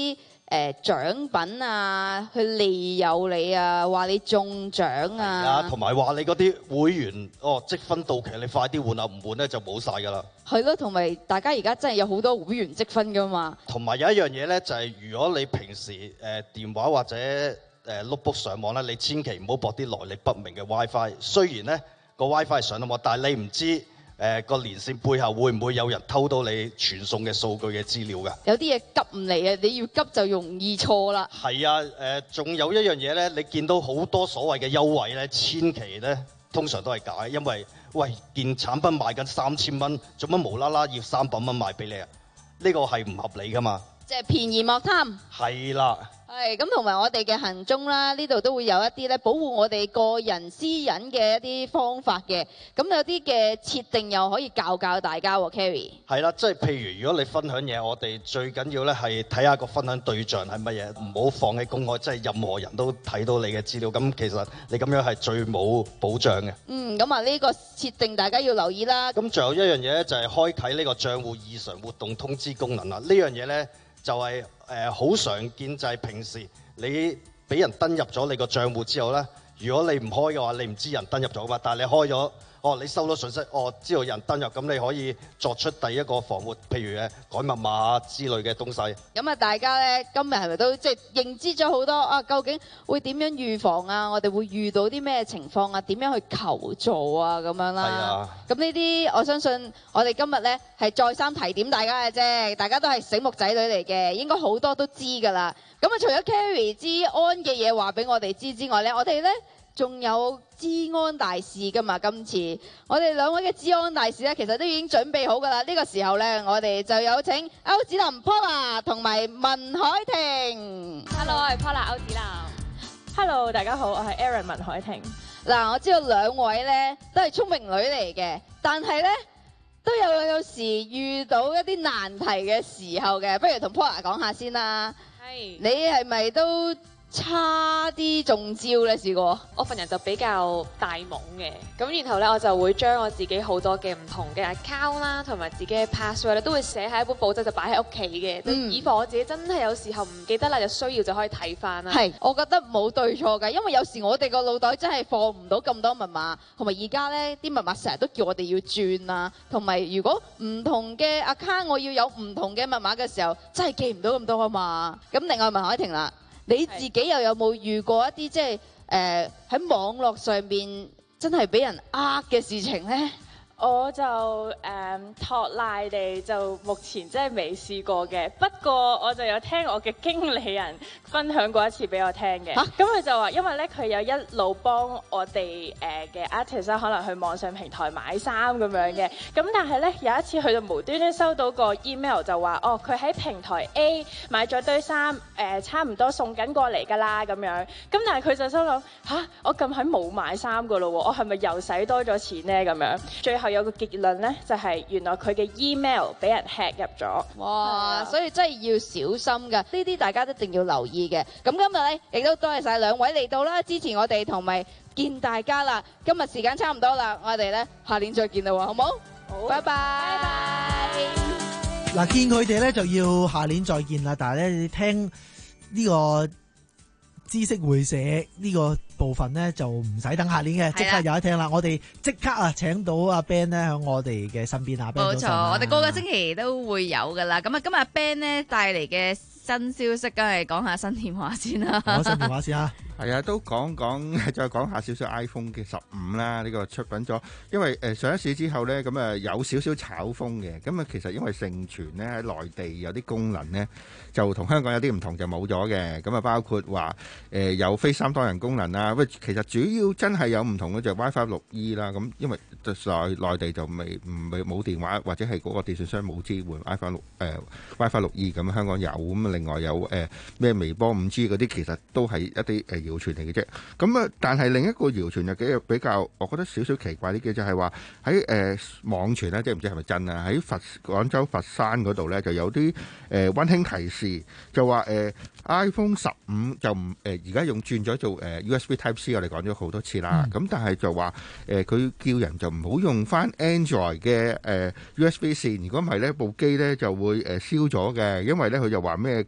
誒獎品啊，去利誘你啊，話你中獎啊， 啊，同埋話你嗰啲會員哦積分到期，你快啲換啊，唔換咧就冇晒㗎啦。 係咯，同埋大家而家真係有好多會員積分㗎嘛。 同埋有一樣嘢咧，就係、是、如果你平時誒、呃、電話或者誒 notebook 上網咧，你千祈唔好駁啲來歷不明嘅 WiFi。雖然咧個 WiFi 係上得網，但係你唔知。誒個、呃、連線背後會唔會有人偷到你傳送嘅數據嘅資料㗎？ 有啲嘢急唔嚟啊！你要急就容易錯啦。 係啊，誒、呃、仲有一樣嘢咧，你見到好多所謂嘅優惠咧，千祈咧通常都係假，因為喂件產品賣緊三千蚊，做乜無啦啦要三百蚊賣俾你啊？呢、呢個係唔合理㗎嘛。 即係便宜莫貪。 係啦。 係咁，同埋我哋嘅行蹤啦，呢度都會有一啲咧保護我哋個人私隱嘅一啲方法嘅。咁有啲嘅設定又可以教教大家喎 ，Carrie。 係啦，即係譬如如果你分享嘢，我哋最緊要咧係睇下個分享對象係乜嘢，唔好放喺公開，即係任何人都睇到你嘅資料。咁其實你咁樣係最冇保障嘅。 嗯，咁啊呢個設定大家要留意啦。 咁仲有一樣嘢咧，就係開啟呢個帳戶異常活動通知功能啦。呢樣嘢咧就係誒好常見，就係平時你俾人登入咗你個帳戶之後咧，如果你唔開嘅話，你唔知人登入咗噶嘛。但係你開咗，哦，你收到信息，哦，知道有人登入，咁你可以作出第一個防護，譬如誒改密碼之類嘅東西。 咁啊，大家咧今日係咪都即係認知咗好多啊？究竟會點樣預防啊？我哋會遇到啲咩情況啊？點樣去求助啊？咁樣啦。係啊。咁呢啲我相信我哋今日咧係再三提點大家嘅啫，大家都係醒目仔女嚟嘅，應該好多都知㗎啦。咁啊，除咗 Carrie 之安嘅嘢話俾我哋知之外咧，我哋咧仲有治安大使㗎嘛。今次我哋兩位嘅治安大使咧，其實都已經準備好㗎啦。呢個時候咧，我哋就有請歐子林 Paula 同埋文海婷。 Hello， 我係 Paula 歐子林。Hello， 大家好，我係 Aaron 文海婷。 嗱，我知道兩位咧都係聰明女嚟嘅，但係咧都有有時遇到一啲難題嘅時候嘅，不如同 Paula 講下先啦。係，你係咪都差啲中招咧？試過？ 我份人就比較大懵嘅，咁然後咧我就會將我自己好多嘅唔同嘅 account 啦，同埋自己嘅 password 咧，都會寫喺一本簿仔，就擺喺屋企嘅，嗯、以防我自己真係有時候唔記得啦，就需要就可以睇翻啦。 係，我覺得冇對錯㗎，因為有時我哋個腦袋真係放唔到咁多密碼，同埋而家咧啲密碼成日都叫我哋要轉啊，同埋如果唔同嘅 account 我要有唔同嘅密碼嘅時候，真係記唔到咁多啊嘛。咁另外文海婷啦。你自己又有冇遇過一啲即係誒喺網絡上邊真係俾人呃嘅事情呢？ 我就誒、嗯、托賴地就目前真係未試過嘅，不過我就有聽我嘅經理人分享過一次俾我聽嘅。咁佢、啊、就話，因為咧佢有一路幫我哋誒嘅 artist 可能去網上平台買衫咁樣嘅，咁但係咧有一次佢就無端端收到個 email 就話，哦佢喺平台 A 買咗堆衫，誒、呃、差唔多送緊過嚟㗎啦咁樣。咁但係佢就心諗吓，我近排冇買衫㗎咯喎，我係咪又使多咗錢咧咁樣？最後有個結論咧，就係、是、原來佢嘅 email 俾人 hack 入咗。哇！ 所以真係要小心㗎，呢啲大家一定要留意嘅。咁今日咧，亦都多謝晒兩位嚟到啦，支持我哋同埋見大家啦。今日時間差唔多啦，我哋咧下年再見啦，好唔好？好，拜拜。 嗱，見佢哋咧就要下年再見啦。但係咧，你聽呢個知識會社呢個部分咧就唔使等下年嘅，即刻有得聽啦！我哋即刻啊請到阿 Ben 咧喺我哋嘅身邊啊 Ben 冇錯，我哋個個星期都會有噶啦。咁啊，今日 Ben 咧帶嚟嘅新消息，梗係講下新電話先啦。 講新電話先啊！ 係啊，都講講再講下少少 iPhone 嘅十五啦，呢個出品咗，因為誒上一市之後咧，咁啊有少少炒風嘅，咁啊其實因為盛傳咧喺內地有啲功能咧就同香港有啲唔同，就冇咗嘅，咁啊包括話誒有非三多人功能啦，喂其實主要真係有唔同嘅就 WiFi 六 E 啦，咁因為內內地就未唔未冇電話或者係嗰個電信商冇支援 WiFi 六誒 WiFi 六 E， 咁香港有，咁另外有誒咩微波五 G 嗰啲，其實都係一啲誒謠傳嚟嘅啫，咁啊，但係另一個謠傳又幾比較，我覺得少少奇怪啲嘅就係話喺誒網傳咧，即係唔知係咪真啊？喺佛廣州佛山嗰度咧，就有啲誒溫馨提示，就話誒、呃、iPhone 十五就唔誒而家用轉咗做誒 U S B Type C， 我哋講咗好多次啦。咁、嗯、但係就話誒佢叫人就唔好用翻 Android 嘅誒、呃、U S B 線，如果唔係咧部機咧就會誒燒咗嘅，因為咧佢就話咩？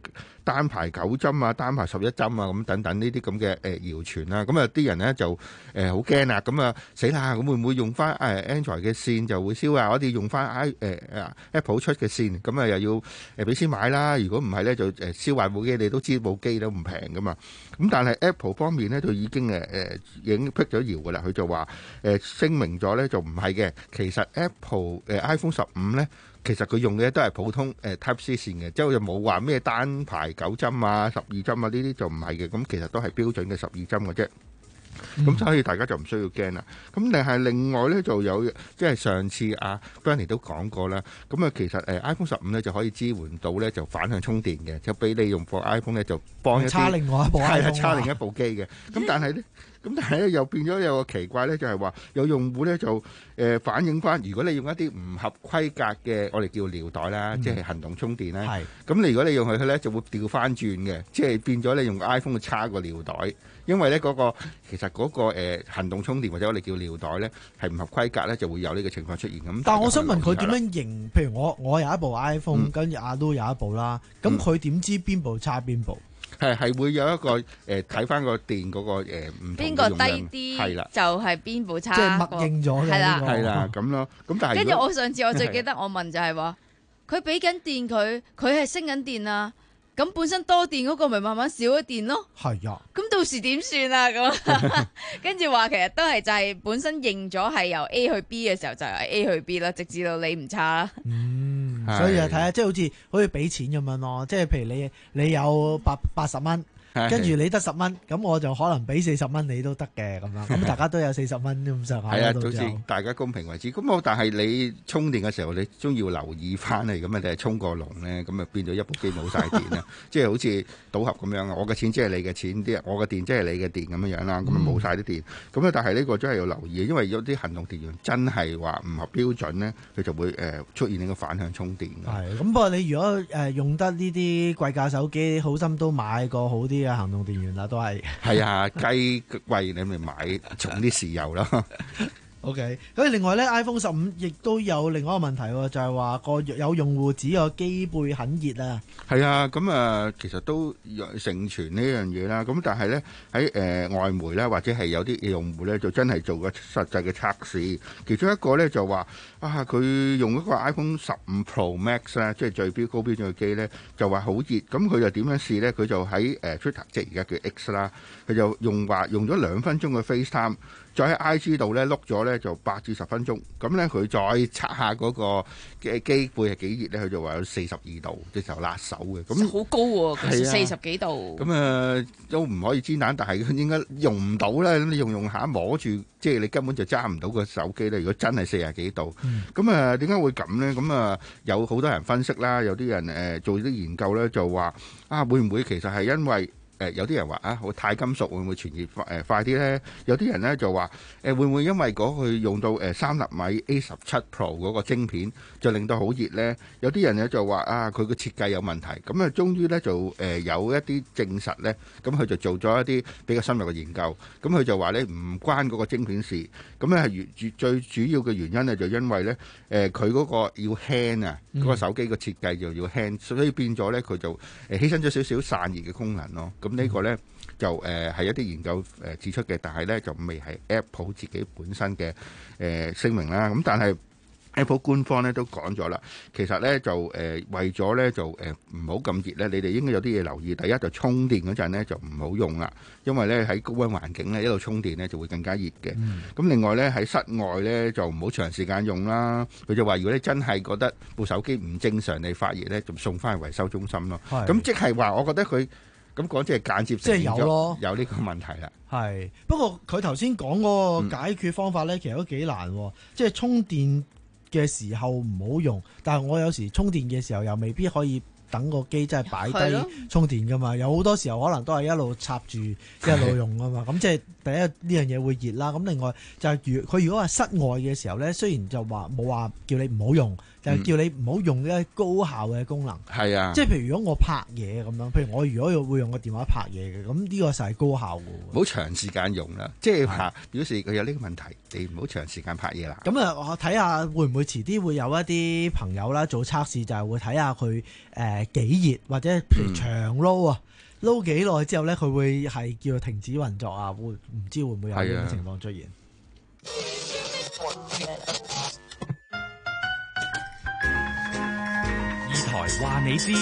單排九針啊，單排十一針啊，咁等等呢啲咁嘅誒謠傳啦。咁啊啲人咧就誒好驚啊，咁啊死啦！咁會唔會用翻誒 Android 嘅線就會燒啊？我哋用翻 i 誒誒 Apple 出嘅線，咁啊又要誒俾錢買啦。如果唔係咧，就誒燒壞部機。你都知部機都唔平噶嘛。咁但係 Apple 方面咧，就已經誒誒已經辟咗謠噶啦。佢就話誒聲明咗咧，就唔係嘅。其實 Apple 誒 iPhone 十五咧。其實佢用嘅都係普通誒 Type C 線嘅，即係就冇話咩單排九針啊、十二針啊呢啲就唔係嘅，咁其實都係標準嘅十二針嘅啫。咁、嗯、所以大家就唔需要驚啦。咁但係另外咧就有，即係上次阿 Bernie 都講過啦。咁啊其實誒 iPhone 十五咧就可以支援到咧就反向充電嘅，就俾你用部 iPhone 咧就幫一啲叉另外一部 iPhone 係啊叉另一部機嘅。咁但係咧。咁但係咧又變咗有個奇怪咧，就係話有用戶咧就誒反映翻，如果你用一啲唔合規格嘅，我哋叫尿袋啦，嗯、即係行動充電咧。係。咁你如果你用佢咧，就會調翻轉嘅，即係變咗你用 iPhone 去叉個尿袋，因為咧嗰個其實嗰個誒行動充電或者我哋叫尿袋咧係唔合規格咧，就會有呢個情況出現咁。 但係我想問佢點樣認？譬如我我有一部 iPhone，跟住阿都有一部啦，咁佢點知邊部叉邊部？ 係係會有一個誒睇翻個電嗰個誒唔同嘅用量，邊個低啲係啦， 就係邊部差， 即係默認咗嘅， 係啦， 係啦咁咯。咁但係跟住我上次我最記得我問就係話，佢俾緊電佢，佢係升緊電啊，咁本身多電嗰個咪慢慢少咗電咯。 係啊， 咁到時點算啊？咁跟住話其實都係就係本身認咗係由 A 去 B 嘅時候就由 A 去 B 啦，直至到你唔差啦。 嗯。所以啊，睇下即係好似好似俾錢咁樣咯，即係譬如你你有八八十蚊，跟住你得十蚊，咁我就可能俾四十蚊你都得嘅咁樣，咁大家都有四十蚊咁上下。係啊， 好似大家公平為止。咁我但係你充電嘅時候，你都要留意翻嚟，咁啊，你係充過龍咧，咁啊變咗一部機冇晒電啦，即係好似賭俠咁樣啊！我嘅錢即係你嘅錢，啲我嘅電即係你嘅電咁樣樣啦，咁啊冇晒啲電。咁啊，但係呢個真係要留意，因為有啲行動電源真係話唔合標準咧，佢就會誒出現呢個反向充電。 係咁，不過你如果誒用得呢啲貴價手機，好心都買個好啲嘅行動電源啦，都係。係啊，雞貴你咪買重啲豉油咯。 OK，咁另外咧 ，iPhone 十五亦都有另外一個問題，就係話個有用戶指個機背很熱啊。 係啊，咁啊，其實都盛傳呢樣嘢啦。咁但係咧喺誒外媒咧，或者係有啲用戶咧，就真係做個實際嘅測試。其中一個咧就話啊，佢用一個 iPhone 十五 Pro Max 咧，即係最標高標準嘅機咧，就話好熱。咁佢就點樣試咧？佢就喺誒 Twitter，即係而家叫 X 啦，佢就用話用咗兩分鐘嘅 FaceTime。再喺 I G 度咧碌咗咧就八至十分鐘，咁咧佢再測下嗰個嘅機背係幾熱咧，佢就話有四十二度，即係辣手嘅。咁好高喎，佢四十幾度。 咁啊都唔可以煎蛋，但係佢應該用唔到咧。咁你用用下摸住，即係你根本就揸唔到個手機咧。如果真係四十幾度，咁啊點解會咁咧？咁啊有好多人分析啦，有啲人誒做啲研究咧就話啊會唔會其實係因為？誒有啲人話啊，我鈦金屬會唔會傳熱誒快啲咧？有啲人咧就話誒會唔會因為嗰個用到誒三納米 A 十七 Pro 嗰個晶片就令到好熱咧？有啲人咧就話啊，佢個設計有問題。咁啊，終於咧就誒有一啲證實咧，咁佢就做咗一啲比較深入嘅研究。咁佢就話咧唔關嗰個晶片事。咁咧係原最主要嘅原因咧就因為咧誒佢嗰個要輕啊，嗰個手機個設計就要輕，所以變咗咧佢就誒犧牲咗少少散熱嘅功能咯。咁呢個咧就誒係、呃、一啲研究誒指出嘅，但係咧就未係 Apple 自己本身嘅誒、呃、聲明啦。咁但係 Apple 官方咧都講咗啦，其實咧就誒、呃、為咗咧就誒唔好咁熱咧，你哋應該有啲嘢留意。第一就充電嗰陣咧就唔好用啦，因為咧喺高溫環境咧一路充電咧就會更加熱嘅。咁、嗯、另外咧喺室外咧就唔好長時間用啦。佢就話如果你真係覺得部手機唔正常你發熱咧，就送翻去維修中心咯。咁即係話，我覺得佢。咁講即係間接即係有咯， 有呢個問題啦。 係不過佢頭先講嗰個解決方法咧，嗯、其實都幾難。即係充電嘅時候唔好用，但係我有時充電嘅時候又未必可以等個機真係擺低充電噶嘛。有好多時候可能都係一路插住一路用啊嘛。咁即係第一呢樣嘢會熱啦。咁另外就係如佢如果話室外嘅時候咧，雖然就話冇話叫你唔好用， 就係叫你唔好用一高效嘅功能。 係啊， 即係譬如如果我拍嘢咁樣，譬如我如果會用個電話拍嘢嘅，咁呢個就係高效嘅。 唔好長時間用啦，即係話表示佢有呢個問題，你唔好長時間拍嘢啦。 咁啊，我睇下會唔會遲啲會有一啲朋友啦做測試，就係會睇下佢誒幾熱或者譬如長撈啊。嗯撈幾耐之後咧，佢會係叫做停止運作啊？會唔知會唔會有呢種情況出現？ 二台話你知，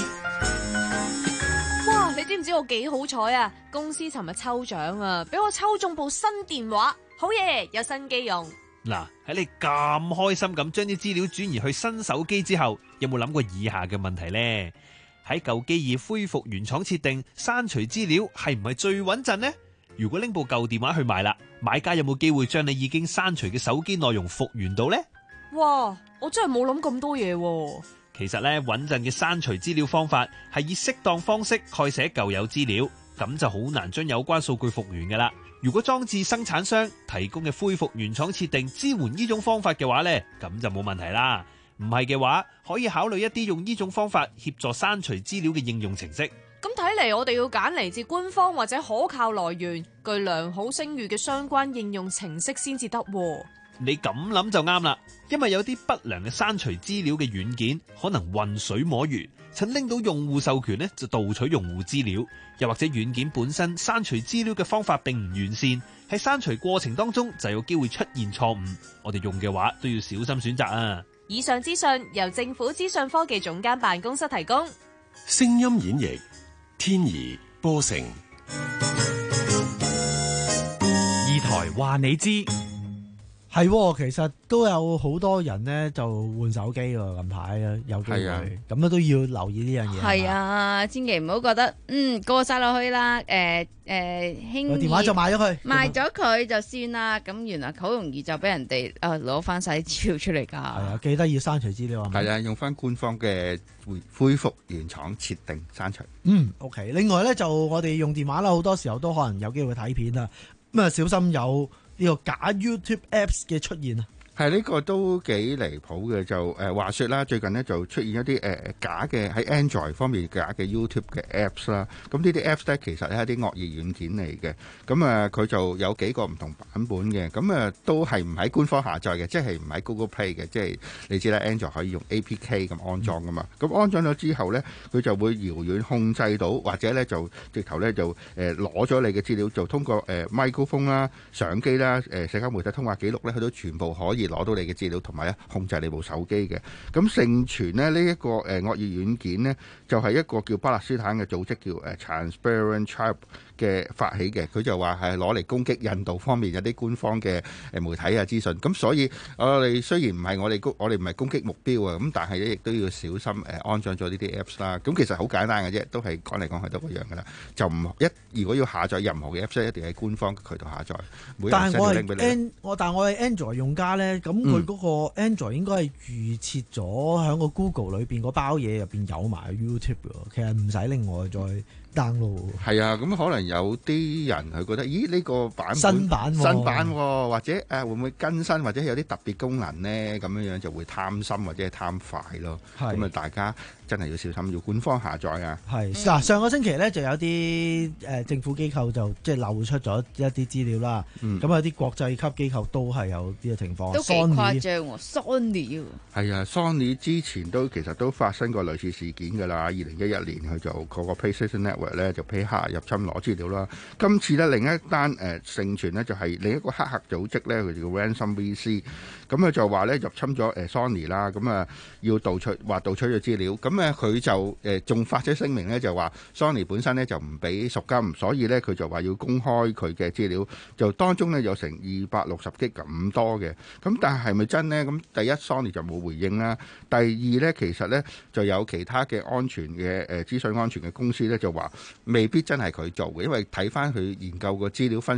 哇！你知唔知我幾好彩啊？公司尋日抽獎啊，俾我抽中部新電話，好嘢，有新機用。 嗱，喺你咁開心咁將啲資料轉移去新手機之後，有冇諗過以下嘅問題呢？喺舊機已恢復原廠設定，刪除資料係唔係最穩陣呢？如果拎部舊電話去賣啦，買家有冇機會將你已經刪除嘅手機內容復原到呢？ 哇！我真係冇諗咁多嘢喎。 其實咧，穩陣嘅刪除資料方法係以適當方式蓋寫舊有資料，咁就好難將有關數據復原噶啦。如果裝置生產商提供嘅恢復原廠設定支援呢種方法嘅話呢，咁就冇問題啦。唔係嘅話，可以考慮一啲用呢種方法協助刪除資料嘅應用程式。 咁睇嚟，我哋要揀嚟自官方或者可靠來源、具良好聲譽嘅相關應用程式先至得。 你咁諗就啱啦，因為有啲不良嘅刪除資料嘅軟件可能渾水摸魚，趁拎到用戶授權呢就盜取用戶資料，又或者軟件本身刪除資料嘅方法並唔完善，喺刪除過程當中就有機會出現錯誤。我哋用嘅話都要小心選擇啊！ 以上資訊由政府資訊科技總監辦公室提供。 聲音演繹天怡波成。 二台話你知。 係，其實都有好多人咧就換手機喎，近排有機會，咁啊都要留意呢樣嘢。 係啊，千祈唔好覺得嗯過晒落去啦，誒誒輕易電話就賣咗佢， 賣咗佢就算啦。咁原來好容易就俾人哋啊攞翻晒啲照出嚟㗎。係啊，記得要刪除資料啊。 係啊，用翻官方嘅恢恢復原廠設定刪除。 嗯 ，OK。另外咧就我哋用電話啦，好多時候都可能有機會睇片啊，咁啊小心有呢個假 YouTube Apps 嘅出現啊！ 係呢、呢個都幾離譜嘅，就誒、呃、話說啦，最近呢就出現一啲誒、呃、假嘅喺 Android 方面假嘅 YouTube 嘅 Apps 啦。咁呢啲 Apps 咧其實係一啲惡意軟件嚟嘅。咁啊佢就有幾個唔同版本嘅。咁啊都係唔喺官方下載嘅，即係唔喺 Google Play 嘅。即係你知啦 Android 可以用 A P K 咁安裝噶嘛。咁、嗯、安裝咗之後咧，佢就會遙遠控制到，或者咧就直頭咧就誒攞咗你嘅資料，就通過誒 microphone 啦、相機啦、誒、呃、社交媒體通話記錄咧，佢都全部可以攞到你嘅資料，同埋咧控制你部手機嘅。咁盛傳咧呢一個誒惡意軟件呢，就係一個叫巴勒斯坦嘅組織叫誒 Transparent Tribe 嘅發起嘅。佢就話係攞嚟攻擊印度方面有啲官方嘅誒媒體啊資訊。咁所以我哋雖然唔係我哋攻我哋唔係攻擊目標啊，咁但係咧亦都要小心誒安裝咗呢啲 Apps 啦。咁其實好簡單嘅啫，都係講嚟講去都一樣噶啦。就唔一如果要下載任何嘅 Apps，一定喺官方嘅渠道下載。 但係我係 N 我但係我係 Android 用家咧，咁佢嗰個 Android 應該係預設咗喺個 Google 裏邊嗰包嘢入邊有埋 YouTube 嘅，其實唔使另外再 download。係啊，咁可能有啲人佢覺得，咦呢、呢個版本新版、 哦、新版、哦，或者誒、啊、會唔會更新，或者有啲特別功能呢？咁樣樣就會貪心或者係貪快咯。咁啊，大家真係要小心，要官方下載啊。 係嗱、嗯，上個星期咧就有啲誒政府機構就即係漏出咗一啲資料啦。咁、嗯、有啲國際級機構都係有呢個情況。 都幾誇張喎 ，Sony 係啊 ，Sony 之前都其實都發生過類似事件㗎啦。二零一一年佢就個個 PlayStation Network 咧就俾黑客入侵攞資料啦。今次咧另一單誒盛傳咧就係另一個黑客組織咧，佢叫 Ransom V C， 咁佢就話咧入侵咗誒 Sony 啦，咁啊要盜取話盜取咗資料，咁啊佢就誒仲發咗聲明咧就話 Sony 本身咧就唔俾贖金，所以咧佢就話要公開佢嘅資料，就當中咧有成二百六十 G 咁多嘅，咁但係係咪真呢？咁第一 Sony 就冇回應啦，第二咧其實咧就有其他嘅安全嘅誒資訊安全嘅公司咧就話未必真係佢做嘅，因為睇翻佢研究個資料分析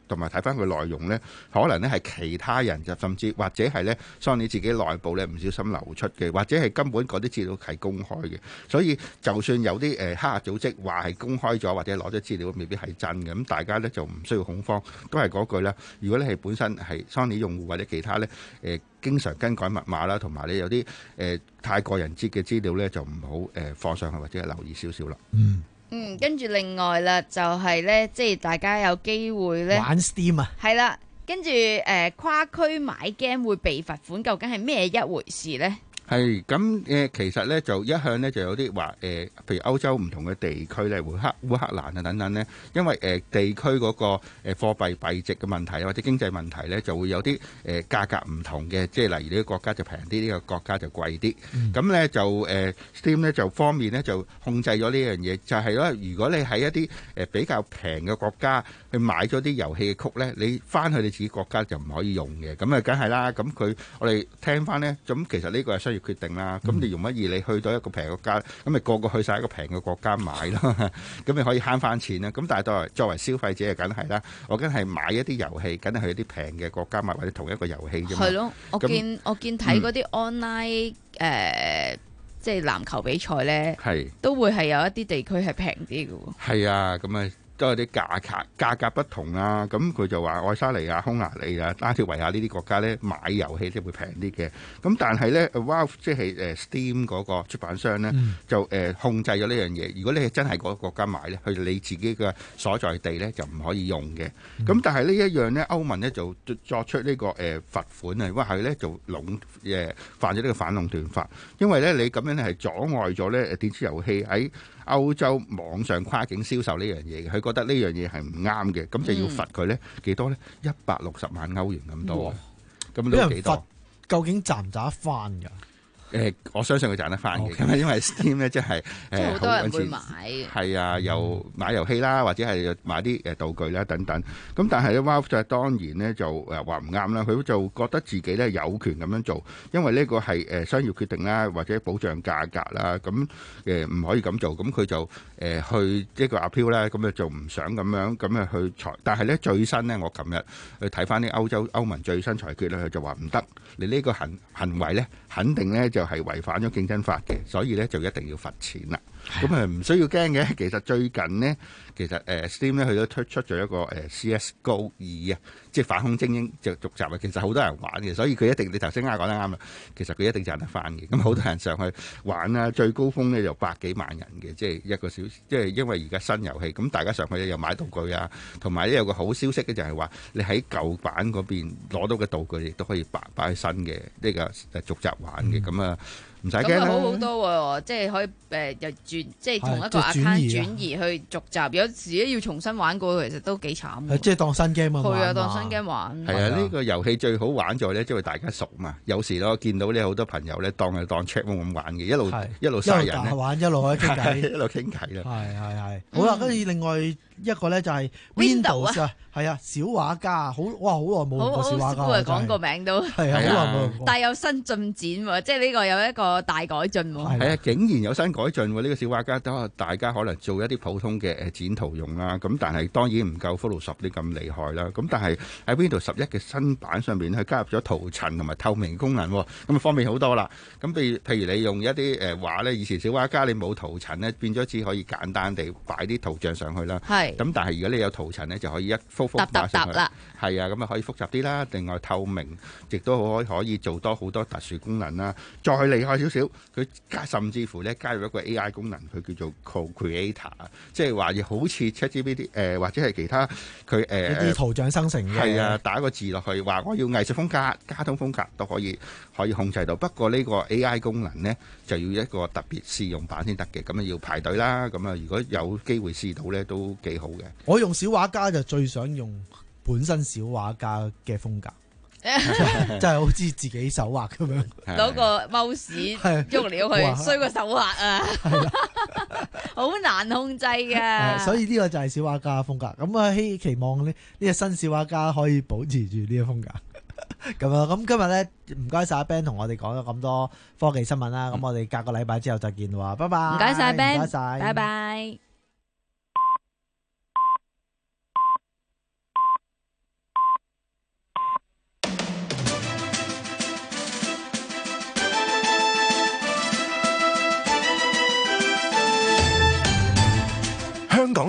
同埋睇翻佢內容咧，可能咧係其他人就甚至或者係咧 Sony 自己內部咧唔小心流出嘅，或者係根本嗰啲資料係公開嘅。所以就算有啲誒黑客組織話係公開咗或者攞咗資料，未必係真嘅。咁大家咧就唔需要恐慌，都係嗰句啦。如果你係本身係 Sony 用戶或者其他咧誒、呃、經常更改密碼啦，同埋你有啲誒、呃、太個人知嘅資料咧，就唔好誒放上去或者係留意少少啦。 嗯。 嗯，跟住另外啦，就係咧，即係大家有機會咧玩 Steam 啊， 係啦，跟住誒跨區買 game 會被罰款，究竟係咩一回事咧？ 係咁誒，其實咧就一向咧就有啲話誒，譬如歐洲唔同嘅地區咧，烏克烏克蘭啊等等咧，因為誒、呃、地區嗰個誒貨幣幣值嘅問題或者經濟問題咧，就會有啲誒價格唔同嘅，即係例如呢個國家就平啲，呢、這個國家就貴啲。咁咧、嗯、就誒、呃、Steam 咧就方面咧就控制咗呢樣嘢，就係、是、咧如果你喺一啲誒比較平嘅國家去買咗啲遊戲嘅曲咧，你翻去你自己國家就唔可以用嘅。咁啊，梗係啦。咁佢我哋聽翻咧，咁其實呢個係需要決定啦，咁你容乜易你去到一個平國家，咁咪個個去晒一個平嘅國家買咯，咁你可以慳翻錢啦。咁但係作為作為消費者就梗係啦，我梗係買一啲遊戲，梗係去一啲平嘅國家買，或者同一個遊戲啫嘛。 係咯，我見我見睇嗰啲 online 誒，即係籃球比賽咧，係都會係有一啲地區係平啲嘅喎。 係啊，咁啊。都有啲價格價格不同啊，咁佢就話愛沙尼亞、匈牙利啊、拉脫維亞呢啲國家咧買遊戲即係會平啲嘅，咁但係咧 Valve 即係誒 Steam 嗰個出版商咧、嗯、就誒控制咗呢樣嘢。如果你係真係嗰個國家買咧，去你自己嘅所在地咧就唔可以用嘅。咁、嗯、但係呢一樣咧，歐盟咧就作出呢個誒罰款啊，因為係咧就壟誒犯咗呢個反壟斷法，因為咧你咁樣咧係阻礙咗咧電子遊戲喺歐洲網上跨境銷售呢樣嘢嘅，佢覺得呢樣嘢係唔啱嘅，咁就要罰佢咧幾多咧？一百六十萬歐元咁多，咁都幾多？ 究竟賺唔賺得翻㗎？ 誒、呃，我相信佢賺得翻嘅，咁、okay. 因為 Steam 咧即係誒好多人會買，係啊，又買遊戲啦，或者係買啲誒道具啦等等。咁但係咧 Valve 就當然咧就誒話唔啱啦，佢就覺得自己咧有權咁樣做，因為呢個係誒商業決定啦，或者保障價格啦，咁誒唔可以咁做。咁佢就誒、呃、去一個 appeal 啦，咁咧就唔想咁樣咁啊去裁。但係咧最新咧，我琴日去睇翻啲歐洲歐盟最新裁決咧，佢就話唔得，你呢個行行為咧肯定咧就係違反咗競爭法嘅，所以咧就一定要罰錢啦。咁啊唔需要驚嘅。其實最近呢，其實誒 Steam 咧佢都推出咗一個誒 C S G O 二啊，即係反恐精英就續集啊。其實好多人玩嘅，所以佢一定你頭先啱講得啱啦。其實佢一定賺得翻嘅。咁好多人上去玩啦，最高峰咧就百幾萬人嘅，即係一個小時，即係因為而家新遊戲，咁大家上去咧又買道具啊，同埋咧有個好消息嘅就係話，你喺舊版嗰邊攞到嘅道具亦都可以擺擺喺新嘅呢個誒續集玩嘅，咁啊。唔使驚啦， 好好多喎，即係可以誒又轉，即係同一個 account 轉移去續集。有時要重新玩過，其實都幾慘。 即係當新 game 啊嘛。係啊， 當新 game 玩。 係啊，呢個遊戲最好玩在咧，即係大家熟嘛。有時咯，見到咧好多朋友咧，當係當 chat room 咁玩嘅，一路一路殺人咧， 玩一路喺傾偈， 一路傾偈啦。 係係係。好啦，跟住另外一個咧就係 Windows 啊，係啊，小畫家，好哇，好耐冇用過小畫家。 好，講個名都係啊，好耐冇用過。 但有新進展喎，即係呢個有一個大改進。 係啊，竟然有新改進喎！呢、這個小畫家都大家可能做一啲普通嘅誒剪圖用啦，咁但係當然唔夠 Photoshop 啲咁厲害啦。咁但係喺 Windows 十一嘅新版上面，佢加入咗塗層同埋透明功能，咁啊方便好多啦。咁譬如譬如你用一啲誒畫咧，以前小畫家你冇塗層咧，變咗只可以簡單地擺啲圖像上去啦。係。咁但係如果你有塗層咧，就可以一幅幅畫上去。係啊，咁啊可以複雜啲啦。另外透明亦都可可以做多好多特殊功能啦。再厲害少少，佢加甚至乎咧加入一個 A I 功能，佢叫做 Co-Creator， 即係話好似 ChatGPT 誒或者係其他佢誒一啲圖像生成嘅。係啊，打個字落去話我要藝術風格、卡通風格都可以可以控制到。不過呢個 A I 功能咧就要一個特別試用版先得嘅，咁啊要排隊啦。咁啊如果有機會試到咧都幾好嘅。 我用小畫家就最想用本身小畫家嘅風格。真係好似自己手畫咁樣， 攞個 mouse 喐嚟喐去，衰過手畫啊，好難控制㗎。 所以呢個就係小畫家風格。咁啊，希期望呢呢個新小畫家可以保持住呢個風格。咁啊，咁今日咧唔該晒阿 Ben 同我哋講咗咁多科技新聞啦。咁、嗯、我哋隔個禮拜之後再見喎，拜拜。 唔該晒 Ben， 唔該晒，唔該晒， 拜拜。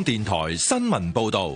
電台新聞報道。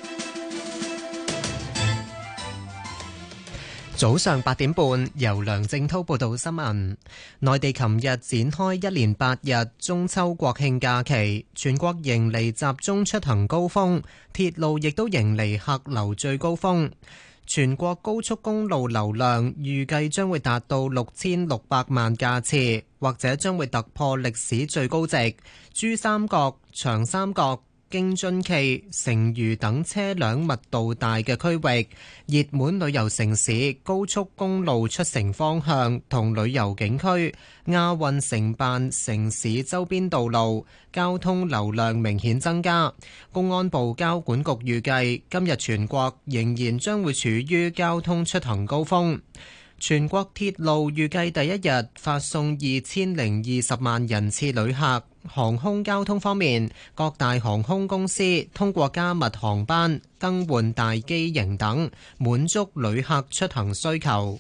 早上八點半，由梁正滔報道新聞。內地琴日展開一連八日中秋國慶假期，全國迎嚟集中出行高峰，鐵路亦都迎嚟客流最高峰。全國高速公路流量預計將會達到六千六百萬架次，或者將會突破歷史最高值。珠三角、長三角、京津冀、成渝等車輛密度大嘅區域，熱門旅遊城市高速公路出城方向同旅遊景區，亞運承辦城市周邊道路交通流量明顯增加。公安部交管局預計今日全國仍然將會處於交通出行高峰。全國鐵路預計第一日發送二千零二十萬人次旅客。航空交通方面，各大航空公司通過加密航班、更換大機型等，滿足旅客出行需求。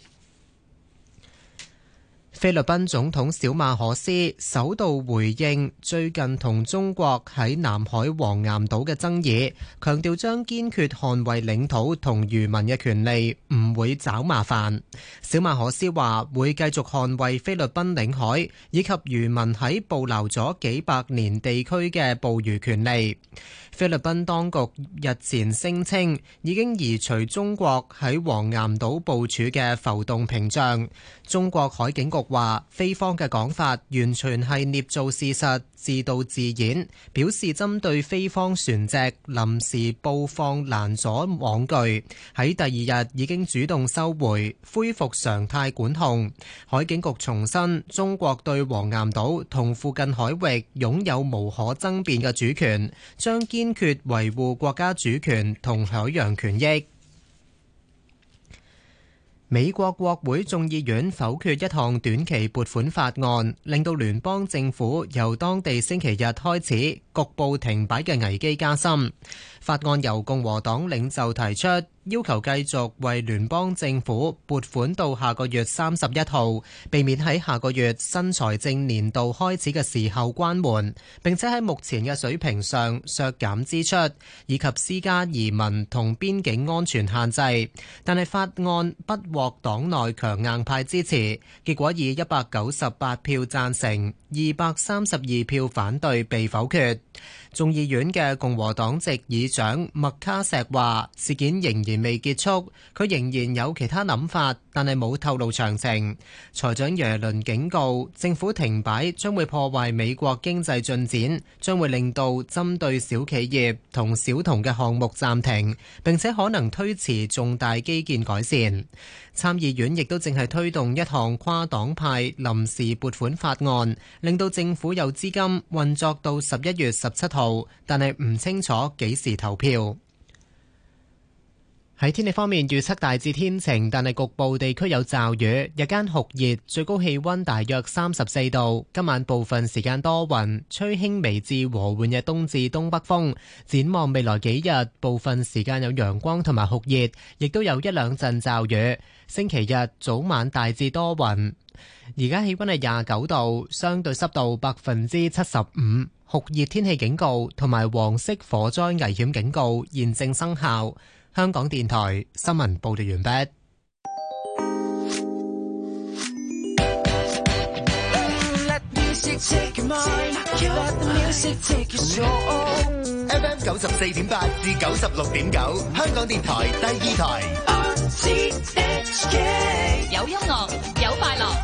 菲律賓總統小馬可斯首度回應最近同中國喺南海黃岩島嘅爭議，強調將堅決捍衛領土同漁民嘅權利，唔會找麻煩。小馬可斯話會繼續捍衛菲律賓領海以及漁民喺捕撈咗幾百年地區嘅捕魚權利。菲律賓當局日前聲稱已經移除中國喺黃岩島部署嘅浮動屏障。中國海警局話菲方嘅講法完全係捏造事實，自導自演，表示針對菲方船隻臨時布放攔阻網具，喺第二日已經主動收回，恢復常態管控。海警局重申，中國對黃岩島同附近海域擁有無可爭辯嘅主權，將堅決維護國家主權同海洋權益。美國國會眾議院否決一項短期撥款法案，令到聯邦政府由當地星期日開始局部停擺嘅危機加深。法案由共和黨領袖提出，要求繼續為聯邦政府撥款到下個月三十一號，避免喺下個月新財政年度開始嘅時候關門，並且喺目前嘅水平上削減支出，以及施加移民同邊境安全限制。但係法案不獲黨內強硬派支持，結果以一百九十八票贊成、二百三十二票反對被否決。眾議院嘅共和黨籍議長麥卡錫話：事件仍然未結束，佢仍然有其他諗法，但係冇透露詳情。財長耶倫警告，政府停擺將會破壞美國經濟進展，將會令到針對小企業同小童嘅項目暫停，並且可能推遲重大基建改善。參議院亦都正係推動一項跨黨派臨時撥款法案，令到政府有資金運作到十一月十七號，但係唔清楚幾時投票。喺天氣方面，預測大致天晴，但係局部地區有驟雨，日間酷熱，最高氣溫大約三十四度。今晚部分時間多雲，吹輕微至和緩嘅東至東北風。展望未來幾日，部分時間有陽光同埋酷熱，亦都有一兩陣驟雨。星期日早晚大致多雲。而家氣溫係廿九度，相對濕度百分之七十五，酷熱天氣警告同埋黃色火災危險警告現正生效。香港電台新聞報道完畢。 F M 九十四點八至九十六點九，香港電台第二台。 有音樂，有快樂。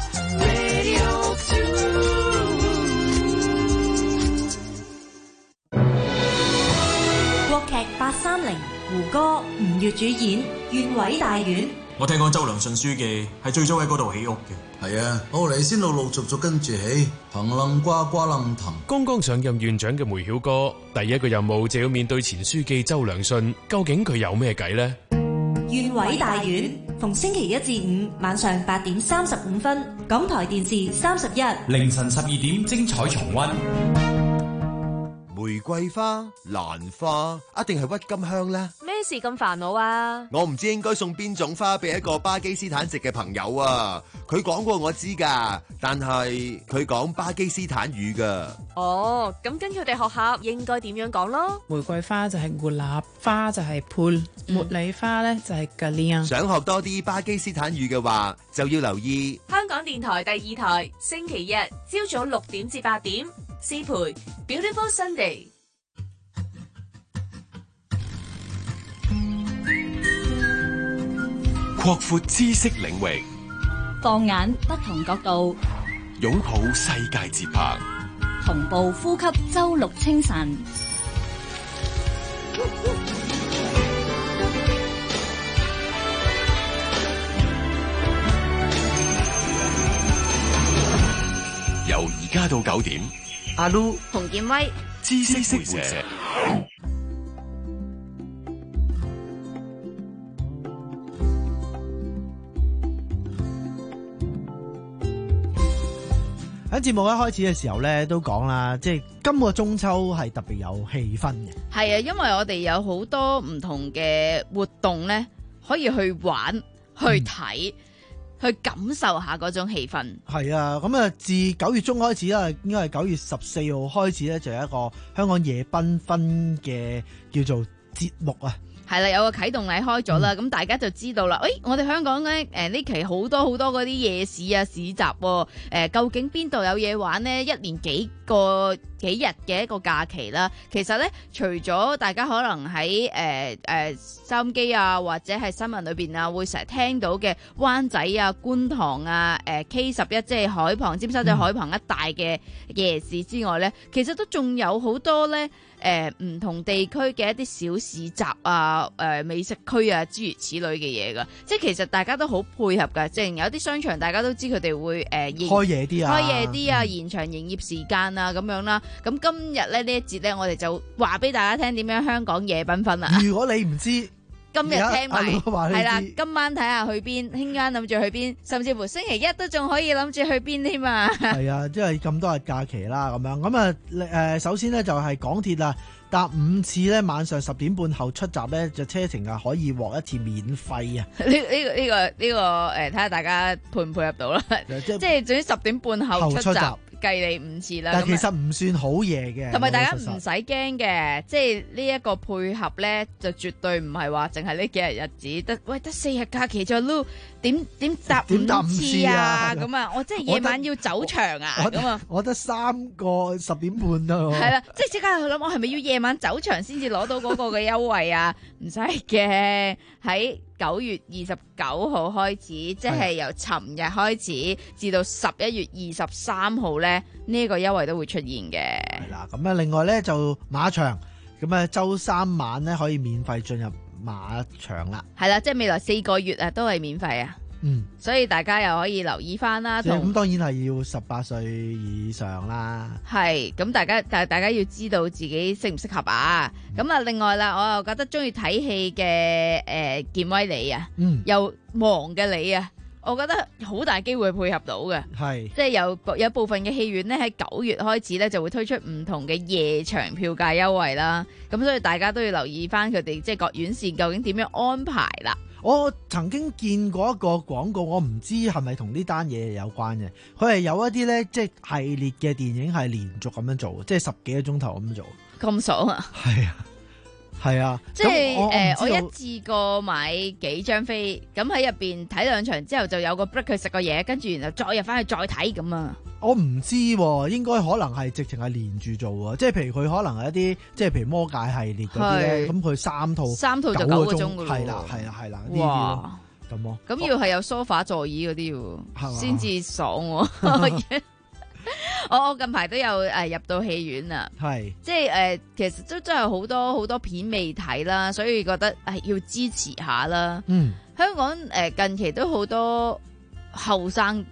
國劇八三零。胡歌、吳越主演《縣委大院》。 我聽講周良順書記係最早喺嗰度起屋嘅。 係啊，後嚟先陸陸續續跟住起，藤楞瓜瓜楞藤。 剛剛上任院長嘅梅曉歌，第一個任務就要面對前書記周良順，究竟佢有咩計呢？ 縣委大院逢星期一至五晚上八點三十五分，港台電視三十一， 凌晨十二點精彩重溫。 玫瑰花、蘭花，一定係鬱金香呢？ 咩事咁煩惱啊？ 我唔知應該送邊種花俾一個巴基斯坦籍嘅朋友啊！佢講過我知㗎，但係佢講巴基斯坦語㗎。 哦，咁跟佢哋學下應該點樣講咯？ 玫瑰花就係กุหลาบ，花就係 pul， 茉莉花咧就係 kalian。想學多啲巴基斯坦語嘅話，就要留意香港電台第二台，星期日朝早六點至八點，師培 Beautiful Sunday。 擴闊知識領域， 放眼不同角度， 擁抱世界節拍， 同步呼吸周六清晨。 由而家到九點， 阿 Lu、洪建威， 知識會社。 喺節目一開始嘅時候咧，都講啦，即係今個中秋係特別有氣氛嘅。 係啊，因為我哋有好多唔同嘅活動咧，可以去玩、去睇、嗯、去感受下嗰種氣氛。係啊，咁啊，自九月中開始啦，應該係九月十四號開始咧，就有一個香港夜繽紛嘅叫做節目啊。 係啦，有個啟動禮開咗啦，咁、嗯、大家就知道啦。誒、哎，我哋香港咧，誒呢期好多好多嗰啲夜市啊、市集、啊，誒、呃，究竟邊度有嘢玩呢？一年幾個幾日嘅一個假期啦。其實咧，除咗大家可能喺誒誒收音機啊，或者係新聞裏邊啊，會成日聽到嘅灣仔啊、觀塘啊、誒、呃、K 十一即係海旁、尖沙咀海旁一帶嘅夜市之外咧，嗯、其實都仲有好多咧。誒、呃、唔同地區嘅一啲小市集啊、誒、呃、美食區啊，諸如此類嘅嘢噶，即係其實大家都好配合噶，即係有啲商場大家都知佢哋會誒、呃、 開夜啲啊， 開夜啲啊，延長營業時間啊咁樣啦。咁今日咧呢一節咧，我哋就話俾大家聽點樣香港夜繽紛啊！ 如果你唔知。 今日聽埋係啦，今晚睇下去邊，聽晚諗住去邊，甚至乎星期一都仲可以諗住去邊添啊！係啊，即係咁多日假期啦，咁樣咁啊誒，首先呢，就係港鐵啦，搭五次咧，晚上十點半後出閘咧，就車程啊可以獲一次免費啊！呢呢個呢個呢個誒，睇下大家配唔配合到啦，即係總之十點半後出閘。計你五次啦， 但其實唔算好夜嘅， 同埋大家唔使驚嘅，即係呢一個配合咧，就絕對唔係話淨係呢幾日日子得，喂得四日假期再撈，點點搭五次啊？咁啊，我即係夜晚要走場啊？咁啊， 我得三個十點半啊， 係啦，即係即刻去諗，我係咪要夜晚走場先至攞到嗰個嘅優惠啊？唔使嘅，喺九月二十九號開始，即係由尋日開始至到十一月二十三號咧，呢、這個優惠都會出現嘅。 係啦，咁啊，另外咧就馬場，咁啊周三晚咧可以免費進入馬場啦。 係啦，即係未來四個月啊，都係免費啊。嗯，所以大家又可以留意翻啦。 咁當然係要十八歲以上啦。 係，咁大家但係大家要知道自己適唔適合啊。咁啊、嗯，另外啦，我又覺得中意睇戲嘅誒健威你啊，嗯，又忙嘅你啊，我覺得好大機會配合到嘅。係，即係有有部分嘅戲院咧喺九月開始咧就會推出唔同嘅夜場票價優惠啦。咁所以大家都要留意翻佢哋即係各院線究竟點樣安排啦。 我曾經見過一個廣告，我唔知係咪同呢單嘢有關嘅。佢係有一啲咧，即係系列嘅電影係連續咁樣做，即係十幾個鐘頭咁樣做。 咁爽啊！ 係啊，係啊， 即係誒、呃，我一次過買幾張飛，咁喺入邊睇兩場之後，就有個 break 去食個嘢，跟住然後再入翻去再睇咁啊。 我唔知，應該可能係直情係連住做啊！即係譬如佢可能係一啲，即係譬如魔戒系列嗰啲咧，咁佢三套三套就九個鐘噶咯， 係啦係啦係啦， 哇咁咯， 咁要係有梳化座椅嗰啲，先至爽。我我近排都有誒入到戲院啊，係即係誒，其實都真係好多好多片未睇啦，所以覺得係要支持下啦。嗯，香港誒近期都好多後生即係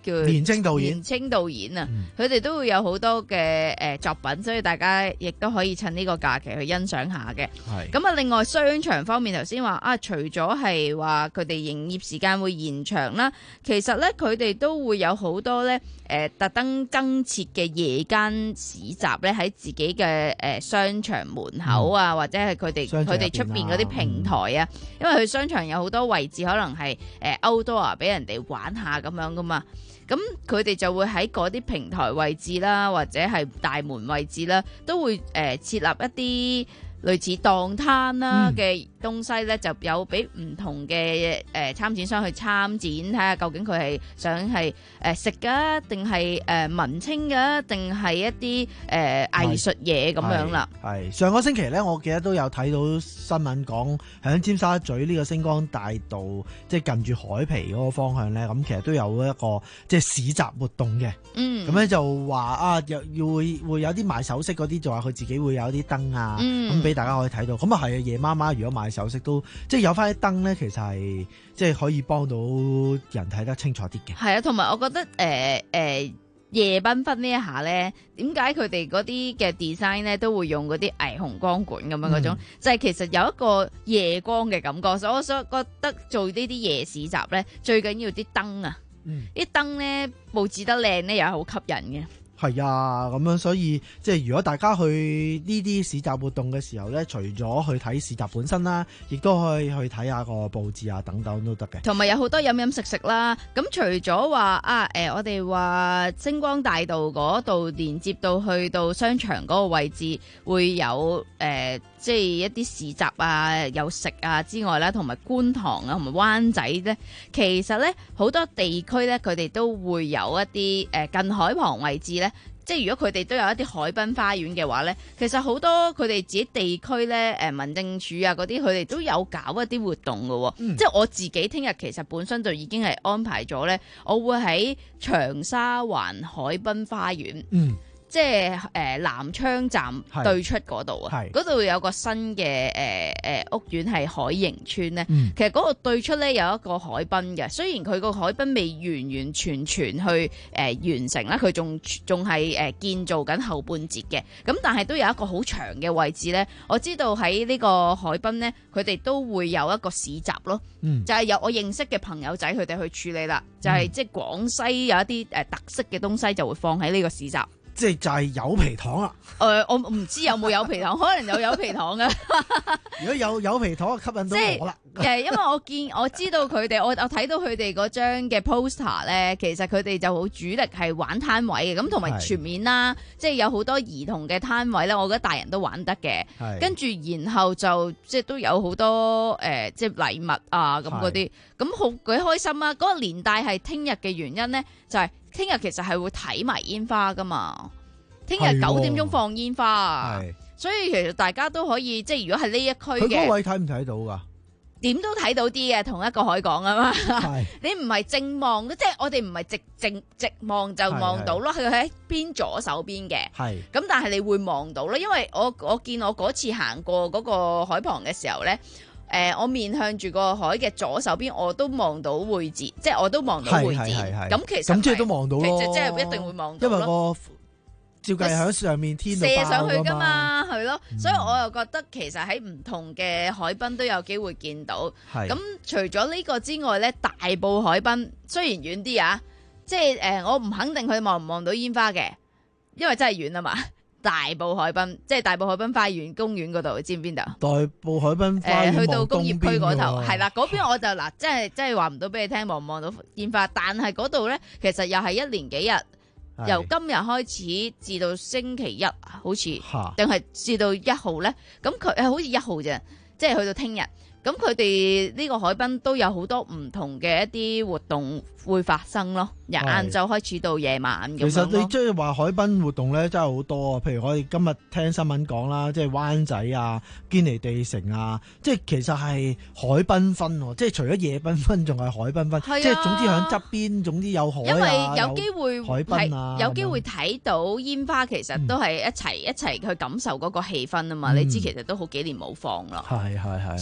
叫年青導演， 年青導演啊，佢哋、嗯、都會有好多嘅誒作品，所以大家亦都可以趁呢個假期去欣賞下嘅。係咁啊，另外商場方面，頭先話啊，除咗係話佢哋營業時間會延長啦，其實咧佢哋都會有好多咧誒特登增設嘅夜間市集咧喺自己嘅誒、呃、商場門口啊，嗯、或者係佢哋佢哋出邊嗰啲平台啊，嗯、因為佢商場有好多位置可能係誒 outdoor 俾人哋玩下咁樣噶嘛。咁佢哋就會喺嗰啲平台位置啦，或者係大門位置啦，都會誒、呃、設立一啲類似檔攤啦嘅東西咧，嗯、就有俾唔同嘅誒、呃、參展商去參展，睇下究竟佢係想係誒食噶，定係誒文青噶，定係一啲誒、呃、藝術嘢咁樣啦。 係上個星期咧，我記得都有睇到新聞講喺尖沙咀呢個星光大道，即係近住海皮嗰個方向咧，咁其實都有一個即係市集活動嘅。嗯，咁咧就話啊，又要會會有啲賣首飾嗰啲，就話佢自己會有啲燈啊，咁俾、嗯、大家可以睇到。咁啊係啊，夜媽媽如果買首飾都即係有翻啲燈咧，其實係即係可以幫到人睇得清楚啲嘅。係啊， 同埋我覺得誒誒、呃呃、夜繽紛呢一下咧，點解佢哋嗰啲嘅 design 咧都會用嗰啲霓虹光管咁樣嗰種，嗯、就係其實有一個夜光嘅感覺。所以我所覺得做呢啲夜市集咧，最緊要啲燈啊，啲燈咧佈置得靚咧，又係好吸引嘅。 係啊，咁樣所以即係如果大家去呢啲市集活動嘅時候咧，除咗去睇市集本身啦，亦都可以去睇下個佈置啊等等都得嘅。 同埋有好多飲飲食食啦。咁除咗話啊，誒、呃、我哋話星光大道嗰度連接到去到商場嗰個位置會有誒、呃，即係一啲市集啊，有食啊之外啦，同埋觀塘啊，同埋灣仔咧，其實咧好多地區咧，佢哋都會有一啲誒、呃、近海旁位置咧。即係如果佢哋都有一啲海濱花園嘅話咧，其實好多佢哋自己地區咧，誒民政處啊嗰啲，佢哋都有搞一啲活動嘅喎。嗯、即係我自己聽日其實本身就已經係安排咗咧，我會喺長沙灣海濱花園。嗯即係誒、呃、南昌站對出嗰度啊，嗰度有個新嘅誒誒屋苑係海盈村咧。嗯、其實嗰個對出咧有一個海濱嘅，雖然佢個海濱未完完全全去誒、呃、完成啦，佢仲仲係誒建造緊後半截嘅。咁但係都有一個好長嘅位置咧，我知道喺呢個海濱咧，佢哋都會有一個市集咯。嗯、就係有我認識嘅朋友仔佢哋去處理啦，就係、是、即係廣西有一啲誒特色嘅東西就會放喺呢個市集。 即係就係有皮糖啦。 誒、呃，我唔知有冇有，有皮糖，可能有有皮糖嘅。 如果有有皮糖，吸引到我啦。 誒，因為我見我知道佢哋，我我睇到佢哋嗰張嘅 poster 咧，其實佢哋就好主力係玩攤位嘅，咁同埋全面啦，即係有好多兒童嘅攤位咧，我覺得大人都玩得嘅。係。跟住然後就即係都有好多誒、呃，即係禮物啊咁嗰啲，咁好幾開心啊！嗰、嗰個年代係聽日嘅原因咧，就係、係。聽日其實係會睇埋煙花噶嘛，聽日九點鐘放煙花啊，的所以其實大家都可以即係如果係呢一區嘅， 佢嗰位睇唔睇到噶？ 點都睇到啲嘅，同一個海港啊嘛。的你唔係正望，即係我哋唔係直正直望就望到咯，佢喺邊左手邊嘅。係咁的，但係你會望到咯，因為我我見我嗰次行過嗰個海旁嘅時候咧。誒、呃，我面向住個海嘅左手邊，我都望到會展，即係我都望到會展。咁其實咁即係都望到咯， 其實即係一定會望到。 因為個照計喺上面天度射上去㗎嘛，係咯。嗯、所以我又覺得其實喺唔同嘅海濱都有機會見到。咁除咗呢個之外咧，大埔海濱雖然遠啲啊，即係誒、呃，我唔肯定佢望唔望到煙花嘅，因為真係遠啊嘛。大埔海濱，即係大埔海濱花園公園嗰度，你知唔知邊度？ 大埔海濱花園、 呃、去到工業區嗰頭，係啦，嗰邊我就嗱，即係即係話唔到俾你聽，望唔望到煙花？但係嗰度咧，其實又係一連幾日，是由今日開始至到星期一，好似定係至到一號咧？咁佢誒好似一號啫，即係去到聽日。咁佢哋呢個海濱都有好多唔同嘅一啲活動會發生咯，由晏晝開始到夜晚咁樣咯。其實你即係話海濱活動咧，真係好多啊！譬如我哋今日聽新聞講啦，即係灣仔啊、堅尼地城啊，即係其實係海繽紛，即係除咗夜繽紛，仲係海繽紛。係啊，即係總之喺側邊，總之有海啊， 因為有機會海濱啊， 有機會睇到煙花，其實都係一齊、嗯、一齊去感受嗰個氣氛啊嘛！嗯、你知其實都好幾年冇放啦，係係係，所以個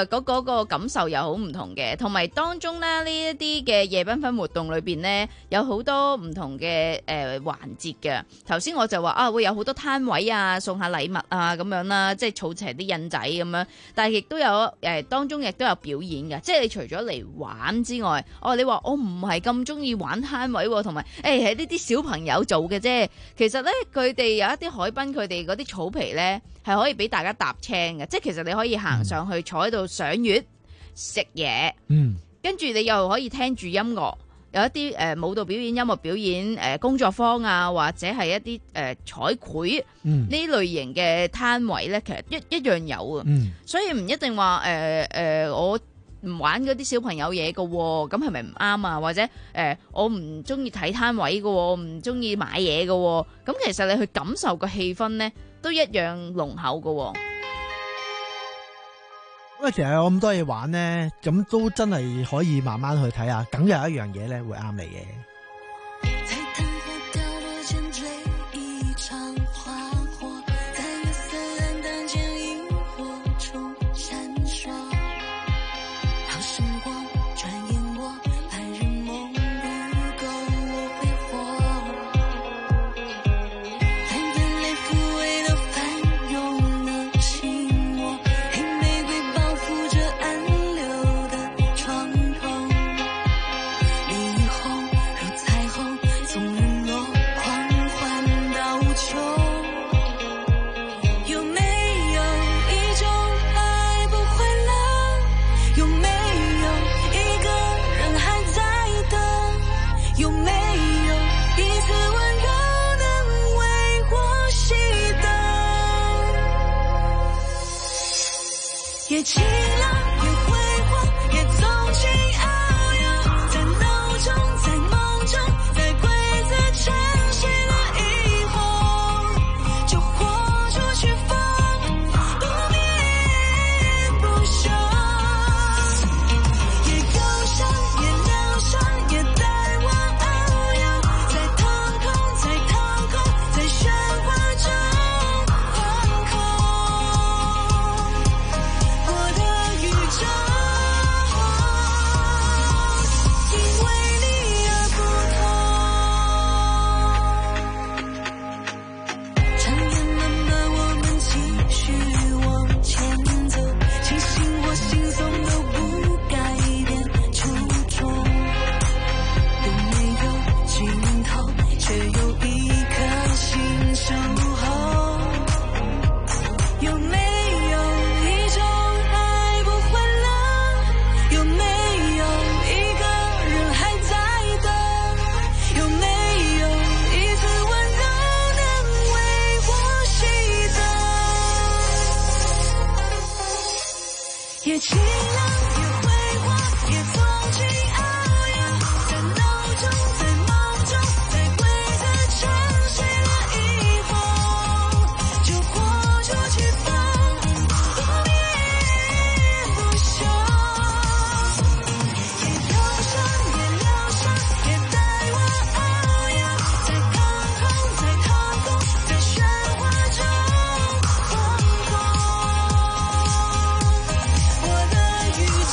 啊，嗰、嗰個感受又好唔同嘅，同埋當中咧呢一啲嘅夜繽紛活動裏邊呢，有好多唔同嘅誒環節嘅。頭先我就話啊，會有好多攤位啊，送下禮物啊咁樣啦，即係儲齊啲印仔咁樣。但係亦都有誒、呃、當中亦都有表演嘅，即係你除咗嚟玩之外，哦你話我唔係咁中意玩攤位，同埋誒係呢啲小朋友做嘅啫。其實呢，佢哋有一啲海濱，佢哋嗰啲草皮呢，係可以俾大家搭青嘅，即係其實你可以行上去坐喺度賞月食嘢，嗯，跟住你又可以聽住音樂，有一啲誒、呃、舞蹈表演、音樂表演、誒、呃、工作坊啊，或者係一啲誒、呃、彩繪呢、嗯、類型嘅攤位呢，其實一一樣有啊，嗯、所以唔一定話誒誒我唔玩嗰啲小朋友嘢嘅，咁係咪唔啱啊？或者誒、呃、我唔中意睇攤位嘅，我唔中意買嘢嘅，咁其實你去感受個氣氛呢，都一樣濃厚嘅。 因為其實有咁多嘢玩咧，咁都真係可以慢慢去睇下，梗有一樣嘢咧會啱你嘅。 也晴朗，也辉煌，也纵情遨游，在脑中，在梦中，在规则呈现了以后，就豁出去放，不眠不休，也忧伤，也疗伤，也带我遨游，在腾空，在腾空，在喧哗中惶恐。也晴朗，也辉煌，也纵情遨游，在脑中，在梦中，在规则呈现了以后，就豁出去放，不眠不休，也忧伤，也疗伤，也带我遨游，在腾空，在腾空，在喧哗中惶恐。我的宇宙。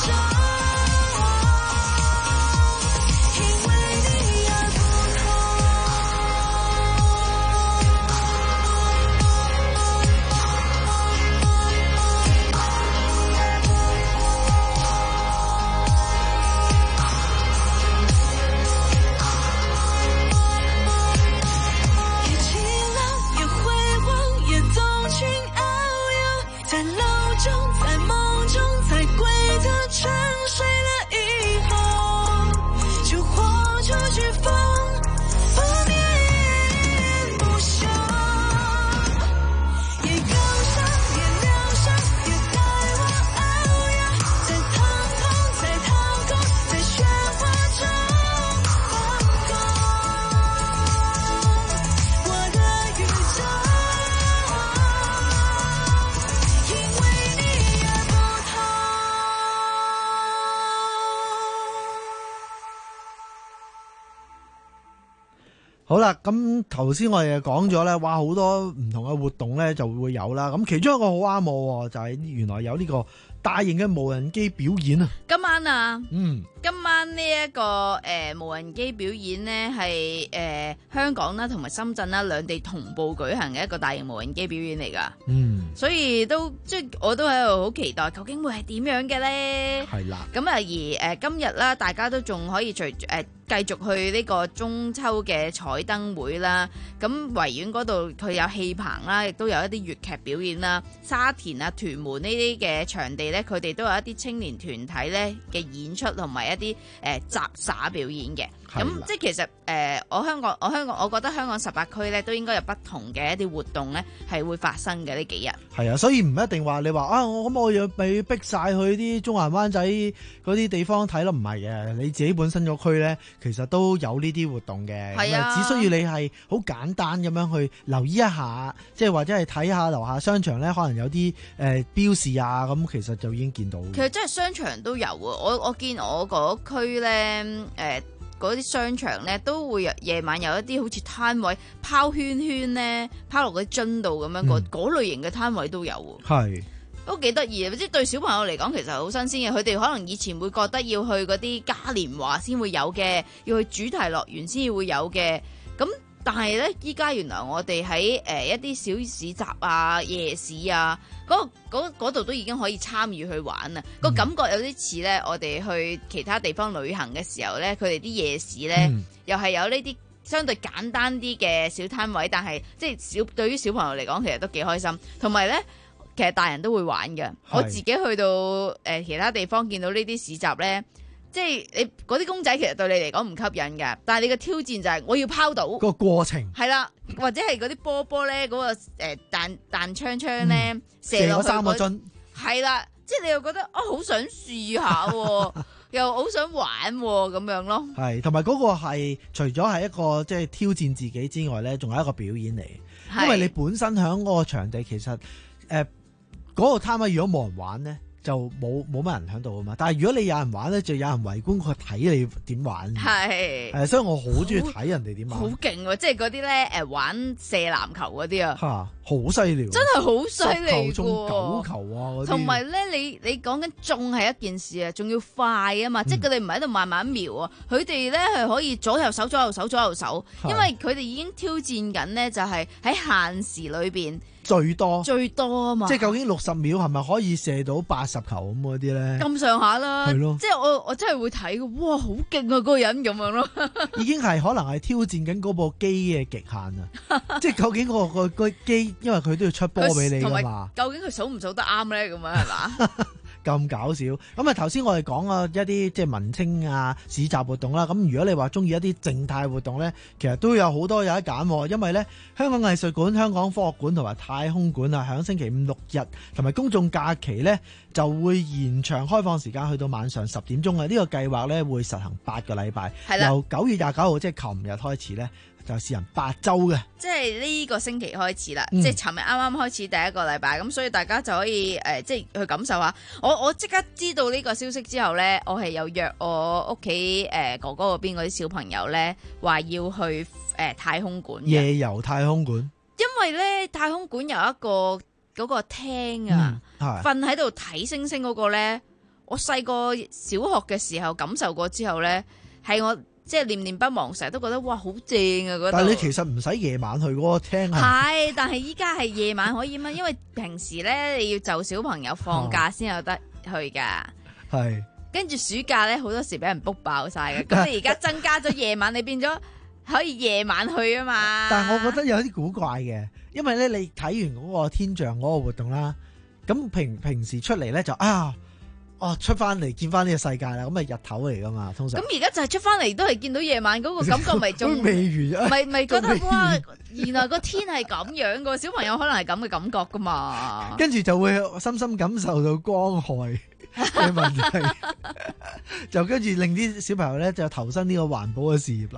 好啦，咁頭先我哋講咗咧，哇好多唔同嘅活動咧就會有啦。咁其中一個好啱我，就係、是、原來有呢個大型嘅無人機表演啊！ 今晚啊， 嗯， 今晚呢、這、一個誒、呃、無人機表演呢，係誒、呃、香港啦同埋深圳啦兩地同步舉行嘅一個大型無人機表演嚟噶。嗯，所以都即係我都喺度好期待，究竟會係點樣嘅咧？係啦。咁啊而誒、呃、今日啦，大家都仲可以隨誒。呃繼續去呢個中秋嘅彩燈會啦，咁維園嗰度佢有戲棚啦，亦都有一啲粵劇表演啦。沙田啊、屯門呢啲嘅場地呢，佢哋都有一啲青年團體呢嘅演出同埋一啲誒雜耍表演嘅。咁即係其實誒、呃，我香港我香港，我覺得香港十八區呢都應該有不同嘅一啲活動呢係會發生嘅呢幾日。係啊，所以唔一定話你話啊，我咁我要被逼晒去啲中環灣仔嗰啲地方睇咯，唔係嘅，你自己本身個區呢。其實都有呢啲活動嘅，係啊，只需要你係好簡單咁樣去留意一下，即係或者係睇下樓下商場咧，可能有啲誒、呃、標示啊，咁其實就已經見到。其實真係商場都有啊，我我見我嗰區咧，誒嗰啲商場咧都會夜晚有一啲好似攤位拋圈圈咧，拋落嗰啲樽度咁樣，嗰、嗯、類型嘅攤位都有。係。都幾得意，即係對小朋友嚟講其實好新鮮嘅。佢哋可能以前會覺得要去嗰啲嘉年華先會有嘅，要去主題樂園先會有嘅。咁但係呢，依家原來我哋喺誒一啲小市集啊、夜市啊，嗰嗰度都已經可以參與去玩啊。個、嗯、感覺有啲似呢，我哋去其他地方旅行嘅時候呢，佢哋啲夜市呢，嗯、又係有呢啲相對簡單啲嘅小攤位，但係即係小對於小朋友嚟講，其實都幾開心。同埋呢。其實大人都會玩嘅，我自己去到誒、呃、其他地方見到呢啲市集呢，即係你嗰啲公仔其實對你嚟講唔吸引嘅，但係你嘅挑戰就係我要拋到個過程，係啦，或者係嗰啲波波呢，嗰、嗰個誒彈彈槍槍呢，嗯、射落三個樽，係啦，即係你又覺得啊好、哦、想試下，又好想玩咁樣咯，係，同埋嗰個係除咗係一個即係挑戰自己之外呢，仲係一個表演嚟，因為你本身喺嗰個場地其實誒。呃嗰個攤位如果冇人玩咧，就冇冇乜人喺度啊嘛。但係如果你有人玩咧，就有人圍觀佢睇你點玩。係，誒，所以我好中意睇人哋點玩。好勁喎！即係嗰啲咧，誒，玩射籃球嗰啲啊，吓，好犀利，真係好犀利喎！十球中九球啊，嗰啲。同埋咧，你你講緊中係一件事啊，仲要快啊嘛，嗯、即係佢哋唔係喺度慢慢瞄啊，佢哋咧係可以左右手、左右手、左右手，因為佢哋已經挑戰緊咧，就係喺限時裏邊。最多最多啊嘛！即係究竟六十秒係咪可以射到八十球咁嗰啲咧？咁上下啦，係咯。即係我我真係會睇嘅，哇，好勁啊！嗰個人咁樣咯，已經係可能係挑戰緊嗰部機嘅極限啊！即係究竟嗰個個機，因為佢都要出波俾你㗎嘛。究竟佢數唔數得啱咧？咁樣係嘛？咁搞笑咁啊！頭先我哋講啊一啲即係文青啊市集活動啦。咁如果你話中意一啲靜態活動咧，其實都有好多有得揀。因為咧，香港藝術館、香港科學館同埋太空館啊，響星期五六日同埋公眾假期咧，就會延長開放時間去到晚上十點鐘啊！呢個計劃咧會實行八個禮拜，由九月廿九號即係琴日開始咧。就試行八週嘅，即係呢個星期開始啦，嗯、即係尋日啱啱開始第一個禮拜，咁所以大家就可以誒、呃，即係去感受下。我我即刻知道呢個消息之後呢，我係有約我屋企誒哥哥嗰邊嗰啲小朋友呢，話要去誒、呃、太空館夜遊太空館，因為呢太空館有一個嗰、嗰個廳啊，瞓喺度睇星星嗰個呢，我細個小學嘅時候感受過之後呢，係我。即係念念不忘，成日都覺得哇好正啊！嗰度，但係你其實唔使夜晚去嗰個廳啊。係，但係依家係夜晚可以嘛？因為平時咧你要就小朋友放假先有得去㗎。係、啊。跟住暑假咧好多時俾人 book 爆晒嘅，咁你而家增加咗夜晚，你變咗可以夜晚去啊嘛。但係我覺得有啲古怪嘅，因為咧你睇完嗰個天象嗰個活動啦，咁平平時出嚟咧就啊。哦，出翻嚟見翻呢個世界啦，咁啊日頭嚟噶嘛，通常。咁而家就係出翻嚟都係見到夜晚嗰個感覺，咪仲未完，咪咪覺得哇，原來個天係咁樣噶，小朋友可能係咁嘅感覺噶嘛。跟住就會深深感受到光害嘅問題，就跟住令啲小朋友咧就投身呢個環保嘅事業啦。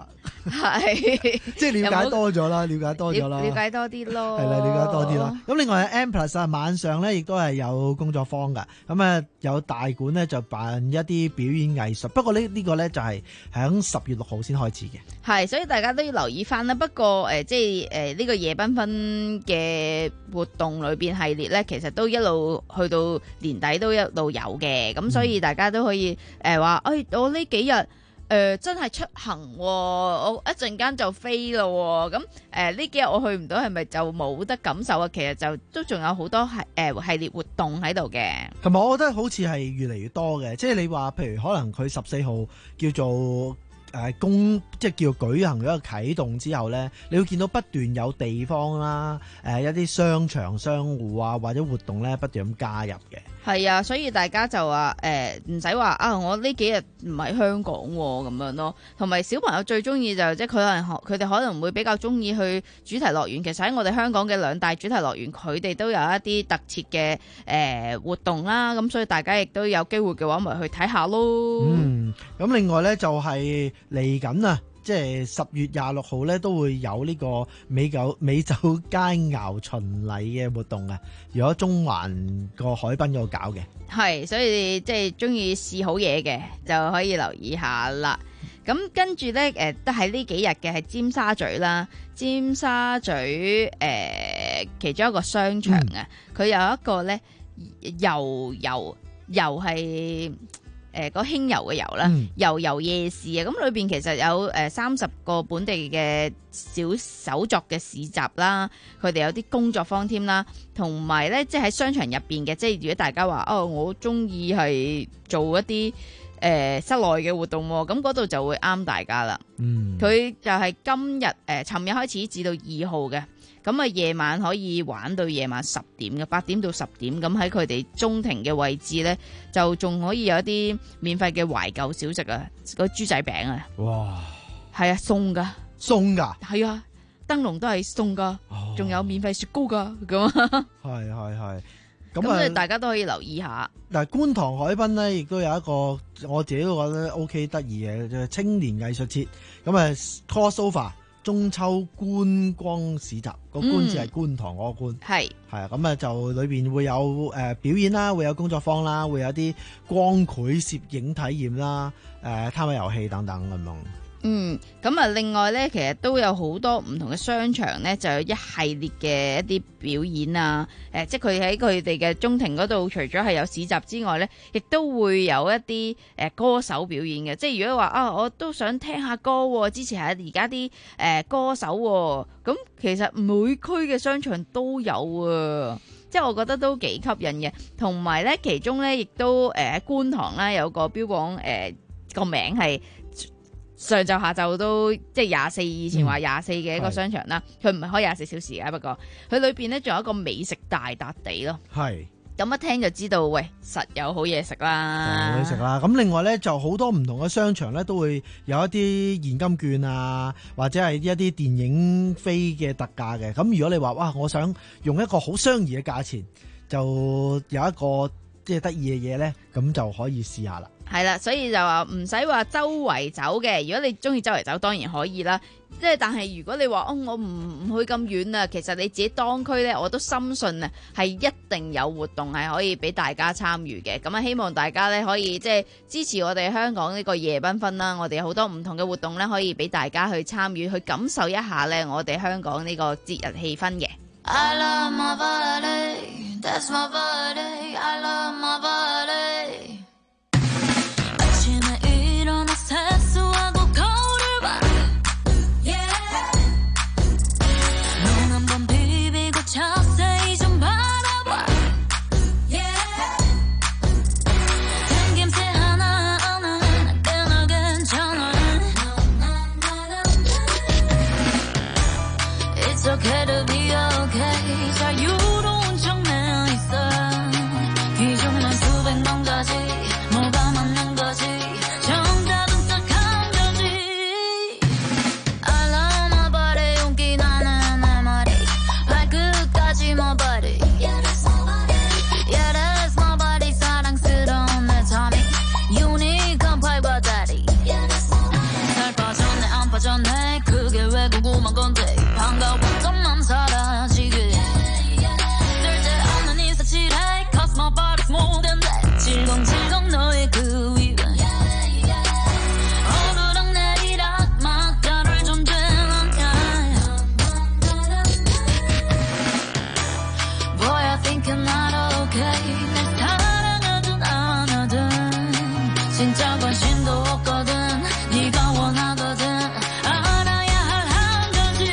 係， 即係了解多咗啦，了解多咗啦， 了解多啲咯， 係啦，了解多啲啦。咁另外 M Plus 啊，晚上咧亦都係有工作坊噶，咁啊有大館咧就辦一啲表演藝術，不過呢呢個咧就係響十月六號先開始嘅。 係，所以大家都要留意翻啦。不過誒、呃，即係誒呢個夜繽紛嘅活動裏邊系列咧，其實都一路去到年底都一路有嘅，咁所以大家都可以誒話，誒、呃哎、我呢幾日。誒、呃、真係出行喎、哦，我一陣間就飛咯喎，咁誒呢幾日我去唔到，係咪就冇得感受啊？其實就都仲有好多係誒、呃、系列活動喺度嘅。 同埋我覺得好似係越嚟越多嘅，即係你話譬如可能佢十四號叫做。誒公即係叫舉行咗一個啟動之後咧，你會見到不斷有地方啦，誒、呃、一啲商場商戶啊或者活動咧不斷咁加入嘅。 係啊，所以大家就話誒唔使話啊，我呢幾日唔喺香港喎、啊、咁樣咯。同埋小朋友最中意就即係佢可能佢哋可能會比較中意去主題樂園。其實喺我哋香港嘅兩大主題樂園，佢哋都有一啲特設嘅誒活動啦。咁所以大家亦都有機會嘅話，咪去睇下咯。 嗯，咁另外咧就係、是。嚟緊啊！即係十月廿六號咧，都會有呢個美酒美酒佳肴巡禮嘅活動啊！如果中環個海濱嗰度搞嘅， 係，所以即係中意試好嘢嘅就可以留意下啦。咁跟住咧，誒都係呢幾日嘅係尖沙咀啦，尖沙咀誒、呃、其中一個商場啊，佢、嗯、有一個咧遊遊遊係。誒個輕遊嘅遊啦，遊遊夜市啊，咁裏邊其實有誒三十個本地嘅小手作嘅市集啦，佢哋有啲工作坊添啦，同埋咧即係喺商場入邊嘅，即係如果大家話哦，我中意係做一啲誒、呃、室內嘅活動，咁嗰度就會啱大家啦。嗯，佢就係今日誒尋日開始至到二號嘅。咁啊，夜晚可以玩到夜晚十點嘅，八點到十點。咁喺佢哋中庭嘅位置咧，就仲可以有一啲免費嘅懷舊小食啊，個豬仔餅啊。哇！係啊，送噶， 送噶， 係啊，燈籠都係送噶，仲、哦、有免費雪糕噶，咁啊。係係係。咁啊，大家都可以留意下。 嗱，觀塘海濱咧，亦都有一個我自己都覺得 OK 得意嘅，就係、是、青年藝術節。咁啊 crossover。中秋觀光市集，個觀字係觀塘嗰個觀，係係啊，咁啊就裏邊會有誒、呃、表演啦，會有工作坊啦，會有啲光繪攝影體驗啦，誒攤位遊戲等等咁樣。 嗯，咁啊，另外咧，其實都有好多唔同嘅商場咧，就有一系列嘅一啲表演啊，誒、呃，即係佢喺佢哋嘅中庭嗰度，除咗係有市集之外咧，亦都會有一啲誒、呃、歌手表演嘅。即係如果話啊，我都想聽下歌、哦，支持下而家啲誒歌手、哦，咁其實每區嘅商場都有啊，即係我覺得都幾吸引嘅。同埋咧，其中咧亦都誒喺觀塘啦，有個標榜誒個名係。上晝下晝都即係廿四，以前話廿四嘅一個商場啦，佢唔係開廿四小時嘅，不過佢裏邊咧仲有一個美食大笪地咯。係，咁一聽就知道，喂，實有好嘢食啦。 好嘢食啦！咁另外咧就好多唔同嘅商場咧都會有一啲現金券啊，或者係一啲電影飛嘅特價嘅。咁如果你話哇，我想用一個好相宜嘅價錢，就有一個即係得意嘅嘢咧，咁就可以試下啦。 係啦，所以就話唔使話周圍走嘅。如果你中意周圍走，當然可以啦。即係但係如果你話哦，我唔唔去咁遠啊，其實你自己當區呢，我都深信啊，係一定有活動係可以俾大家參與嘅。咁啊，希望大家呢可以即係支持我哋香港呢個夜繽紛啦。我哋有好多唔同嘅活動呢，可以俾大家去參與，去感受一下呢我哋香港呢個節日氣氛嘅。I love my body, that's my body, I love my body. 세수하고 거울을 봐 yeah. 눈 한번 비비고 자세히 좀 바라봐 yeah. 생김새 하나하나 꽤나 괜찮아 It's okay to be okay 자유로운 척 내어 있어 기존엔 수백 너의 그 위에 오르락 내리락 막다를 존재하냐 Boy I think you're not okay 날 사랑하든 안 하든 진짜 관심도 없거든 네가 원하거든 알아야 할 한 가지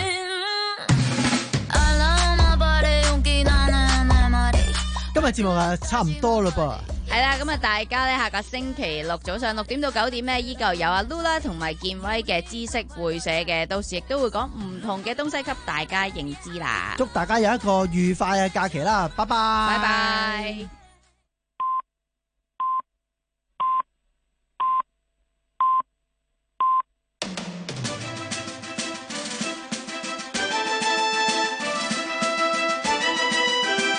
알람아 발에 용기 나는 내 말이 今日節目啊差唔多嘞噃。 係啦，咁啊，大家咧下個星期六早上六點到九點咧，依舊有阿 Lula 同埋健威嘅知識會社嘅，到時亦都會講唔同嘅東西給大家認知啦。 祝大家有一個愉快嘅假期啦，拜拜。 拜拜。